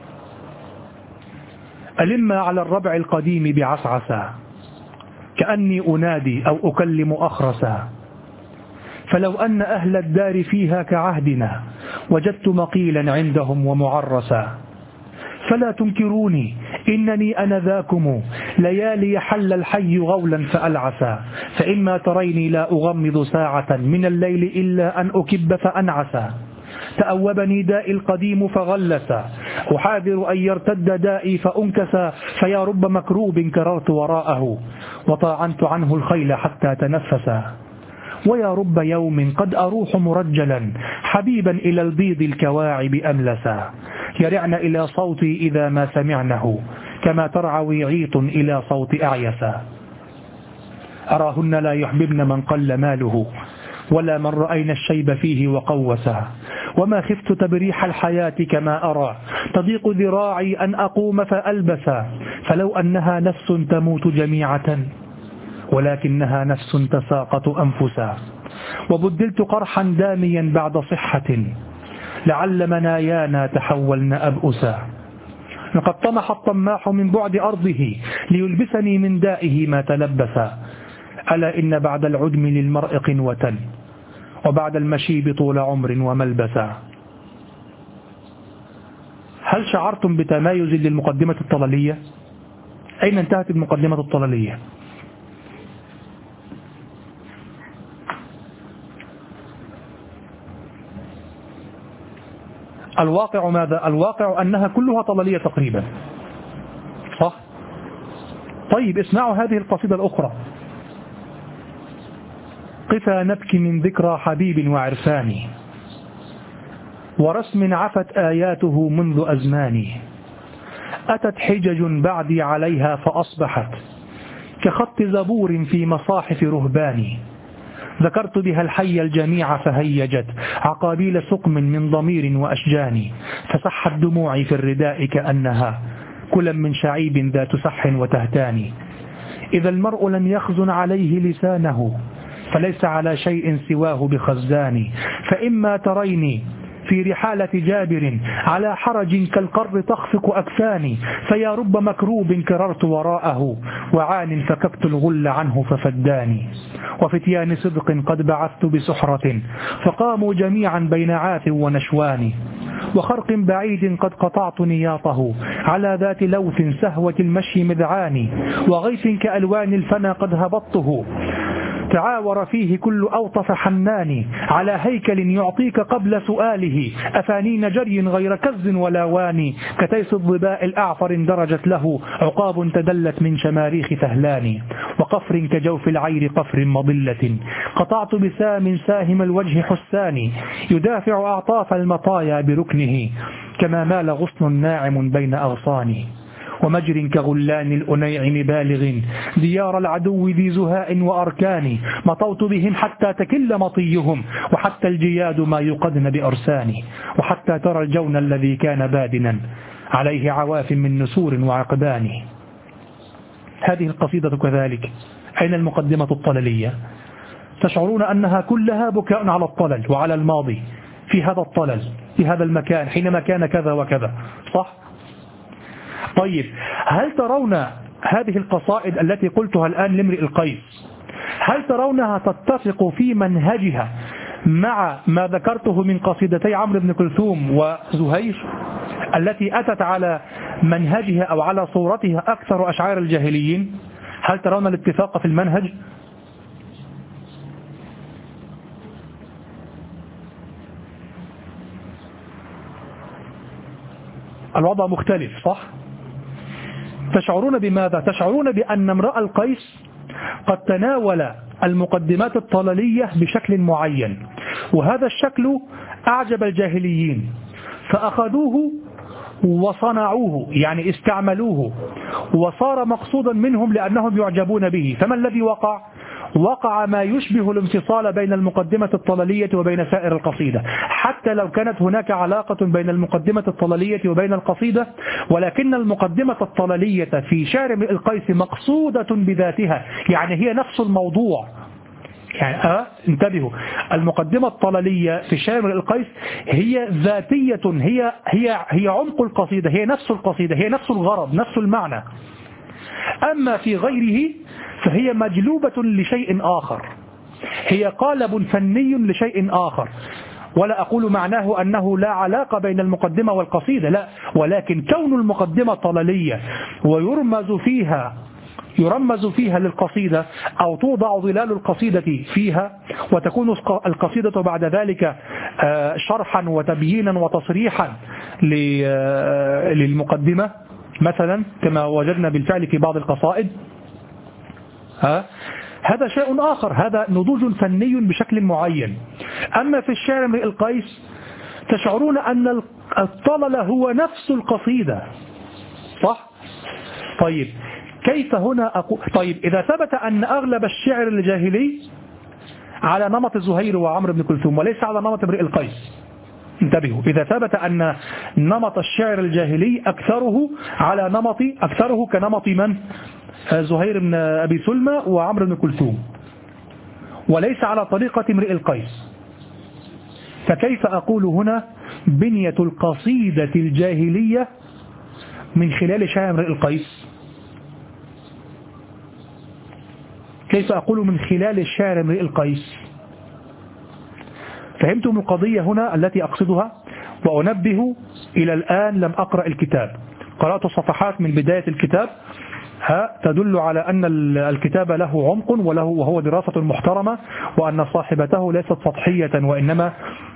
ألم على الربع القديم بعسعسا، كأني أنادي أو أكلم أخرسا، فلو أن أهل الدار فيها كعهدنا وجدت مقيلا عندهم ومعرسا، فلا تنكروني إنني أنا ذاكم ليالي حل الحي غولا فألعسا، فإما تريني لا أغمض ساعة من الليل إلا أن أكب فأنعسا، تأوبني دائي القديم فغلسا، أحاذر أن يرتد دائي فأنكسا، فيا رب مكروب كررت وراءه وطاعنت عنه الخيل حتى تنفسا، ويا رب يوم قد أروح مرجلا حبيبا إلى البيض الكواعب أملسا، يرعن إلى صوتي إذا ما سمعنه كما ترعى عيط إلى صوت أعيسا، أراهن لا يحببن من قل ماله ولا من رأينا الشيب فيه وقوسا، وما خفت تبريح الحياة كما أرى تضيق ذراعي أن أقوم فألبسا، فلو أنها نفس تموت جميعة ولكنها نفس تساقط أنفسا، وبدلت قرحا داميا بعد صحة لعل منايانا تحولن أبؤسا، لقد طمح الطماح من بعد أرضه ليلبسني من دائه ما تلبسا، ألا إن بعد العدم للمرء قنوة وبعد المشيب طول عمر وملبسا. هل شعرتم بتمايز للمقدمة الطلالية؟ أين انتهت المقدمة الطلالية؟ الواقع ماذا؟ الواقع أنها كلها طلالية تقريبا، صح؟ طيب اسمعوا هذه القصيدة الأخرى: قفا نبكي من ذكرى حبيب وعرفان، ورسم عفت آياته منذ أزمان، أتت حجج بعدي عليها فأصبحت كخط زبور في مصاحف رهبان، ذكرت بها الحي الجميع فهيجت عقابيل سقم من ضمير وأشجان، فسحت دموعي في الرداء كأنها كلا من شعيب ذات سح وتهتان، إذا المرء لم يخزن عليه لسانه فليس على شيء سواه بخزان، فإما تريني في رحالة جابر على حرج كالقر تخفق أكفاني، فيا رب مكروب كررت وراءه وعان فكبت الغل عنه ففداني، وفتيان صدق قد بعثت بسحرة فقاموا جميعا بين عاث ونشوان، وخرق بعيد قد قطعت نياطه على ذات لوث سهوة المشي مذعان، وغيث كألوان الفنا قد هبطته تعاور فيه كل أوطف حنان، على هيكل يعطيك قبل سؤاله أفانين جري غير كز ولا واني، كتيس الظباء الأعفر اندرجت له عقاب تدلت من شماريخ فهلان، وقفر كجوف العير قفر مضلة قطعت بسام ساهم الوجه حسان، يدافع أعطاف المطايا بركنه كما مال غصن ناعم بين أغصان، ومجر كغلان الأنيع بالغ ديار العدو ذي زهاء وأركان مطوت بهم حتى تكل مطيهم وحتى الجياد ما يقدن بأرسان وحتى ترى الجون الذي كان بادنا عليه عواف من نسور وعقبان. هذه القصيدة كذلك. أين المقدمة الطللية؟ تشعرون أنها كلها بكاء على الطلل وعلى الماضي في هذا الطلل في هذا المكان حينما كان كذا وكذا، صح؟ طيب، هل ترون هذه القصائد التي قلتها الآن لامرئ القيس، هل ترونها تتفق في منهجها مع ما ذكرته من قصيدتي عمرو بن كلثوم وزهير التي أتت على منهجها أو على صورتها أكثر أشعار الجاهليين؟ هل ترون الاتفاق في المنهج؟ الوضع مختلف، صح؟ تشعرون بماذا؟ تشعرون بأن امرأ القيس قد تناول المقدمات الطللية بشكل معين، وهذا الشكل أعجب الجاهليين فأخذوه وصنعوه، يعني استعملوه وصار مقصودا منهم لأنهم يعجبون به. فما الذي وقع؟ وقع ما يشبه الانفصال بين المقدمة الطللية وبين سائر القصيدة، حتى لو كانت هناك علاقة بين المقدمة الطللية وبين القصيدة، ولكن المقدمة الطللية في شعر امرئ القيس مقصودة بذاتها، يعني هي نفس الموضوع. يعني انتبهوا، المقدمة الطللية في شعر امرئ القيس هي ذاتية، هي عمق القصيدة، هي نفس القصيدة، هي نفس الغرض، نفس المعنى. أما في غيره فهي مجلوبة لشيء آخر، هي قالب فني لشيء آخر. ولا أقول معناه أنه لا علاقة بين المقدمة والقصيدة، لا، ولكن كون المقدمة طللية يرمز فيها للقصيدة أو توضع ظلال القصيدة فيها، وتكون القصيدة بعد ذلك شرحا وتبيينا وتصريحا للمقدمة مثلا، كما وجدنا بالفعل في بعض القصائد. هذا شيء آخر، هذا نضوج فني بشكل معين. أما في الشعر امرئ القيس تشعرون أن الطلل هو نفس القصيدة، صح؟ طيب، كيف هنا أقول؟ طيب، إذا ثبت أن أغلب الشعر الجاهلي على نمط زهير وعمرو بن كلثوم وليس على نمط امرئ القيس، انتبهوا، إذا ثبت أن نمط الشعر الجاهلي أكثره كنمط من؟ زهير بن أبي سلمى وعمرو بن كلثوم، وليس على طريقة امرئ القيس، فكيف أقول هنا بنية القصيدة الجاهلية من خلال شعر امرئ القيس؟ كيف أقول من خلال شعر امرئ القيس؟ فهمتم القضية هنا التي أقصدها؟ وأنبه، إلى الآن لم أقرأ الكتاب، قرأت صفحات من بداية الكتاب تدل على أن الكتاب له عمق وهو دراسة محترمة، وأن صاحبته ليست سطحية وإنما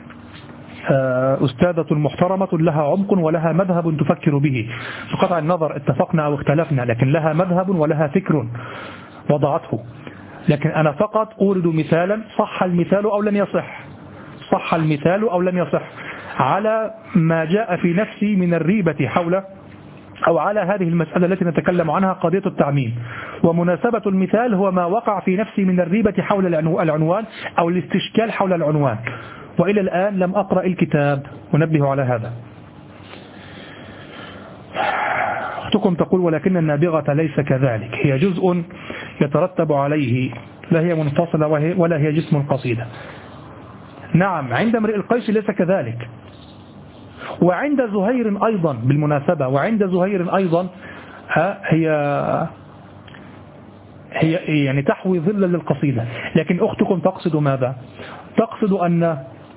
أستاذة محترمة لها عمق ولها مذهب تفكر به، بقطع النظر اتفقنا أو اختلفنا، لكن لها مذهب ولها فكر وضعته. لكن أنا فقط أورد مثالا، صح المثال أو لم يصح، صح المثال أو لم يصح، على ما جاء في نفسي من الريبة حول أو على هذه المسألة التي نتكلم عنها، قضية التعميم. ومناسبة المثال هو ما وقع في نفسي من الريبة حول العنوان أو الاستشكال حول العنوان، وإلى الآن لم أقرأ الكتاب، أنبه على هذا. أختكم تقول ولكن النابغة ليس كذلك، هي جزء يترتب عليه، لا هي منفصلة ولا هي جسم القصيدة. نعم، عند امرئ القيس ليس كذلك، وعند زهير أيضا بالمناسبة، وعند زهير أيضا هي يعني تحوي ظلا للقصيدة. لكن أختكم تقصد ماذا؟ تقصد أنا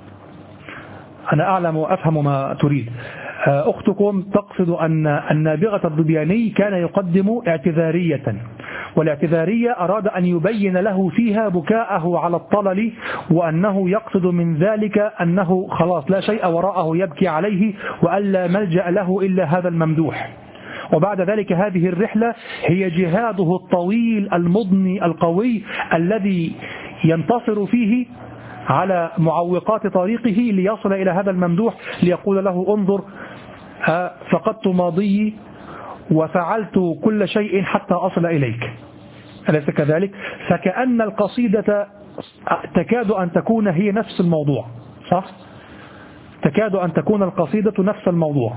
أعلم وأفهم ما تريد. أختكم تقصد أن النابغة الظبياني كان يقدم اعتذارية، والاعتذارية أراد أن يبين له فيها بكاءه على الطلل، وأنه يقصد من ذلك أنه خلاص لا شيء وراءه يبكي عليه، وألا ملجأ له إلا هذا الممدوح. وبعد ذلك هذه الرحلة هي جهاده الطويل المضني القوي الذي ينتصر فيه على معوقات طريقه ليصل إلى هذا الممدوح، ليقول له انظر، فقدت ماضي وفعلت كل شيء حتى أصل إليك، أليس كذلك؟ فكأن القصيدة تكاد أن تكون هي نفس الموضوع، صح؟ تكاد أن تكون القصيدة نفس الموضوع.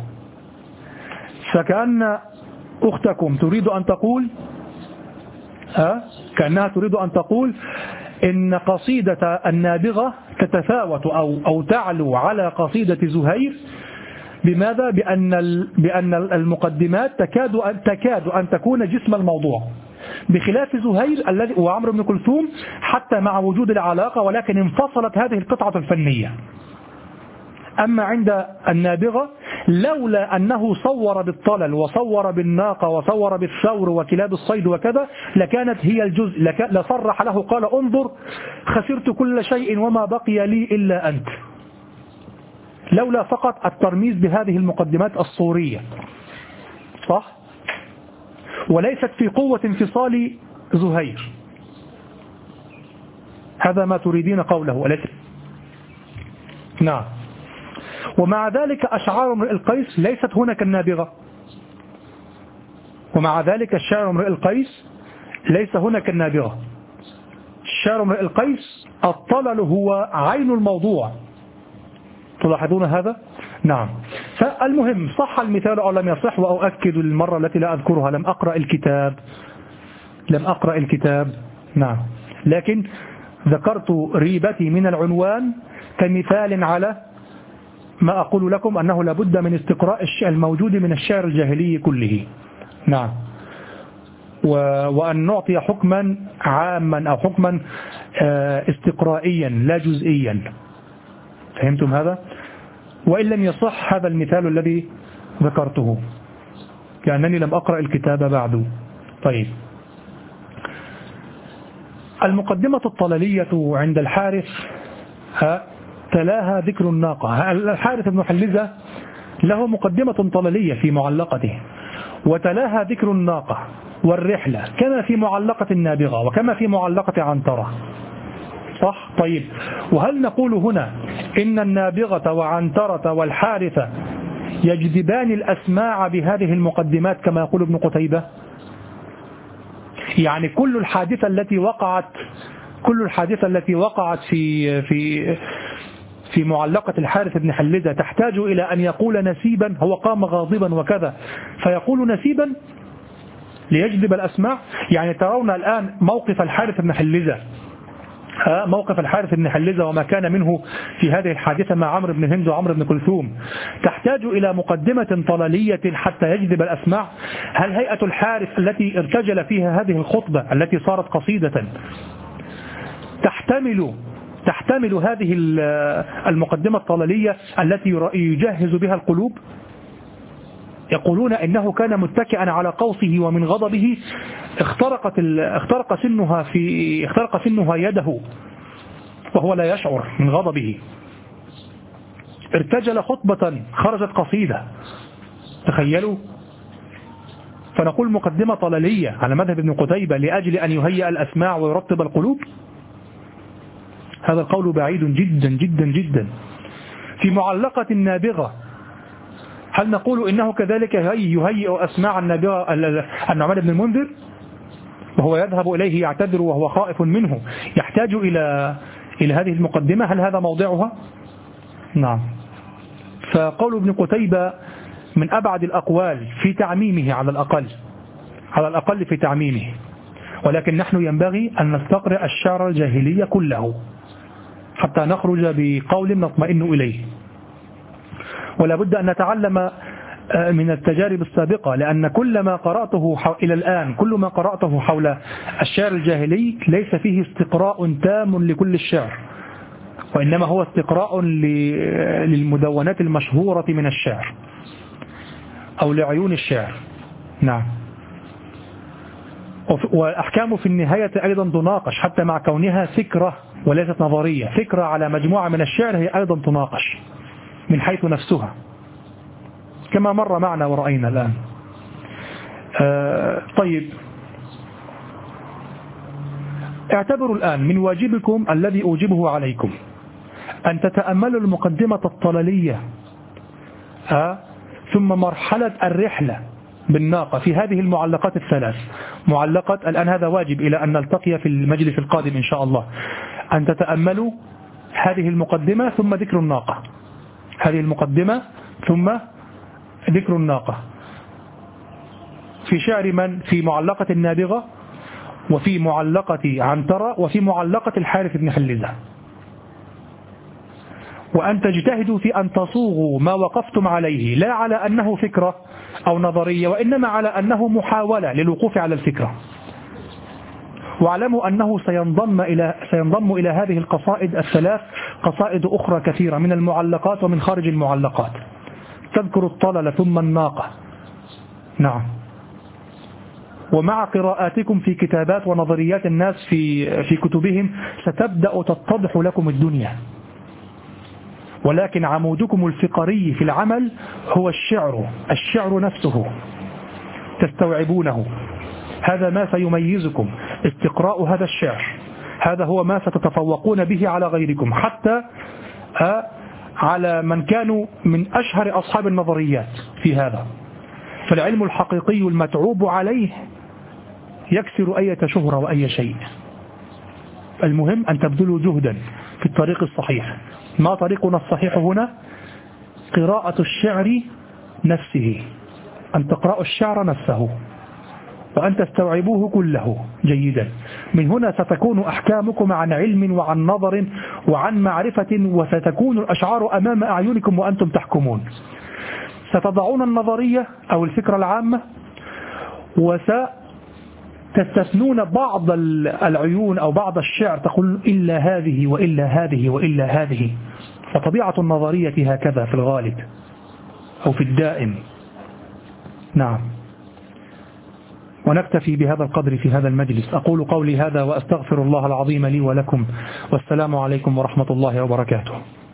فكأن أختكم تريد أن تقول كأنها تريد أن تقول إن قصيدة النابغة تتفاوت أو تعلو على قصيدة زهير. بماذا؟ بأن المقدمات تكاد أن تكون جسم الموضوع، بخلاف زهير الذي وعمرو بن كلثوم حتى مع وجود العلاقة، ولكن انفصلت هذه القطعة الفنية. أما عند النابغة لولا أنه صور بالطلل وصور بالناقة وصور بالثور وكلاب الصيد وكذا لكانت هي الجزء، لصرح له قال انظر خسرت كل شيء وما بقي لي إلا أنت، لولا فقط الترميز بهذه المقدمات الصورية، صح؟ وليست في قوة انفصال زهير. هذا ما تريدين قوله وليس. نعم. ومع ذلك أشعار امرئ القيس ليست هنا كالنابغة، ومع ذلك الشعر امرئ القيس ليس هنا كالنابغة. الشعر امرئ القيس الطلل هو عين الموضوع، تلاحظون هذا؟ نعم. فالمهم صح المثال أو لم يصح، وأؤكد المرة التي لا أذكرها لم أقرأ الكتاب. نعم. لكن ذكرت ريبتي من العنوان كمثال على ما أقول لكم أنه لابد من استقراء الموجود من الشعر الجاهلي كله. نعم. وأن نعطي حكما عاما أو حكما استقرائيا لا جزئيا. فهمتم هذا؟ وإن لم يصح هذا المثال الذي ذكرته كأنني لم أقرأ الكتاب بعد. طيب، المقدمة الطللية عند الحارث تلاها ذكر الناقة. الحارث بن حلزة له مقدمة طللية في معلقته، وتلاها ذكر الناقة والرحلة كما في معلقة النابغة وكما في معلقة عنترة، صح؟ طيب، وهل نقول هنا إن النابغة وعنترة والحارثة يجذبان الأسماع بهذه المقدمات كما يقول ابن قتيبة؟ يعني كل الحادثة التي وقعت في معلقة الحارث بن حلزة تحتاج إلى أن يقول نسيبا، هو قام غاضبا وكذا فيقول نسيبا ليجذب الأسماع. يعني ترون الآن موقف الحارث بن حلزة وما كان منه في هذه الحادثة مع عمرو بن هند وعمرو بن كلثوم تحتاج إلى مقدمة طللية حتى يجذب الأسماع. هل هيئة الحارث التي ارتجل فيها هذه الخطبة التي صارت قصيدة تحتمل هذه المقدمة الطللية التي يجهز بها القلوب؟ يقولون إنه كان متكئا على قوسه ومن غضبه اخترق سنها يده وهو لا يشعر من غضبه. ارتجل خطبة خرجت قصيدة، تخيلوا. فنقول مقدمة طللية على مذهب ابن قتيبة لأجل أن يهيئ الأسماع ويرطب القلوب؟ هذا القول بعيد جدا جدا جدا. في معلقة النابغة هل نقول إنه كذلك يهيئ أسماع النابغة النعمان بن المنذر وهو يذهب إليه يعتذر وهو خائف منه يحتاج إلى هذه المقدمة؟ هل هذا موضعها؟ نعم. فقول ابن قتيبة من أبعد الأقوال في تعميمه على الأقل في تعميمه، ولكن نحن ينبغي أن نستقرأ الشعر الجاهلي كله حتى نخرج بقول نطمئن إليه. ولا بد أن نتعلم من التجارب السابقة، لأن كل ما قرأته إلى الآن كل ما قرأته حول الشعر الجاهلي ليس فيه استقراء تام لكل الشعر، وإنما هو استقراء للمدونات المشهورة من الشعر أو لعيون الشعر. نعم. والأحكام في النهاية أيضا تناقش حتى مع كونها فكرة وليست نظرية. فكرة على مجموعة من الشعر هي أيضا تناقش من حيث نفسها كما مر معنا ورأينا الآن. طيب، اعتبروا الآن من واجبكم الذي أوجبه عليكم أن تتأملوا المقدمة الطللية ثم مرحلة الرحلة بالناقة في هذه المعلقات الثلاث. معلقة الآن هذا واجب إلى أن نلتقي في المجلس القادم إن شاء الله، أن تتأملوا هذه المقدمة ثم ذكر الناقة، هذه المقدمة ثم ذكر الناقة في شعر من؟ في معلقة النابغة، وفي معلقة عنترة، وفي معلقة الحارث بن حلزة. وأن تجتهدوا في أن تصوغوا ما وقفتم عليه، لا على أنه فكرة أو نظرية، وإنما على أنه محاولة للوقوف على الفكرة. واعلموا أنه سينضم إلى هذه القصائد الثلاث قصائد أخرى كثيرة من المعلقات ومن خارج المعلقات تذكر الطلل ثم الناقة. نعم. ومع قراءاتكم في كتابات ونظريات الناس في كتبهم ستبدأ تتضح لكم الدنيا. ولكن عمودكم الفقري في العمل هو الشعر نفسه، تستوعبونه. هذا ما سيميزكم، استقراء هذا الشعر، هذا هو ما ستتفوقون به على غيركم، حتى على من كانوا من أشهر أصحاب النظريات في هذا. فالعلم الحقيقي المتعوب عليه يكسر أي شهرة وأي شيء. المهم أن تبذلوا جهدا في الطريق الصحيح. ما طريقنا الصحيح هنا؟ قراءة الشعر نفسه، أن تقرأوا الشعر نفسه وأن تستوعبوه كله جيدا. من هنا ستكون أحكامكم عن علم وعن نظر وعن معرفة، وستكون الأشعار أمام أعينكم وأنتم تحكمون. ستضعون النظرية أو الفكرة العامة، وستستثنون بعض العيون أو بعض الشعر، تقول إلا هذه وإلا هذه وإلا هذه. فطبيعة النظرية هكذا في الغالب أو في الدائم. نعم. ونكتفي بهذا القدر في هذا المجلس. أقول قولي هذا وأستغفر الله العظيم لي ولكم، والسلام عليكم ورحمة الله وبركاته.